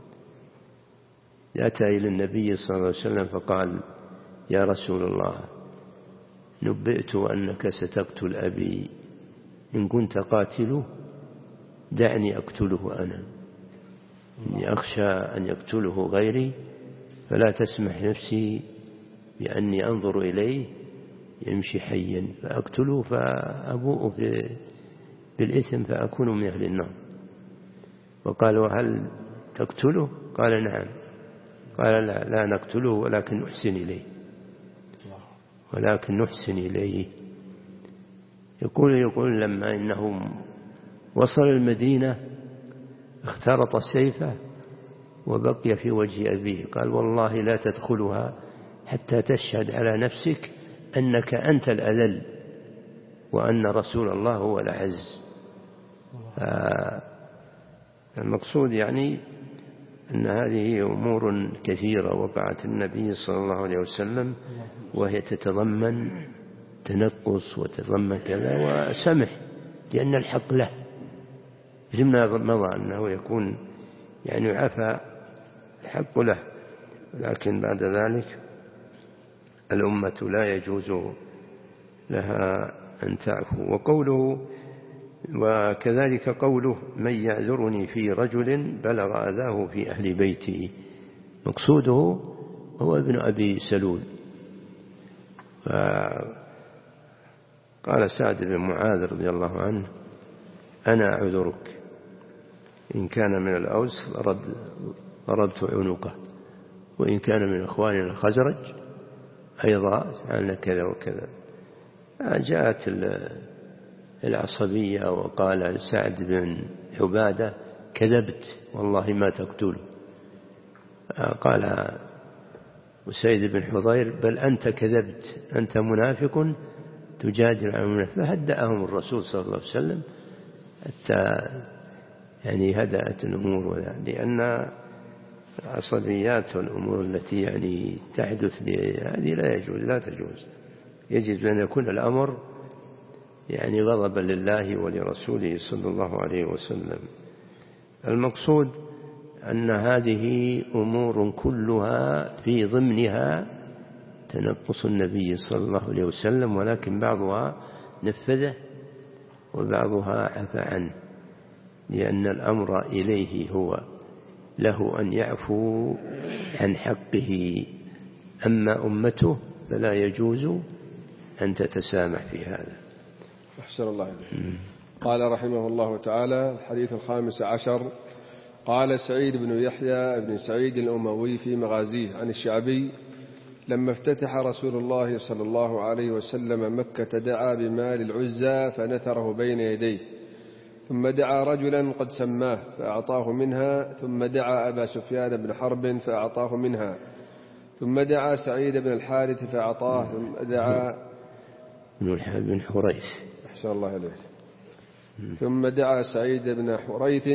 أتى إلى النبي صلى الله عليه وسلم فقال يا رسول الله نبئت أنك ستقتل أبي، إن كنت قاتله دعني أقتله أنا، إني أخشى أن يقتله غيري، فلا تسمح نفسي بأني أنظر إليه يمشي حيا فأقتله فأبوء بالإثم فأكون من أهل النار. وقال وهل تقتله؟ قال نعم. قال لا, لا نقتله ولكن نحسن إليه، ولكن نحسن إليه. يقول يقول لما إنهم وصل المدينة اخترط سيفه وبقي في وجه أبيه، قال والله لا تدخلها حتى تشهد على نفسك أنك أنت الأذل وأن رسول الله هو الأعز. المقصود يعني أن هذه أمور كثيرة وقعت النبي صلى الله عليه وسلم، وهي تتضمن تنقص وتتضمن كذا وسمح، لأن الحق له زمنا مضى أنه يكون يعني عفى الحق له. لكن بعد ذلك الأمة لا يجوز لها أن تعفو. وقوله وكذلك قوله من يعذرني في رجل بلغ أذاه في أهل بيتي، مقصوده هو ابن أبي سلول. فقال سعد بن معاذ رضي الله عنه أنا أعذرك، إن كان من الأوس ضربت عنقه، وإن كان من إخواننا الخزرج أيضا عن كذا وكذا. جاءت العصبية وقال سعد بن عبادة كذبت والله ما تقتله. قال وسيد بن حضير بل أنت كذبت، أنت منافق تجادل عن منافق. فهدأهم الرسول صلى الله عليه وسلم حتى يعني هدأت الأمور، لأن عصبيات والأمور التي يعني تحدث هذه لا يجوز لا تجوز. يجب أن يكون الأمر يعني غضبا لله ولرسوله صلى الله عليه وسلم. المقصود أن هذه أمور كلها في ضمنها تنقص النبي صلى الله عليه وسلم، ولكن بعضها نفذه وبعضها عفى عنه، لأن الأمر إليه هو له أن يعفو عن حقه، أما أمته فلا يجوز أن تتسامح في هذا. أحسن الله إليك. قال رحمه الله تعالى: الحديث الخامس عشر. قال سعيد بن يحيى بن سعيد الأموي في مغازيه عن الشعبي: لما افتتح رسول الله صلى الله عليه وسلم مكة دعا بمال العزى فنثره بين يديه، ثم دعا رجلا قد سماه فأعطاه منها، ثم دعا أبا سفيان بن حرب فأعطاه منها، ثم دعا سعيد بن الحارث فأعطاه، ثم دعا بن حريث أحسن الله إليك ثم دعا سعيد بن حريث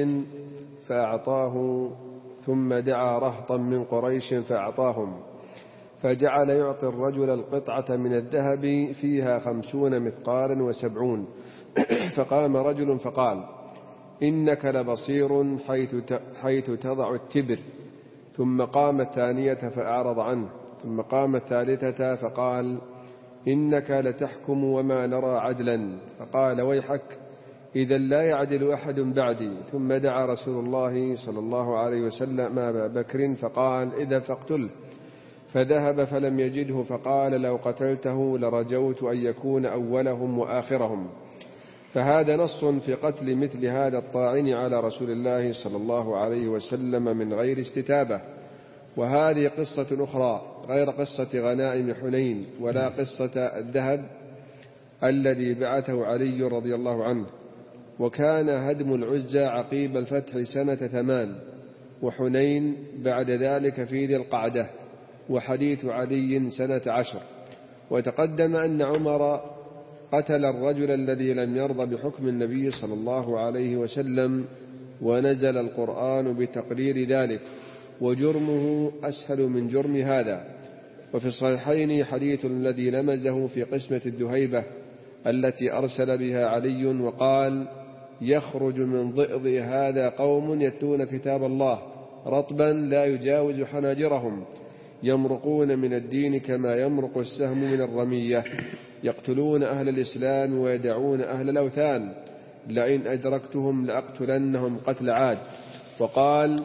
فأعطاه، ثم دعا رهطا من قريش فأعطاهم، فجعل يعطي الرجل القطعة من الذهب فيها خمسون مثقالا وسبعون. فقام رجل فقال: إنك لبصير حيث حيث تضع التبر. ثم قام الثانية فأعرض عنه، ثم قام الثالثة فقال: إنك لتحكم وما نرى عدلا. فقال: ويحك، إذا لا يعدل أحد بعدي. ثم دعا رسول الله صلى الله عليه وسلم أبا بكر فقال: إذا فاقتله. فذهب فلم يجده، فقال: لو قتلته لرجوت أن يكون أولهم وآخرهم. فهذا نص في قتل مثل هذا الطاعن على رسول الله صلى الله عليه وسلم من غير استتابة. وهذه قصة أخرى غير قصة غنائم حنين ولا قصة الذهب الذي بعثه علي رضي الله عنه. وكان هدم العزى عقيب الفتح سنة ثمان، وحنين بعد ذلك في ذي القعدة، وحديث علي سنة عشر. وتقدم أن عمر قتل الرجل الذي لم يرضى بحكم النبي صلى الله عليه وسلم، ونزل القرآن بتقرير ذلك، وجرمه أسهل من جرم هذا. وفي الصحيحين حديث الذي لمزه في قسمة الدهيبة التي أرسل بها علي وقال: يخرج من ضئض هذا قوم يتلون كتاب الله رطبا لا يجاوز حناجرهم، يمرقون من الدين كما يمرق السهم من الرمية، يقتلون أهل الإسلام ويدعون أهل الأوثان، لئن أدركتهم لأقتلنهم قتل عاد. وقال: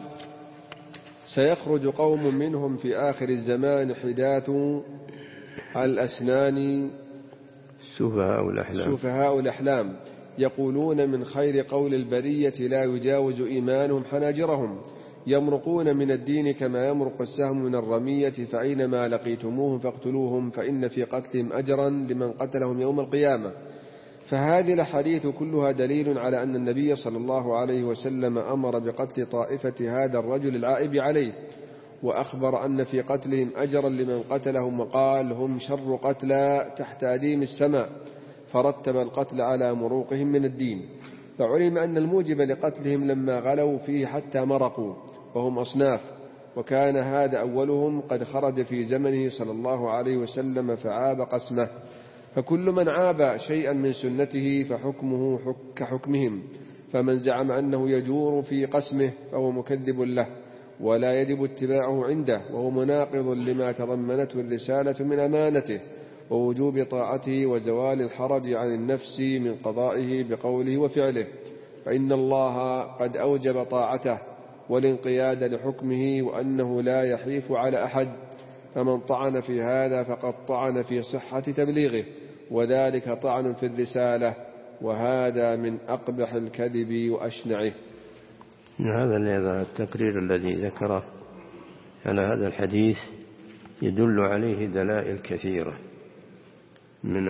سيخرج قوم منهم في آخر الزمان حداث الأسنان سفهاء الأحلام, سفهاء الأحلام يقولون من خير قول البرية لا يجاوز إيمانهم حناجرهم، يمرقون من الدين كما يمرق السهم من الرمية، فأينما لقيتموهم فاقتلوهم، فإن في قتلهم أجرا لمن قتلهم يوم القيامة. فهذه الحديث كلها دليل على أن النبي صلى الله عليه وسلم أمر بقتل طائفة هذا الرجل العائب عليه، وأخبر أن في قتلهم أجرا لمن قتلهم، وقال: هم شر قتلى تحت أديم السماء، فرتب القتل على مروقهم من الدين. فعلم أن الموجب لقتلهم لما غلوا فيه حتى مرقوا، وهم أصناف، وكان هذا أولهم قد خرج في زمنه صلى الله عليه وسلم فعاب قسمه. فكل من عاب شيئا من سنته فحكمه كحكمهم، فمن زعم أنه يجور في قسمه فهو مكذب له، ولا يجب اتباعه عنده، وهو مناقض لما تضمنته الرسالة من أمانته، ووجوب طاعته وزوال الحرج عن النفس من قضائه بقوله وفعله، فإن الله قد أوجب طاعته والانقياد لحكمه وأنه لا يحيف على أحد، فمن طعن في هذا فقد طعن في صحة تبليغه، وذلك طعن في الرسالة، وهذا من أقبح الكذب وأشنعه. هذا التقرير الذي ذكره على هذا الحديث يدل عليه دلائل كثيرة من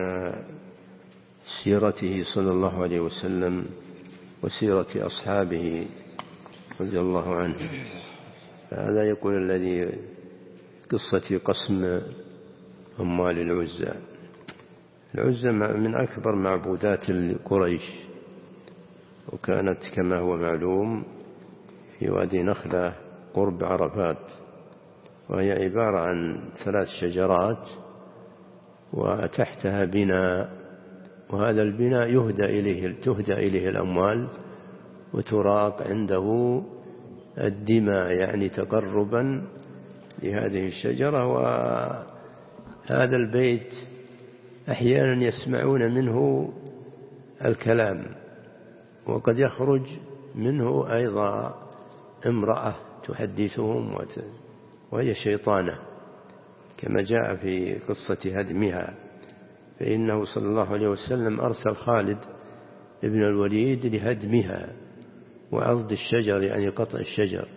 سيرته صلى الله عليه وسلم وسيرة أصحابه رضي الله عنه. هذا يقول الذي قصة قسم أموال العزى. العزى من أكبر معبودات قريش، وكانت كما هو معلوم في وادي نخلة قرب عرفات، وهي عبارة عن ثلاث شجرات وتحتها بناء، وهذا البناء يهدى إليه تهدى إليه الأموال وتراق عنده الدماء، يعني تقربا لهذه الشجرة. وهذا البيت أحيانا يسمعون منه الكلام، وقد يخرج منه أيضا امرأة تحدثهم وهي شيطانة، كما جاء في قصة هدمها، فإنه صلى الله عليه وسلم أرسل خالد ابن الوليد لهدمها وعضد الشجر، يعني قطع الشجر.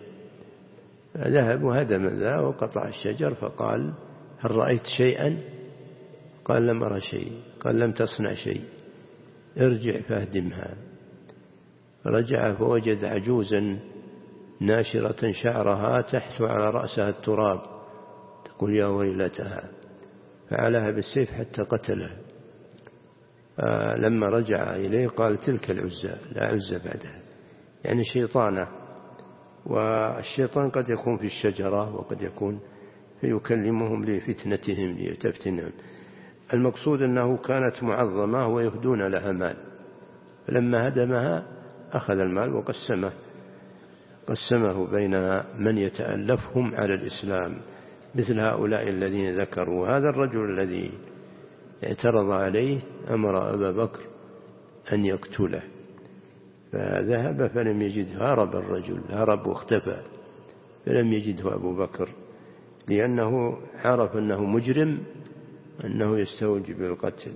ذهب وهدم ذا وقطع الشجر، فقال: هل رأيت شيئا؟ قال: لم أرى شيء. قال: لم تصنع شيء، ارجع فاهدمها. رجع فوجد عجوزا ناشرة شعرها تحث على رأسها التراب، تقول: يا ويلتها، فعلها بالسيف حتى قتلها. لما رجع إليه قال: تلك العزى، لا عزى بعدها، يعني شيطانة. والشيطان قد يكون في الشجرة وقد يكون فيكلمهم لفتنتهم لتفتنهم. المقصود أنه كانت معظمة ويهدون لها مال، فلما هدمها أخذ المال وقسمه قسمه بين من يتألفهم على الإسلام، مثل هؤلاء الذين ذكروا. هذا الرجل الذي اعترض عليه أمر أبا بكر أن يقتله، فذهب فلم يجده، هرب الرجل، هرب واختفى، فلم يجده أبو بكر، لأنه عرف أنه مجرم، أنه يستوجب القتل.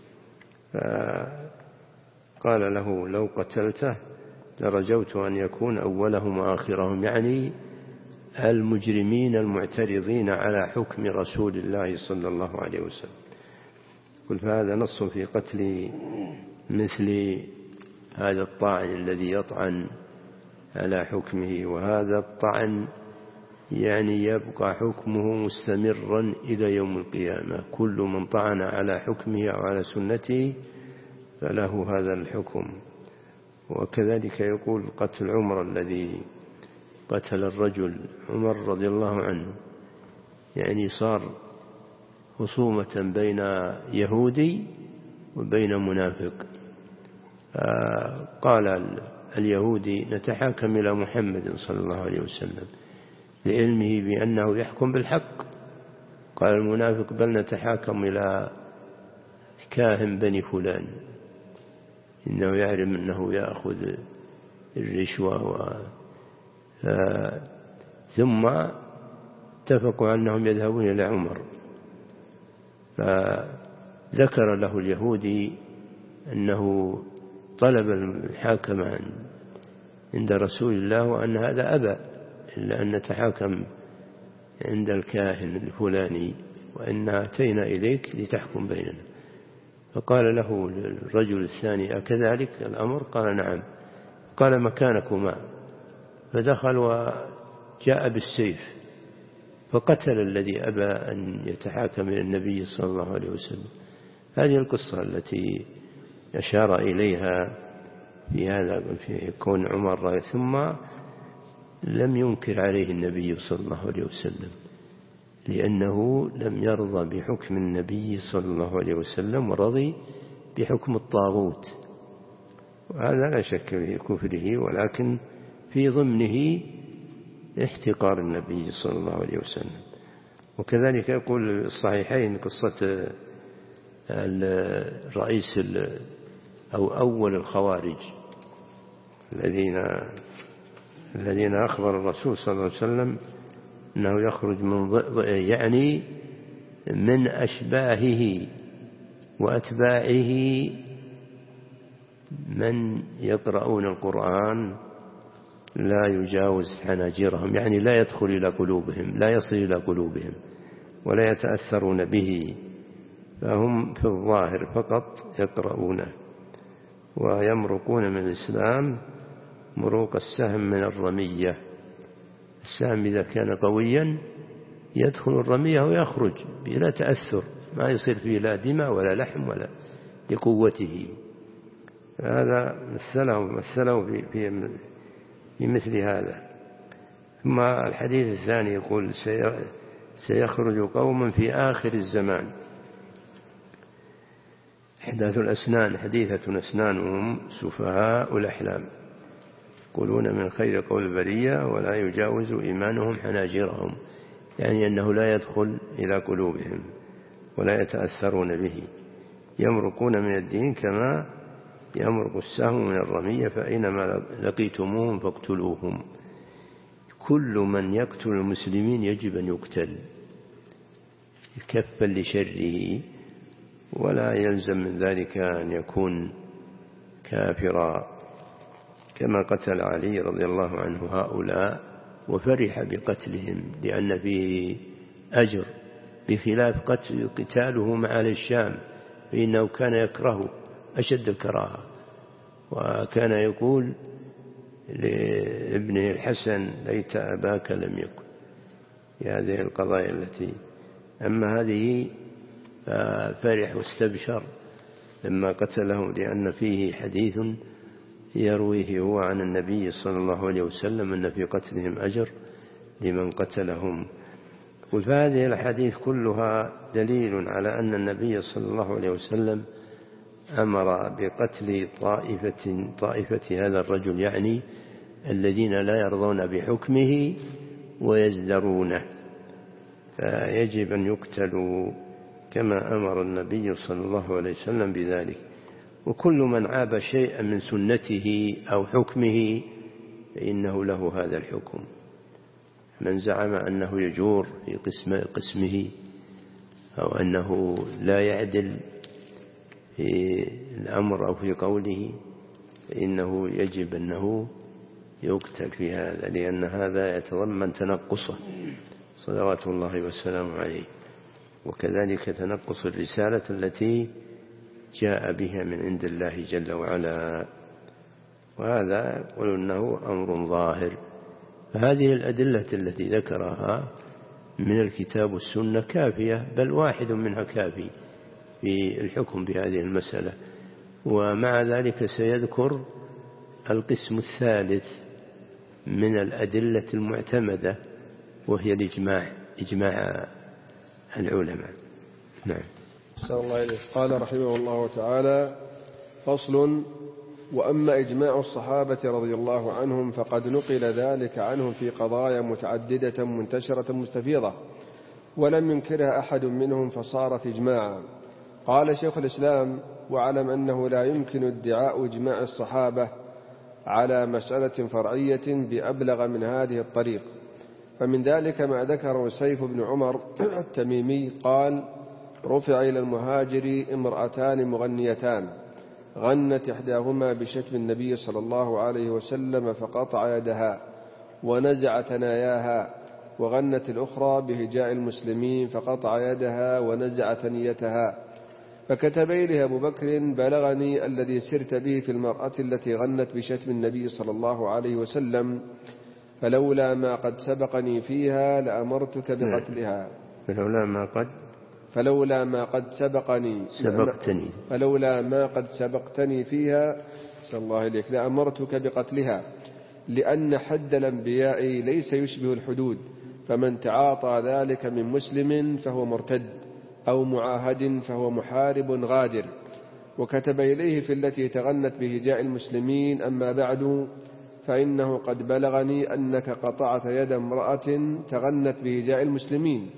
فقال له: لو قتلته لرجوت أن يكون أولهم وآخرهم، يعني المجرمين المعترضين على حكم رسول الله صلى الله عليه وسلم. قل فهذا نص في قتل مثل هذا الطاعن الذي يطعن على حكمه، وهذا الطعن يعني يبقى حكمه مستمرا إلى يوم القيامة. كل من طعن على حكمه أو على سنته فله هذا الحكم. وكذلك يقول قتل عمر الذي قتل الرجل، عمر رضي الله عنه، يعني صار خصومة بين يهودي وبين منافق. قال اليهودي: نتحاكم إلى محمد صلى الله عليه وسلم لعلمه بأنه يحكم بالحق. قال المنافق: بل نتحاكم إلى كاهن بني فلان، إنه يعلم أنه يأخذ الرشوة. و... ثم اتفقوا أنهم يذهبون إلى عمر، فذكر له اليهودي أنه طلب المحاكمة عند رسول الله، وأن هذا أبى إلا أن نتحاكم عند الكاهن الفلاني، وإن أتينا إليك لتحكم بيننا. فقال له الرجل الثاني: أكذلك الأمر؟ قال: نعم. قال: مكانكما. فدخل وجاء بالسيف فقتل الذي أبى أن يتحاكم إلى النبي صلى الله عليه وسلم. هذه القصة التي أشار إليها في هذا، في كون عمر رأي. ثم لم ينكر عليه النبي صلى الله عليه وسلم، لأنه لم يرضى بحكم النبي صلى الله عليه وسلم، ورضي بحكم الطاغوت. وهذا لا شك في كفره، ولكن في ضمنه احتقار النبي صلى الله عليه وسلم. وكذلك يقول الصحيحين قصة الرئيس أو أول الخوارج الذين الذين أخبر الرسول صلى الله عليه وسلم أنه يخرج من يعني من أشباهه وأتباعه من يقرؤون القرآن لا يجاوز حناجرهم، يعني لا يدخل إلى قلوبهم، لا يصل إلى قلوبهم ولا يتأثرون به، فهم في الظاهر فقط يقرؤونه ويمرقون من الإسلام مروق السهم من الرمية. السهم إذا كان قويا يدخل الرمية ويخرج بلا تأثر، ما يصير فيه لا دماء ولا لحم ولا لقوته. هذا مثله مثله في, في, في مثل هذا. ثم الحديث الثاني يقول سيخرج قوم في آخر الزمان أحداث الأسنان حديثة أسنانهم سفهاء الأحلام يقولون من خير قول البرية ولا يجاوز إيمانهم حناجرهم، يعني أنه لا يدخل إلى قلوبهم ولا يتأثرون به، يمرقون من الدين كما يمرق السهم من الرمية، فأينما لقيتموهم فاقتلوهم. كل من يقتل المسلمين يجب أن يقتل كفا لشره، ولا يلزم من ذلك أن يكون كافرا، كما قتل علي رضي الله عنه هؤلاء وفرح بقتلهم لأن فيه أجر، بخلاف قتل قتاله مع أهل الشام فإنه كان يكرهه أشد الكراهة، وكان يقول لابنه الحسن ليت أباك لم يكن في هذه القضايا التي، أما هذه فرح واستبشر لما قتله، لأن فيه حديث يرويه هو عن النبي صلى الله عليه وسلم أن في قتلهم أجر لمن قتلهم. وفهذه الحديث كلها دليل على أن النبي صلى الله عليه وسلم أمر بقتل طائفة, طائفة هذا الرجل، يعني الذين لا يرضون بحكمه ويزدرونه، فيجب أن يقتلوا كما أمر النبي صلى الله عليه وسلم بذلك. وكل من عاب شيئا من سنته أو حكمه فإنه له هذا الحكم. من زعم أنه يجور في قسم قسمه أو أنه لا يعدل في الأمر أو في قوله فإنه يجب أنه يقتل في هذا، لأن هذا يتضمن تنقصه صلوات الله والسلام عليه، وكذلك تنقص الرسالة التي جاء بها من عند الله جل وعلا، وهذا يقول أنه أمر ظاهر. فهذه الأدلة التي ذكرها من الكتاب والسنة كافية، بل واحد منها كافي في الحكم بهذه المسألة. ومع ذلك سيذكر القسم الثالث من الأدلة المعتمدة وهي الإجماع، إجماع العلماء. نعم. صلى الله عليه. قال رحمه الله تعالى: فصل: وأما إجماع الصحابة رضي الله عنهم فقد نقل ذلك عنهم في قضايا متعددة منتشرة مستفيضة ولم ينكرها أحد منهم فصارت إجماعا. قال شيخ الإسلام: واعلم أنه لا يمكن ادعاء إجماع الصحابة على مسألة فرعية بأبلغ من هذه الطريق، فمن ذلك ما ذكره سيف بن عمر التميمي قال: رفع إلى المهاجر امرأتان مغنيتان غنت إحداهما بشتم النبي صلى الله عليه وسلم فقطع يدها ونزع ثناياها، وغنت الأخرى بهجاء المسلمين فقطع يدها ونزع ثنيتها، فكتب إليه أبو بكر: بلغني الذي سرت به في المرأة التي غنت بشتم النبي صلى الله عليه وسلم، فلولا ما قد سبقني فيها لأمرتك بقتلها. فلولا ما قد فلولا ما قد سبقني سبقتني فلولا ما قد سبقتني فيها صلى الله عليك لأمرتك بقتلها، لأن حد الأنبياء ليس يشبه الحدود، فمن تعاطى ذلك من مسلم فهو مرتد أو معاهد فهو محارب غادر. وكتب إليه في التي تغنت بهجاء المسلمين: أما بعد فإنه قد بلغني أنك قطعت يد امرأة تغنت بهجاء المسلمين،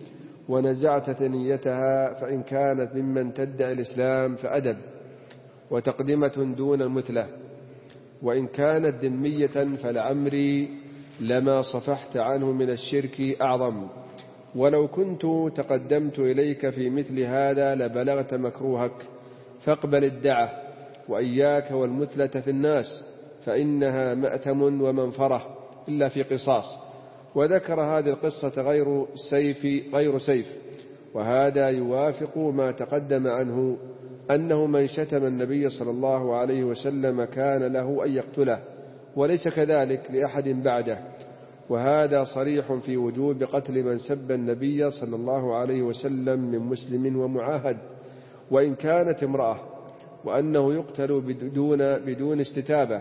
ونزعت ثنيتها، فإن كانت ممن تدعي الإسلام فأدب وتقدمة دون المثلة، وإن كانت ذمية فلعمري لما صفحت عنه من الشرك أعظم، ولو كنت تقدمت إليك في مثل هذا لبلغت مكروهك، فاقبل الدعة وإياك والمثلة في الناس، فإنها مأتم ومنفرة إلا في قصاص. وذكر هذه القصة غير سيف, غير سيف وهذا يوافق ما تقدم عنه أنه من شتم النبي صلى الله عليه وسلم كان له أن يقتله، وليس كذلك لأحد بعده، وهذا صريح في وجوب قتل من سب النبي صلى الله عليه وسلم من مسلم ومعاهد وإن كانت امرأة، وأنه يقتل بدون, بدون استتابة،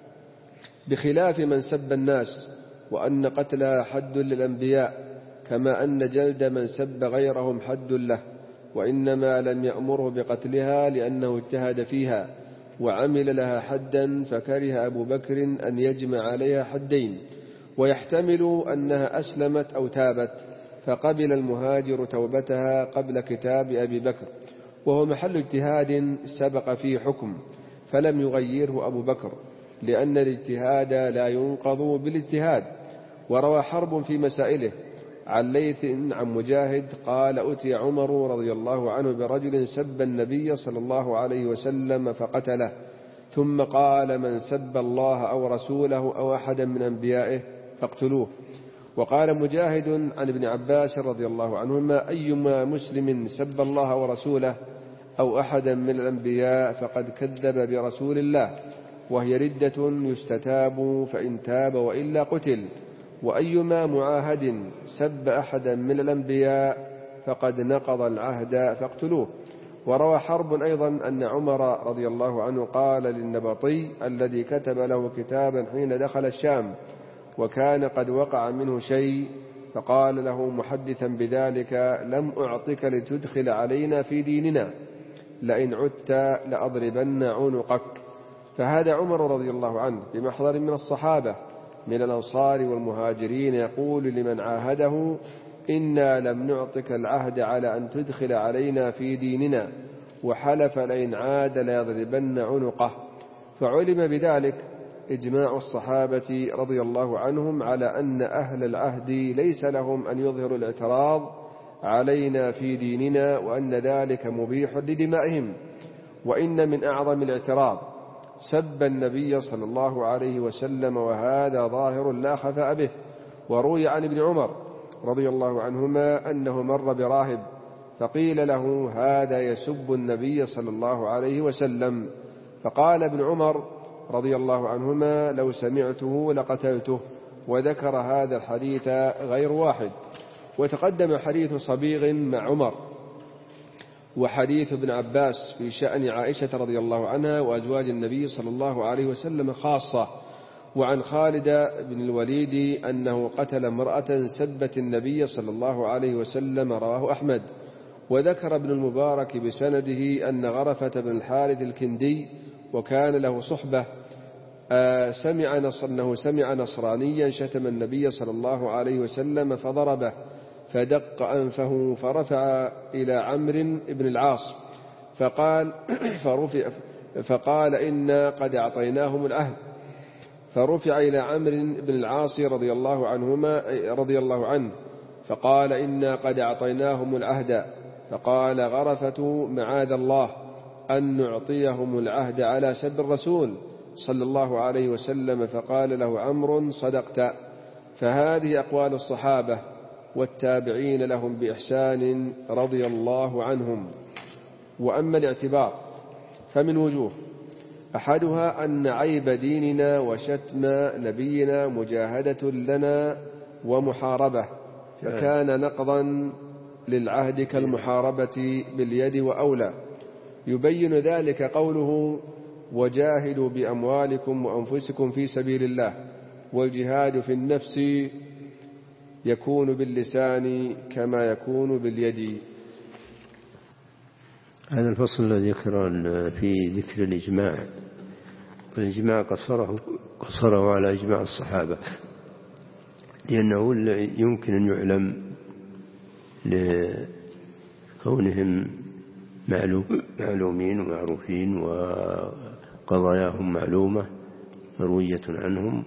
بخلاف من سب الناس، وأن قتلها حد للأنبياء، كما أن جلد من سب غيرهم حد له، وإنما لم يأمره بقتلها لأنه اجتهد فيها وعمل لها حدا، فكره أبو بكر أن يجمع عليها حدين، ويحتمل أنها أسلمت أو تابت، فقبل المهاجر توبتها قبل كتاب أبي بكر، وهو محل اجتهاد سبق فيه حكم فلم يغيره أبو بكر، لأن الاجتهاد لا ينقض بالاجتهاد. وروى حرب في مسائله عن ليث عن مجاهد قال: أتي عمر رضي الله عنه برجل سب النبي صلى الله عليه وسلم فقتله، ثم قال: من سب الله أو رسوله أو أحدا من أنبيائه فاقتلوه. وقال مجاهد عن ابن عباس رضي الله عنهما: أيما مسلم سب الله ورسوله أو أحدا من الأنبياء فقد كذب برسول الله، وهي ردة يستتاب فإن تاب وإلا قتل. وأيما معاهد سب أحدا من الأنبياء فقد نقض العهد فاقتلوه. وروى حرب أيضا أن عمر رضي الله عنه قال للنبطي الذي كتب له كتابا حين دخل الشام وكان قد وقع منه شيء، فقال له محدثا بذلك: لم أعطك لتدخل علينا في ديننا، لئن عدت لأضربن عنقك. فهذا عمر رضي الله عنه بمحضر من الصحابة من الأنصار والمهاجرين يقول لمن عاهده: إنا لم نعطك العهد على أن تدخل علينا في ديننا، وحلف لئن عاد ليضربن عنقه. فعلم بذلك إجماع الصحابة رضي الله عنهم على أن أهل العهد ليس لهم أن يظهروا الاعتراض علينا في ديننا، وأن ذلك مبيح لدمائهم. وإن من أعظم الاعتراض سب النبي صلى الله عليه وسلم، وهذا ظاهر لا خفاء به. وروي عن ابن عمر رضي الله عنهما أنه مر براهب فقيل له: هذا يسب النبي صلى الله عليه وسلم، فقال ابن عمر رضي الله عنهما: لو سمعته لقتلته. وذكر هذا الحديث غير واحد. وتقدم حديث صبيغ مع عمر، وحديث ابن عباس في شأن عائشة رضي الله عنها وأزواج النبي صلى الله عليه وسلم خاصة. وعن خالد بن الوليد أنه قتل امرأة سبت النبي صلى الله عليه وسلم، رواه أحمد. وذكر ابن المبارك بسنده أن غرفة بن الحارث الكندي وكان له صحبة سمع أنه سمع نصرانيا شتم النبي صلى الله عليه وسلم فضربه فدق أنفه، فرفع إلى عمرو بن العاص فقال فرفع فقال إنا قد أعطيناهم العهد، فرفع إلى عمرو بن العاص رضي الله عنهما رضي الله عنه فقال إنا قد أعطيناهم العهد، فقال غرفة: معاذ الله أن نعطيهم العهد على سب الرسول صلى الله عليه وسلم. فقال له عمرو: صدقت. فهذه أقوال الصحابة والتابعين لهم بإحسان رضي الله عنهم. وأما الاعتبار فمن وجوه: أحدها أن عيب ديننا وشتم نبينا مجاهدة لنا ومحاربة، فكان نقضا للعهد كالمحاربة باليد وأولى. يبين ذلك قوله: وجاهدوا بأموالكم وأنفسكم في سبيل الله. والجهاد في النفس يكون باللسان كما يكون باليد. هذا الفصل الذي ذكر في ذكر الإجماع، والإجماع قصره, قصره على إجماع الصحابة، لأنه يمكن أن يعلم لكونهم معلومين ومعروفين وقضاياهم معلومة مروية عنهم.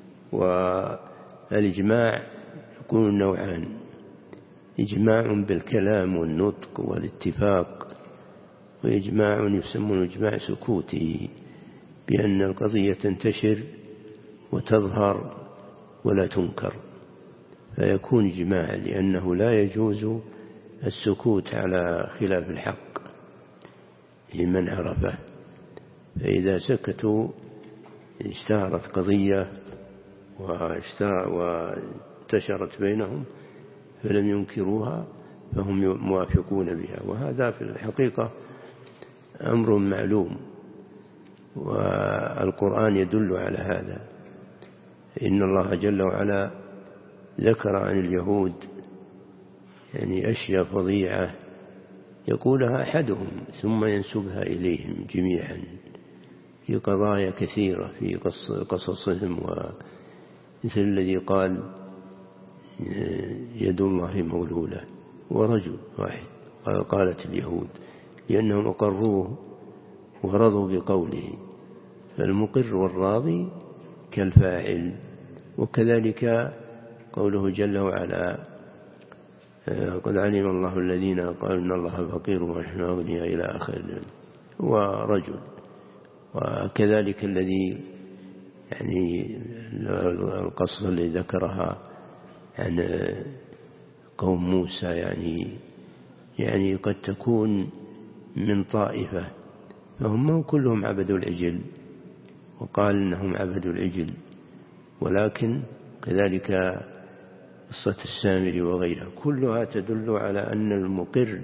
والإجماع يكون نوعان: إجماع بالكلام والنطق والاتفاق، وإجماع يسمى إجماع سكوتي، بأن القضية تنتشر وتظهر ولا تنكر، فيكون إجماعا، لأنه لا يجوز السكوت على خلاف الحق لمن عرفه. فإذا سكتوا اشتهرت قضية وانتشرت بينهم فلم ينكروها فهم موافقون بها، وهذا في الحقيقة أمر معلوم، والقرآن يدل على هذا. إن الله جل وعلا ذكر عن اليهود يعني أشياء فظيعة يقولها أحدهم ثم ينسبها إليهم جميعا في قضايا كثيرة في قصصهم، ومثل الذي قال يد الله مغلولة، ورجل واحد قالت اليهود، لأنهم أقروه ورضوا بقوله، فالمقر والراضي كالفاعل. وكذلك قوله جل وعلا قد علم الله الذين قالوا إن الله فقير ونحن أغنياء إلى آخر، ورجل. وكذلك الذي يعني القصة اللي ذكرها عن قوم موسى يعني يعني قد تكون من طائفة فهم كلهم عبدوا العجل، وقال إنهم عبدوا العجل، ولكن كذلك قصة السامري وغيرها كلها تدل على أن المقر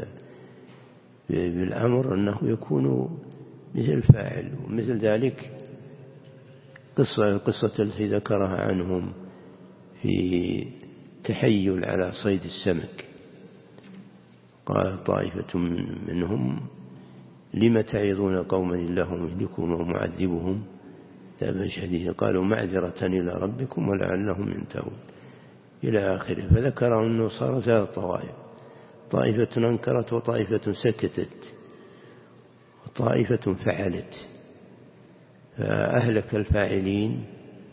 بالأمر أنه يكون مثل فاعل. ومثل ذلك قصة قصة التي ذكرها عنهم في تحيل على صيد السمك، قال طائفة منهم لم تعظون قوما الله مهلكهم ومعذبهم عذابا شديدا، قالوا معذرة إلى ربكم ولعلهم ينتهون إلى آخره. فذكر أنه صار ثلاث طوائف: طائفة أنكرت، وطائفة سكتت، وطائفة فعلت. فأهلك الفاعلين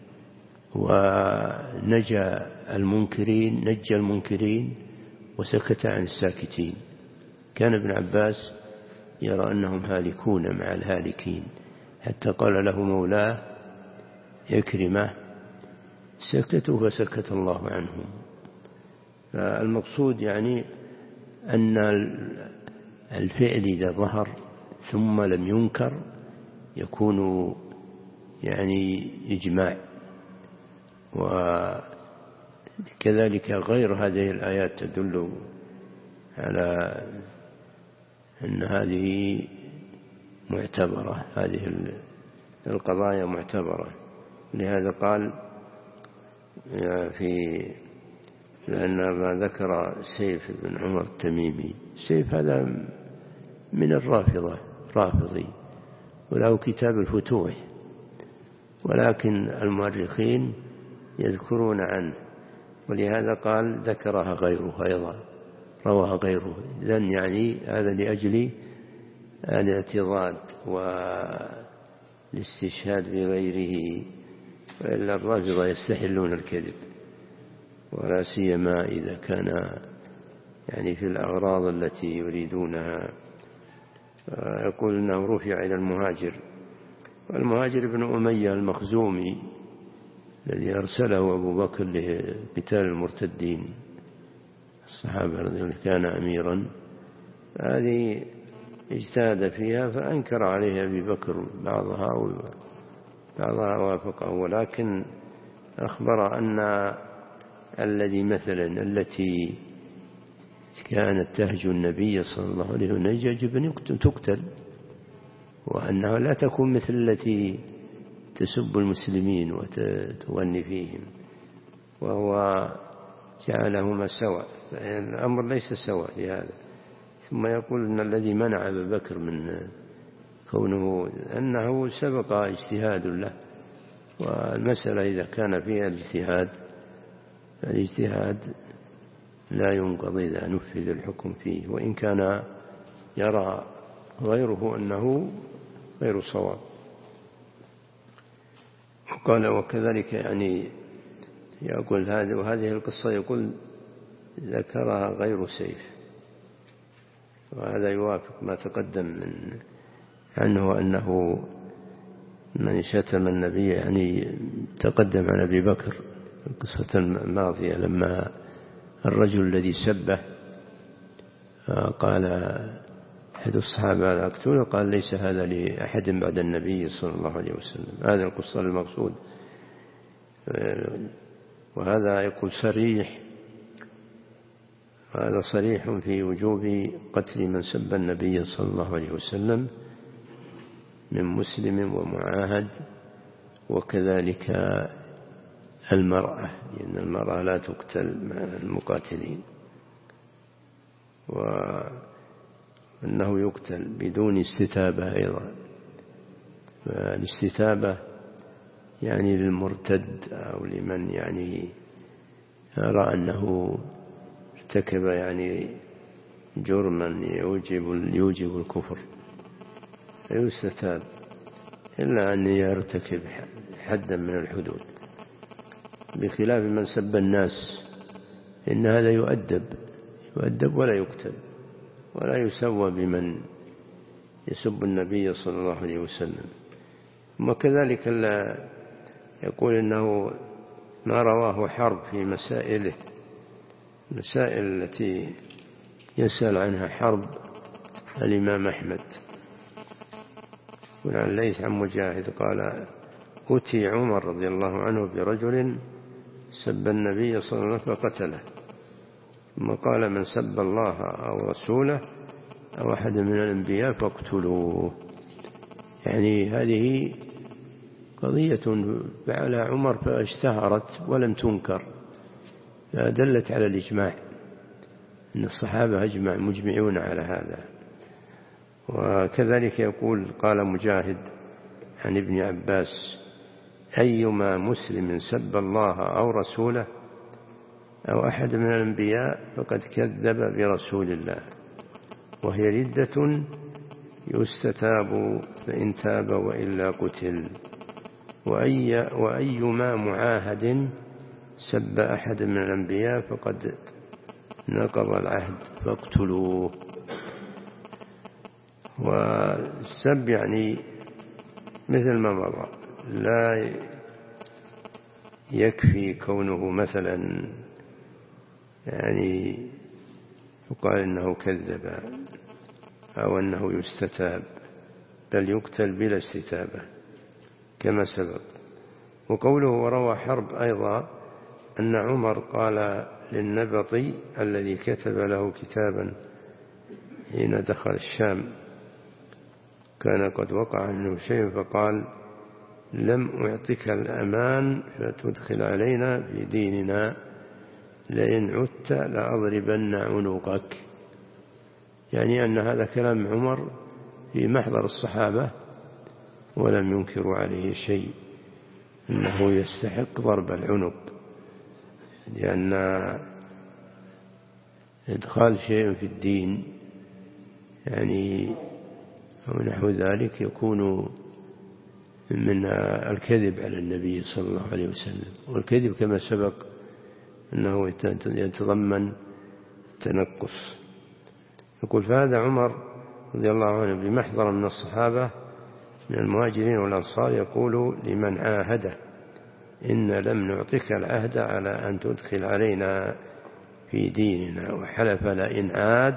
ونجى المنكرين نجى المنكرين وسكت عن الساكتين. كان ابن عباس يرى أنهم هالكون مع الهالكين، حتى قال له مولاه عكرمة سكتوا فسكت الله عنهم. فالمقصود يعني أن الفعل إذا ظهر ثم لم ينكر يكون يعني إجماع. وكذلك غير هذه الآيات تدل على أن هذه معتبرة، هذه القضايا معتبرة. لهذا قال في لأن ما ذكر سيف بن عمر التميمي، سيف هذا من الرافضة رافضي وله كتاب الفتوح، ولكن المؤرخين يذكرون عنه، ولهذا قال ذكرها غيره أيضا، رواها غيره. إذن يعني هذا لأجل الاعتضاد والاستشهاد بغيره، وإلا الرافضة يستحلون الكذب، ولا سيما إذا كان يعني في الأغراض التي يريدونها. يقول إنه رفع إلى المهاجر، والمهاجر ابن أمية المخزومي الذي أرسله أبو بكر لقتال المرتدين الصحابة الذي كان أميرا، هذه اجتهد فيها فأنكر عليه أبي بكر بعضها بعضها وافقه، ولكن أخبر أن الذي مثلا التي كانت تهجو النبي صلى الله عليه وسلم يجب تقتل، وأنها لا تكون مثل التي تسب المسلمين وتغني فيهم، وهو جعلهما سواء. الأمر ليس سواء لهذا. ثم يقول أن الذي منع أبا بكر من كونه أنه سبق اجتهاد له، والمسألة إذا كان فيها الاجتهاد الاجتهاد لا ينقض إذا نفذ الحكم فيه، وإن كان يرى غيره أنه غير صواب. وقال وكذلك يعني يقول هذه وهذه القصة يقول ذكرها غير سيف، وهذا يوافق ما تقدم من عنه أنه من شتم النبي يعني تقدم عن أبي بكر القصة الماضية لما الرجل الذي سبه قال أحد الصحابة لا أقتله، قال ليس هذا لأحد بعد النبي صلى الله عليه وسلم. هذا القصة المقصود. وهذا يقول صريح، هذا صريح في وجوب قتل من سب النبي صلى الله عليه وسلم من مسلم ومعاهد، وكذلك المرأة، لأن المرأة لا تقتل مع المقاتلين، وأنه يقتل بدون استتابة أيضا. فالاستتابة يعني للمرتد أو لمن يعني يرى أنه ارتكب يعني جرما يوجب يوجب الكفر فيستتاب، إلا أن يرتكب حدا من الحدود، بخلاف من سب الناس إن هذا يؤدب يؤدب ولا يقتل ولا يسوى بمن يسب النبي صلى الله عليه وسلم. وكذلك لا يقول إنه ما رواه حرب في مسائله، مسائل التي يسأل عنها حرب الإمام أحمد. وعن ليث عن مجاهد قال أتي عمر رضي الله عنه برجل سب النبي صلى الله عليه وسلم فقتله، ثم قال من سب الله أو رسوله أو أحد من الأنبياء فاقتلوه. يعني هذه قضية فعلها عمر فاشتهرت ولم تنكر، دلت على الإجماع أن الصحابة أجمع مجمعون على هذا. وكذلك يقول قال مجاهد عن ابن عباس أيما مسلم سب الله أو رسوله أو أحد من الأنبياء فقد كذب برسول الله، وهي ردة يستتاب فإن تاب وإلا قتل. وأي وأيما معاهد سب أحد من الأنبياء فقد نقض العهد فاقتلوه. والسب يعني مثل ما مضى لا يكفي كونه مثلا يعني يقال إنه كذب أو أنه يستتاب، بل يقتل بلا استتابة كما سبق. وقوله وروى حرب أيضا أن عمر قال للنبطي الذي كتب له كتابا حين دخل الشام كان قد وقع منه شيء فقال لم أعطك الأمان فتدخل علينا في ديننا، لئن عدت لأضربن عنقك. يعني أن هذا كلام عمر في محضر الصحابة ولم ينكروا عليه شيء، إنه يستحق ضرب العنق، لأن إدخال شيء في الدين يعني أو نحو ذلك يكون من الكذب على النبي صلى الله عليه وسلم. والكذب كما سبق أنه يتضمن تنقص. يقول فهذا عمر رضي الله عنه بمحضر من الصحابة من المهاجرين والأنصار يقول لمن عاهده إن لم نعطيك العهد على أن تدخل علينا في ديننا، وحلف لئن عاد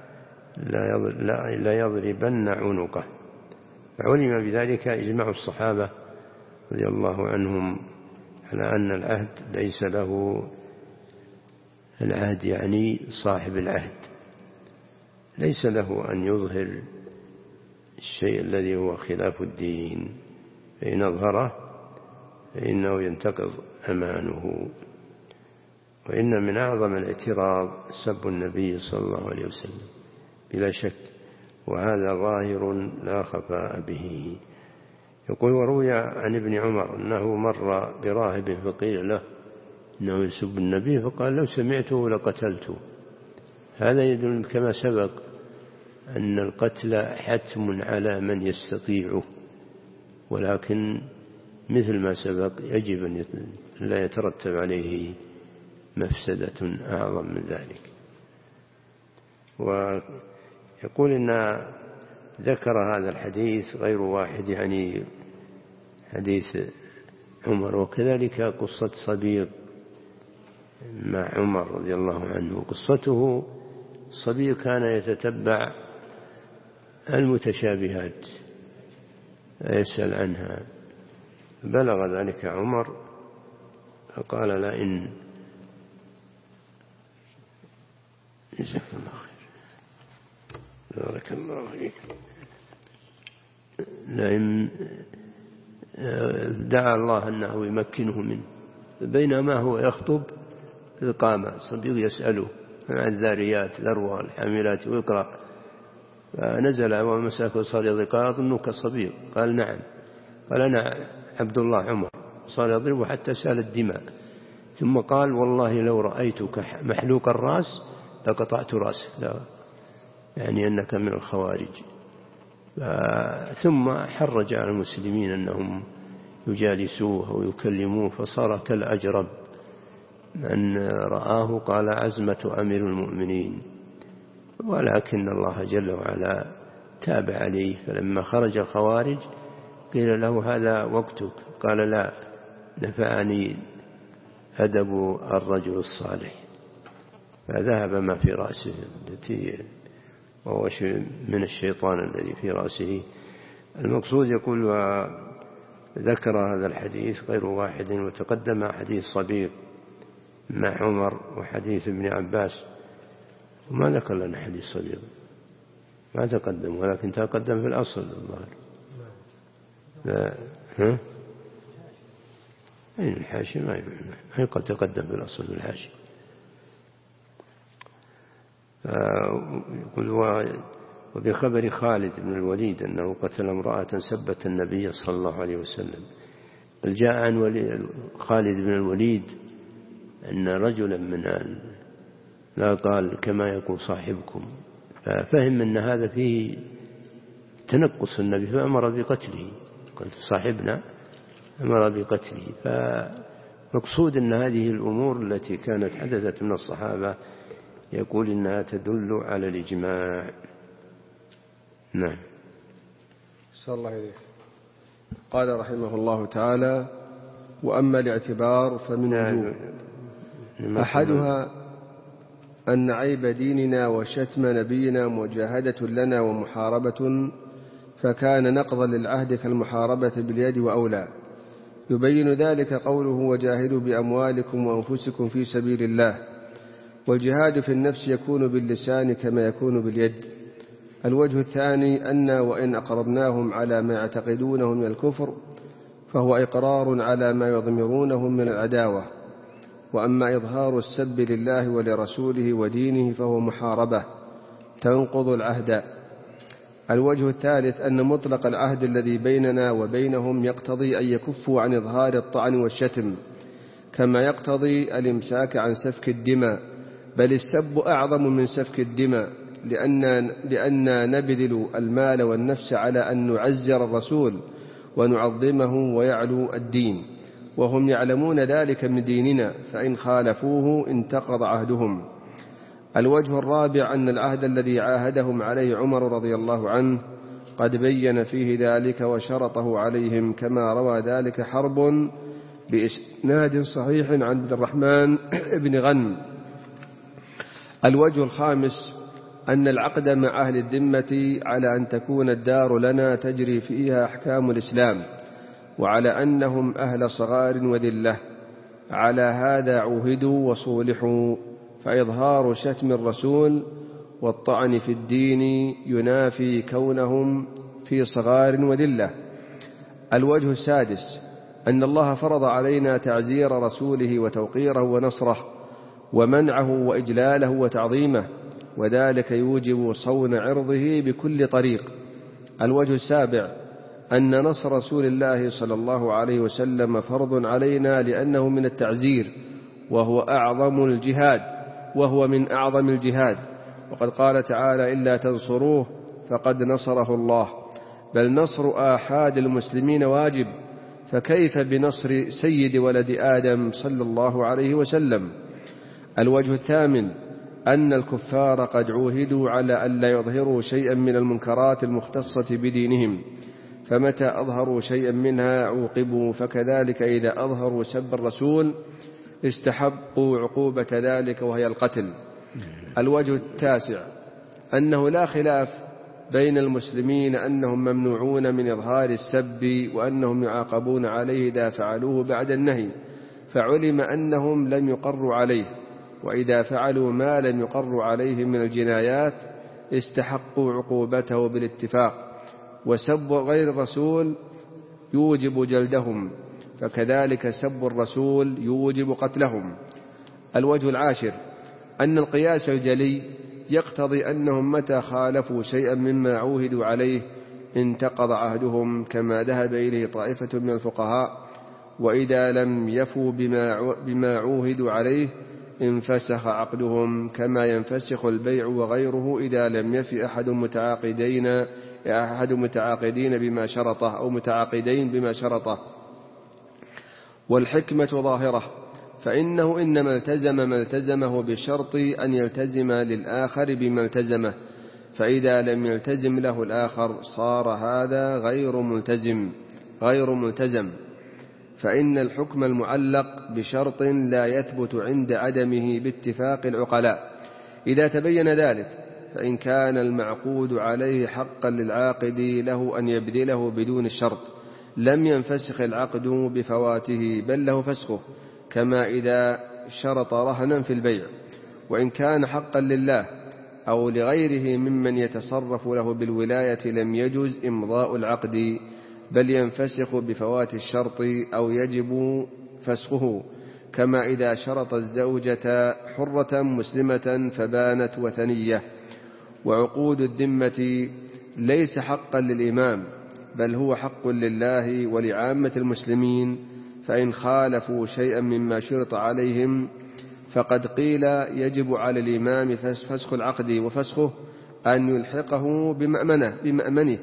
لا يضربن عنقه. علم بذلك إجماع الصحابة رضي الله عنهم على أن العهد ليس له العهد يعني صاحب العهد ليس له أن يظهر الشيء الذي هو خلاف الدين، فإن أظهره فإنه ينتقض أمانه. وإن من أعظم الاعتراض سب النبي صلى الله عليه وسلم بلا شك، وهذا ظاهر لا خفاء به. يقول وروي عن ابن عمر أنه مر براهب فقيل له أنه يسب النبي، فقال لو سمعته لقتلته. هذا يدل كما سبق أن القتل حتم على من يستطيعه، ولكن مثل ما سبق يجب أن لا يترتب عليه مفسدة أعظم من ذلك. ويقول إن ذكر هذا الحديث غير واحد، يعني حديث عمر، وكذلك قصة صبيغ مع عمر رضي الله عنه. قصته صبيغ كان يتتبع المتشابهات يسأل عنها، بلغ ذلك عمر فقال لا إن جزاك الله خير بارك الله فيك لئن دعا الله أنه يمكنه منه، بينما هو يخطب إذ قام صبيغ يسأله عن الذاريات الأروى الحاملات ويقرأ، فنزل ومساك وصار يضرب، قال أظنك صبيغ، قال نعم، قال أنا عبد الله عمر، صار يضربه حتى سال الدماء، ثم قال والله لو رأيتك محلوق الرأس لقطعت رأسك، لا يعني أنك من الخوارج. ثم حرج على المسلمين أنهم يجالسوه ويكلموه، فصار كالأجرب، من رآه قال عزمة أمير المؤمنين، ولكن الله جل وعلا تاب عليه. فلما خرج الخوارج قيل له هذا وقتك، قال لا، نفعني أدب الرجل الصالح، فذهب ما في رأسه التي وهو من الشيطان الذي في رأسه. المقصود يقول وذكر هذا الحديث غير واحد، وتقدم حديث صبيغ مع عمر وحديث ابن عباس، وما ذكر لنا حديث صبيغ، ما تقدم، ولكن تقدم في الأصل الظاهر. لا ها أين الحاشي؟ ما هي قد تقدم في الأصل الحاشي. يقول وبخبر خالد بن الوليد أنه قتل امرأة سبت النبي صلى الله عليه وسلم. جاء عن خالد بن الوليد أن رجلا من لا قال كما يقول صاحبكم، ففهم أن هذا فيه تنقص النبي فأمر بقتله، قلت صاحبنا أمر بقتله. فمقصود أن هذه الأمور التي كانت حدثت من الصحابة يقول إنها تدل على الإجماع. نعم. صلى الله عليه. قال رحمه الله تعالى: وأما الاعتبار فمن وجوه، أحدها أن عيب ديننا وشتم نبينا مجاهدة لنا ومحاربة، فكان نقضا للعهد كالمحاربة باليد وأولى. يبين ذلك قوله: وجاهدوا بأموالكم وأنفسكم في سبيل الله. والجهاد في النفس يكون باللسان كما يكون باليد. الوجه الثاني أن وإن أقررناهم على ما يعتقدونه من الكفر فهو إقرار على ما يضمرونه من العداوة، وأما إظهار السب لله ولرسوله ودينه فهو محاربة تنقض العهد. الوجه الثالث أن مطلق العهد الذي بيننا وبينهم يقتضي أن يكفوا عن إظهار الطعن والشتم، كما يقتضي الإمساك عن سفك الدماء، بل السب أعظم من سفك الدماء، لأن لأن نبذل المال والنفس على أن نعزر الرسول ونعظمه ويعلو الدين، وهم يعلمون ذلك من ديننا، فإن خالفوه انتقض عهدهم. الوجه الرابع أن العهد الذي عاهدهم عليه عمر رضي الله عنه قد بين فيه ذلك وشرطه عليهم، كما روى ذلك حرب بإسناد صحيح عن عبد الرحمن بن غنم. الوجه الخامس أن العقد مع أهل الذمة على أن تكون الدار لنا تجري فيها أحكام الإسلام، وعلى أنهم أهل صغار وذلة. على هذا عوهدوا وصولحوا، فإظهار شتم الرسول والطعن في الدين ينافي كونهم في صغار وذلة. الوجه السادس أن الله فرض علينا تعزير رسوله وتوقيره ونصره ومنعه وإجلاله وتعظيمه، وذلك يوجب صون عرضه بكل طريق. الوجه السابع أن نصر رسول الله صلى الله عليه وسلم فرض علينا، لأنه من التعزير وهو أعظم الجهاد وهو من أعظم الجهاد. وقد قال تعالى: إلا تنصروه فقد نصره الله. بل نصر آحاد المسلمين واجب، فكيف بنصر سيد ولد آدم صلى الله عليه وسلم؟ الوجه الثامن أن الكفار قد عوهدوا على ألا يظهروا شيئا من المنكرات المختصة بدينهم، فمتى أظهروا شيئا منها عوقبوا، فكذلك إذا أظهروا سب الرسول استحقوا عقوبة ذلك وهي القتل. الوجه التاسع أنه لا خلاف بين المسلمين أنهم ممنوعون من إظهار السب، وأنهم يعاقبون عليه إذا فعلوه بعد النهي، فعلم أنهم لم يقروا عليه، وإذا فعلوا ما لم يقروا عليه من الجنايات استحقوا عقوبته بالاتفاق. وسب غير الرسول يوجب جلدهم، فكذلك سب الرسول يوجب قتلهم. الوجه العاشر أن القياس الجلي يقتضي أنهم متى خالفوا شيئا مما عوهدوا عليه انتقض عهدهم، كما ذهب إليه طائفة من الفقهاء، وإذا لم يفوا بما عوهدوا عليه انفسخ عقدهم، كما ينفسخ البيع وغيره إذا لم يفي أحد متعاقدين أحد متعاقدين بما شرطه أو متعاقدين بما شرطه. والحكمة ظاهرة، فإنه إنما التزم ما التزمه بشرط أن يلتزم للآخر بما التزمه، فإذا لم يلتزم له الآخر صار هذا غير ملتزم غير ملتزم فإن الحكم المعلق بشرط لا يثبت عند عدمه باتفاق العقلاء. إذا تبين ذلك فإن كان المعقود عليه حقا للعاقد له أن يبذله بدون الشرط لم ينفسخ العقد بفواته، بل له فسخه، كما إذا شرط رهنا في البيع. وإن كان حقا لله أو لغيره ممن يتصرف له بالولاية لم يجوز إمضاء العقد، بل ينفسخ بفوات الشرط أو يجب فسخه، كما إذا شرط الزوجة حرة مسلمة فبانت وثنية. وعقود الذمة ليس حقا للإمام، بل هو حق لله ولعامة المسلمين، فإن خالفوا شيئا مما شرط عليهم فقد قيل يجب على الإمام فسخ العقد، وفسخه أن يلحقه بمأمنه, بمأمنه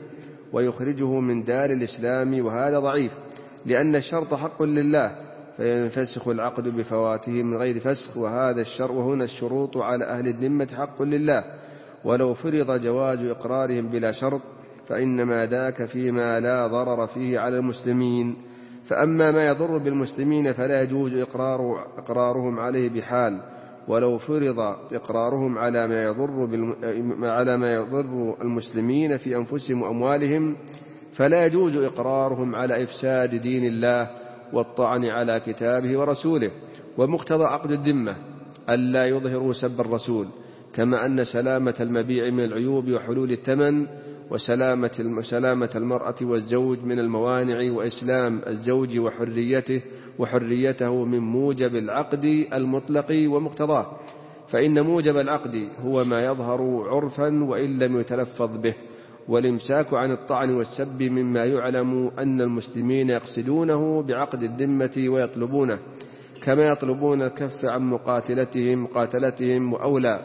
ويخرجه من دار الإسلام، وهذا ضعيف، لأن الشرط حق لله فينفسخ العقد بفواته من غير فسخ، وهذا الشرط وهنا الشروط على أهل الذمة حق لله، ولو فرض جواز إقرارهم بلا شرط فإنما ذاك فيما لا ضرر فيه على المسلمين. فأما ما يضر بالمسلمين فلا يجوز إقرار إقرارهم عليه بحال، ولو فرض إقرارهم على ما يضر على ما يضر المسلمين في أنفسهم وأموالهم فلا يجوز إقرارهم على إفساد دين الله والطعن على كتابه ورسوله. ومقتضى عقد الذمة ألا يظهروا سب الرسول، كما أن سلامة المبيع من العيوب وحلول الثمن، وسلامة سلامة المرأة والزوج من الموانع، وإسلام الزوج وحريته وحريته من موجب العقد المطلق ومقتضاه، فإن موجب العقد هو ما يظهر عرفا وإن لم يتلفظ به. والإمساك عن الطعن والسب مما يعلم أن المسلمين يقصدونه بعقد الذمة ويطلبونه، كما يطلبون الكف عن مقاتلتهم مقاتلتهم وأولى،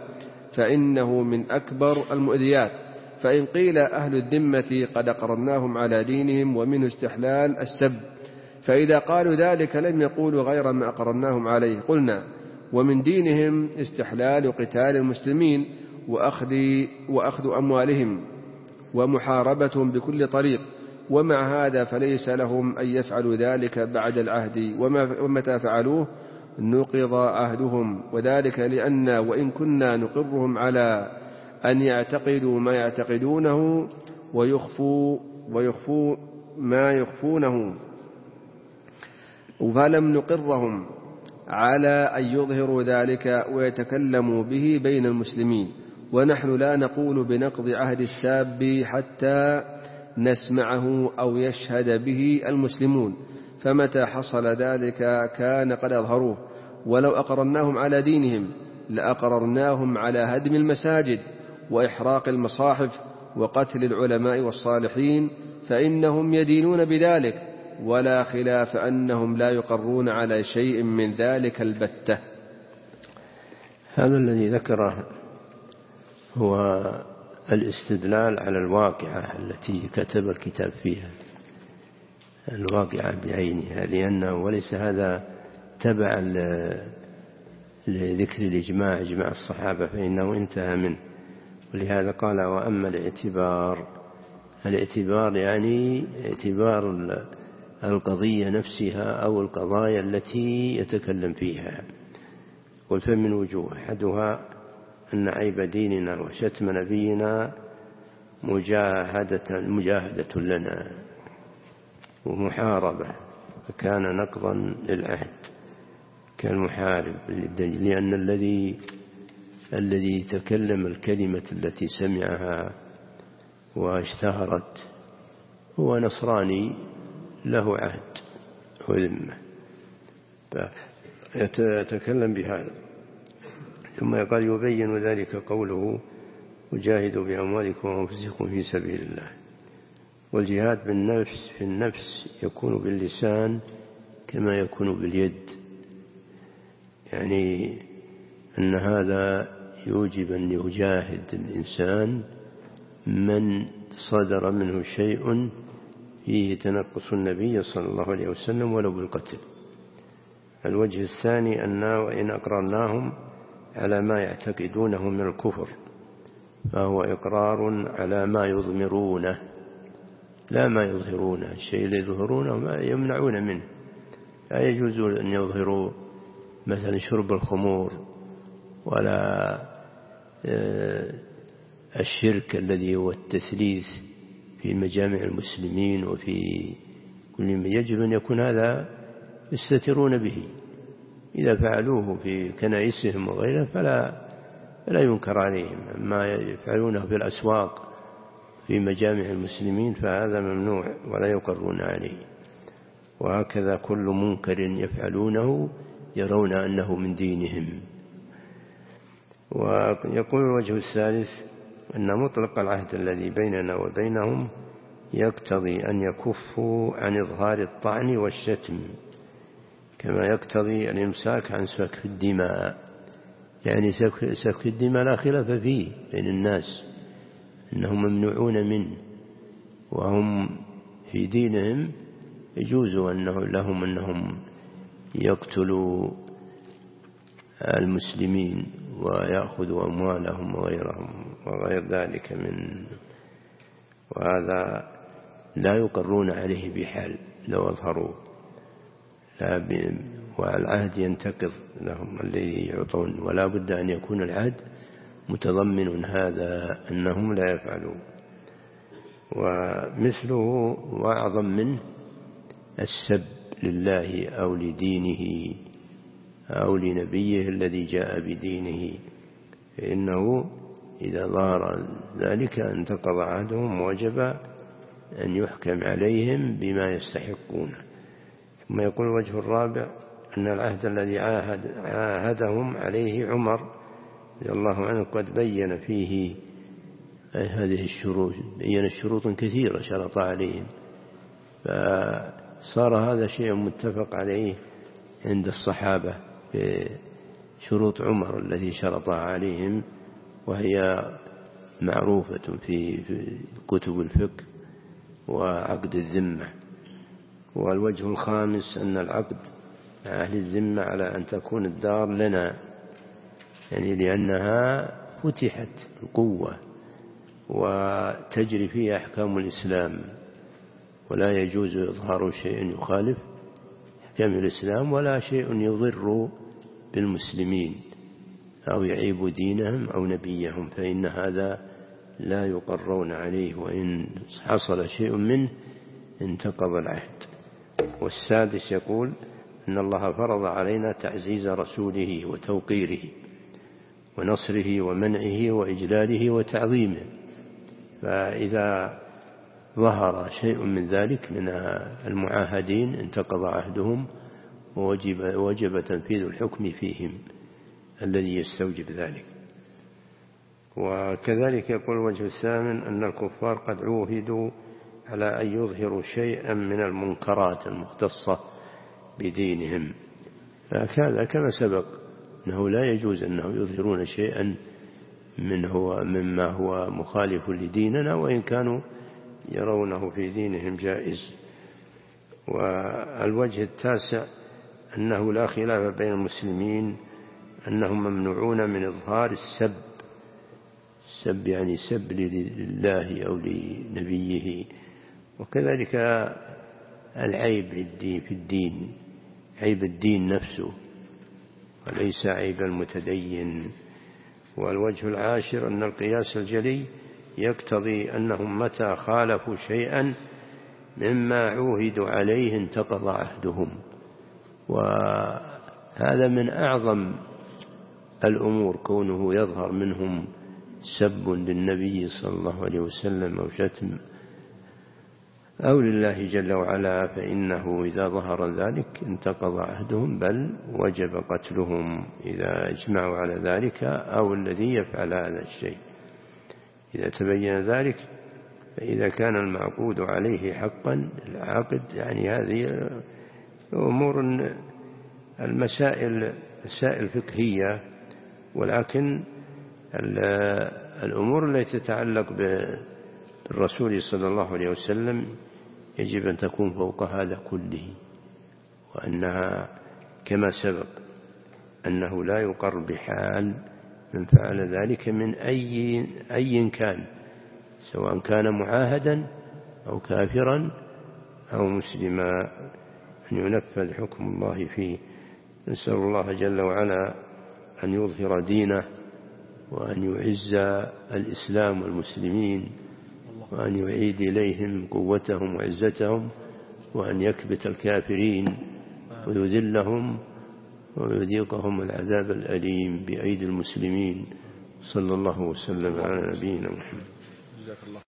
فإنه من أكبر المؤذيات. فإن قيل أهل الذمة قد أقررناهم على دينهم ومنه استحلال السب، فإذا قالوا ذلك لم يقولوا غير ما أقررناهم عليه، قلنا ومن دينهم استحلال قتال المسلمين وأخذ, وأخذ أموالهم ومحاربتهم بكل طريق، ومع هذا فليس لهم أن يفعلوا ذلك بعد العهد، ومتى فعلوه نقض عهدهم، وذلك لأن وإن كنا نقرهم على أن يعتقدوا ما يعتقدونه ويخفوا, ويخفوا ما يخفونه، فلم نقرهم على أن يظهروا ذلك ويتكلموا به بين المسلمين. ونحن لا نقول بنقض عهد الساب حتى نسمعه أو يشهد به المسلمون، فمتى حصل ذلك كان قد أظهروه. ولو أقررناهم على دينهم لأقررناهم على هدم المساجد وإحراق المصاحف وقتل العلماء والصالحين، فإنهم يدينون بذلك، ولا خلاف أنهم لا يقرون على شيء من ذلك البتة. هذا الذي ذكره هو الاستدلال على الواقعة التي كتب الكتاب فيها، الواقعة بعينها، لأنه وليس هذا تبع لذكر الإجماع إجماع الصحابة فإنه انتهى منه. ولهذا قال وأما الاعتبار، الاعتبار يعني اعتبار القضية نفسها أو القضايا التي يتكلم فيها. قل فمن وجوه أحدها أن عيب ديننا وشتم نبينا مجاهدة, مجاهدة لنا ومحاربة، فكان نقضا للعهد كالمحارب، لأن الذي الذي تكلم الكلمة التي سمعها واشتهرت هو نصراني له عهد وذمة يتكلم بهذا. ثم قال يبين ذلك قوله وجاهدوا بأموالكم وأنفسكم في سبيل الله. والجهاد بالنفس في النفس يكون باللسان كما يكون باليد، يعني أن هذا يوجب أن يجاهد الإنسان من صدر منه شيء فيه تنقص النبي صلى الله عليه وسلم ولو بالقتل. الوجه الثاني أن وإن أقررناهم على ما يعتقدونه من الكفر فهو إقرار على ما يضمرونه لا ما يظهرونه. الشيء اللي يظهرونه ما يمنعون منه، لا يجوز أن يظهروا مثلا شرب الخمور ولا الشرك الذي هو التثليث في مجامع المسلمين وفي كل ما. يجب أن يكون هذا يستترون به، إذا فعلوه في كنائسهم وغيره فلا فلا ينكر عليهم. أما يفعلونه في الأسواق في مجامع المسلمين فهذا ممنوع ولا يقرون عليه. وهكذا كل منكر يفعلونه يرون أنه من دينهم. ويقول الوجه الثالث أن مطلق العهد الذي بيننا وبينهم يقتضي أن يكفوا عن إظهار الطعن والشتم كما يقتضي الإمساك عن سفك الدماء. يعني سفك الدماء لا خلاف فيه بين الناس أنهم ممنوعون منه، وهم في دينهم يجوز أنه لهم أنهم يقتلوا المسلمين ويأخذوا أموالهم وغيرهم وغير ذلك من، وهذا لا يقرون عليه بحال لو أظهروا. لا ب... والعهد ينتقض لهم الذي يعطون، ولا بد أن يكون العهد متضمن هذا أنهم لا يفعلون. ومثله وأعظم منه السب لله أو لدينه أو لنبيه الذي جاء بدينه، فإنه إذا ظهر ذلك انتقض عهدهم ووجب أن يحكم عليهم بما يستحقون. ثم يقول الوجه الرابع أن العهد الذي عاهد عاهدهم عليه عمر رضي الله عنه قد بين فيه هذه الشروط، بين الشروط كثيرة شرط عليهم، فصار هذا شيء متفق عليه عند الصحابة في شروط عمر التي شرطها عليهم، وهي معروفة في كتب الفقه وعقد الذمة. والوجه الخامس أن العقد مع أهل الذمة على أن تكون الدار لنا، يعني لأنها فتحت القوة وتجري فيها أحكام الإسلام، ولا يجوز إظهار شيء يخالف أحكام الإسلام ولا شيء يضر بالمسلمين أو يعيب دينهم أو نبيهم، فإن هذا لا يقرون عليه، وإن حصل شيء منه انتقض العهد. والسادس يقول أن الله فرض علينا تعزيز رسوله وتوقيره ونصره ومنعه وإجلاله وتعظيمه، فإذا ظهر شيء من ذلك من المعاهدين انتقض عهدهم ووجب, ووجب تنفيذ الحكم فيهم الذي يستوجب ذلك. وكذلك يقول الوجه الثامن أن الكفار قد عوهدوا على أن يظهروا شيئا من المنكرات المختصة بدينهم، فهذا كما سبق أنه لا يجوز أنه يظهرون شيئا من هو مما هو مخالف لديننا وإن كانوا يرونه في دينهم جائز. والوجه التاسع أنه لا خلاف بين المسلمين أنهم ممنوعون من إظهار السب، السب يعني سب لله أو لنبيه، وكذلك العيب في الدين، عيب الدين نفسه وليس عيب المتدين. والوجه العاشر أن القياس الجلي يقتضي أنهم متى خالفوا شيئا مما عوهدوا عليه انتقض عهدهم، وهذا من أعظم الأمور كونه يظهر منهم سب للنبي صلى الله عليه وسلم أو شتم أو لله جل وعلا، فإنه إذا ظهر ذلك انتقض عهدهم بل وجب قتلهم إذا اجمعوا على ذلك أو الذي يفعل هذا الشيء. إذا تبين ذلك فإذا كان المعقود عليه حقا العاقد، يعني هذه أمور المسائل مسائل فقهية، ولكن الأمور التي تتعلق بالرسول صلى الله عليه وسلم يجب أن تكون فوق هذا كله، وأنها كما سبق أنه لا يقر بحال من فعل ذلك من أي أي كان، سواء كان معاهدا أو كافرا أو مسلما، أن ينفذ حكم الله فيه. نسأل الله جل وعلا أن يظهر دينه وأن يعز الإسلام والمسلمين وأن يعيد إليهم قوتهم وعزتهم وأن يكبت الكافرين ويذلهم ويذيقهم العذاب الأليم بأيدي المسلمين. صلى الله وسلم على نبينا محمد.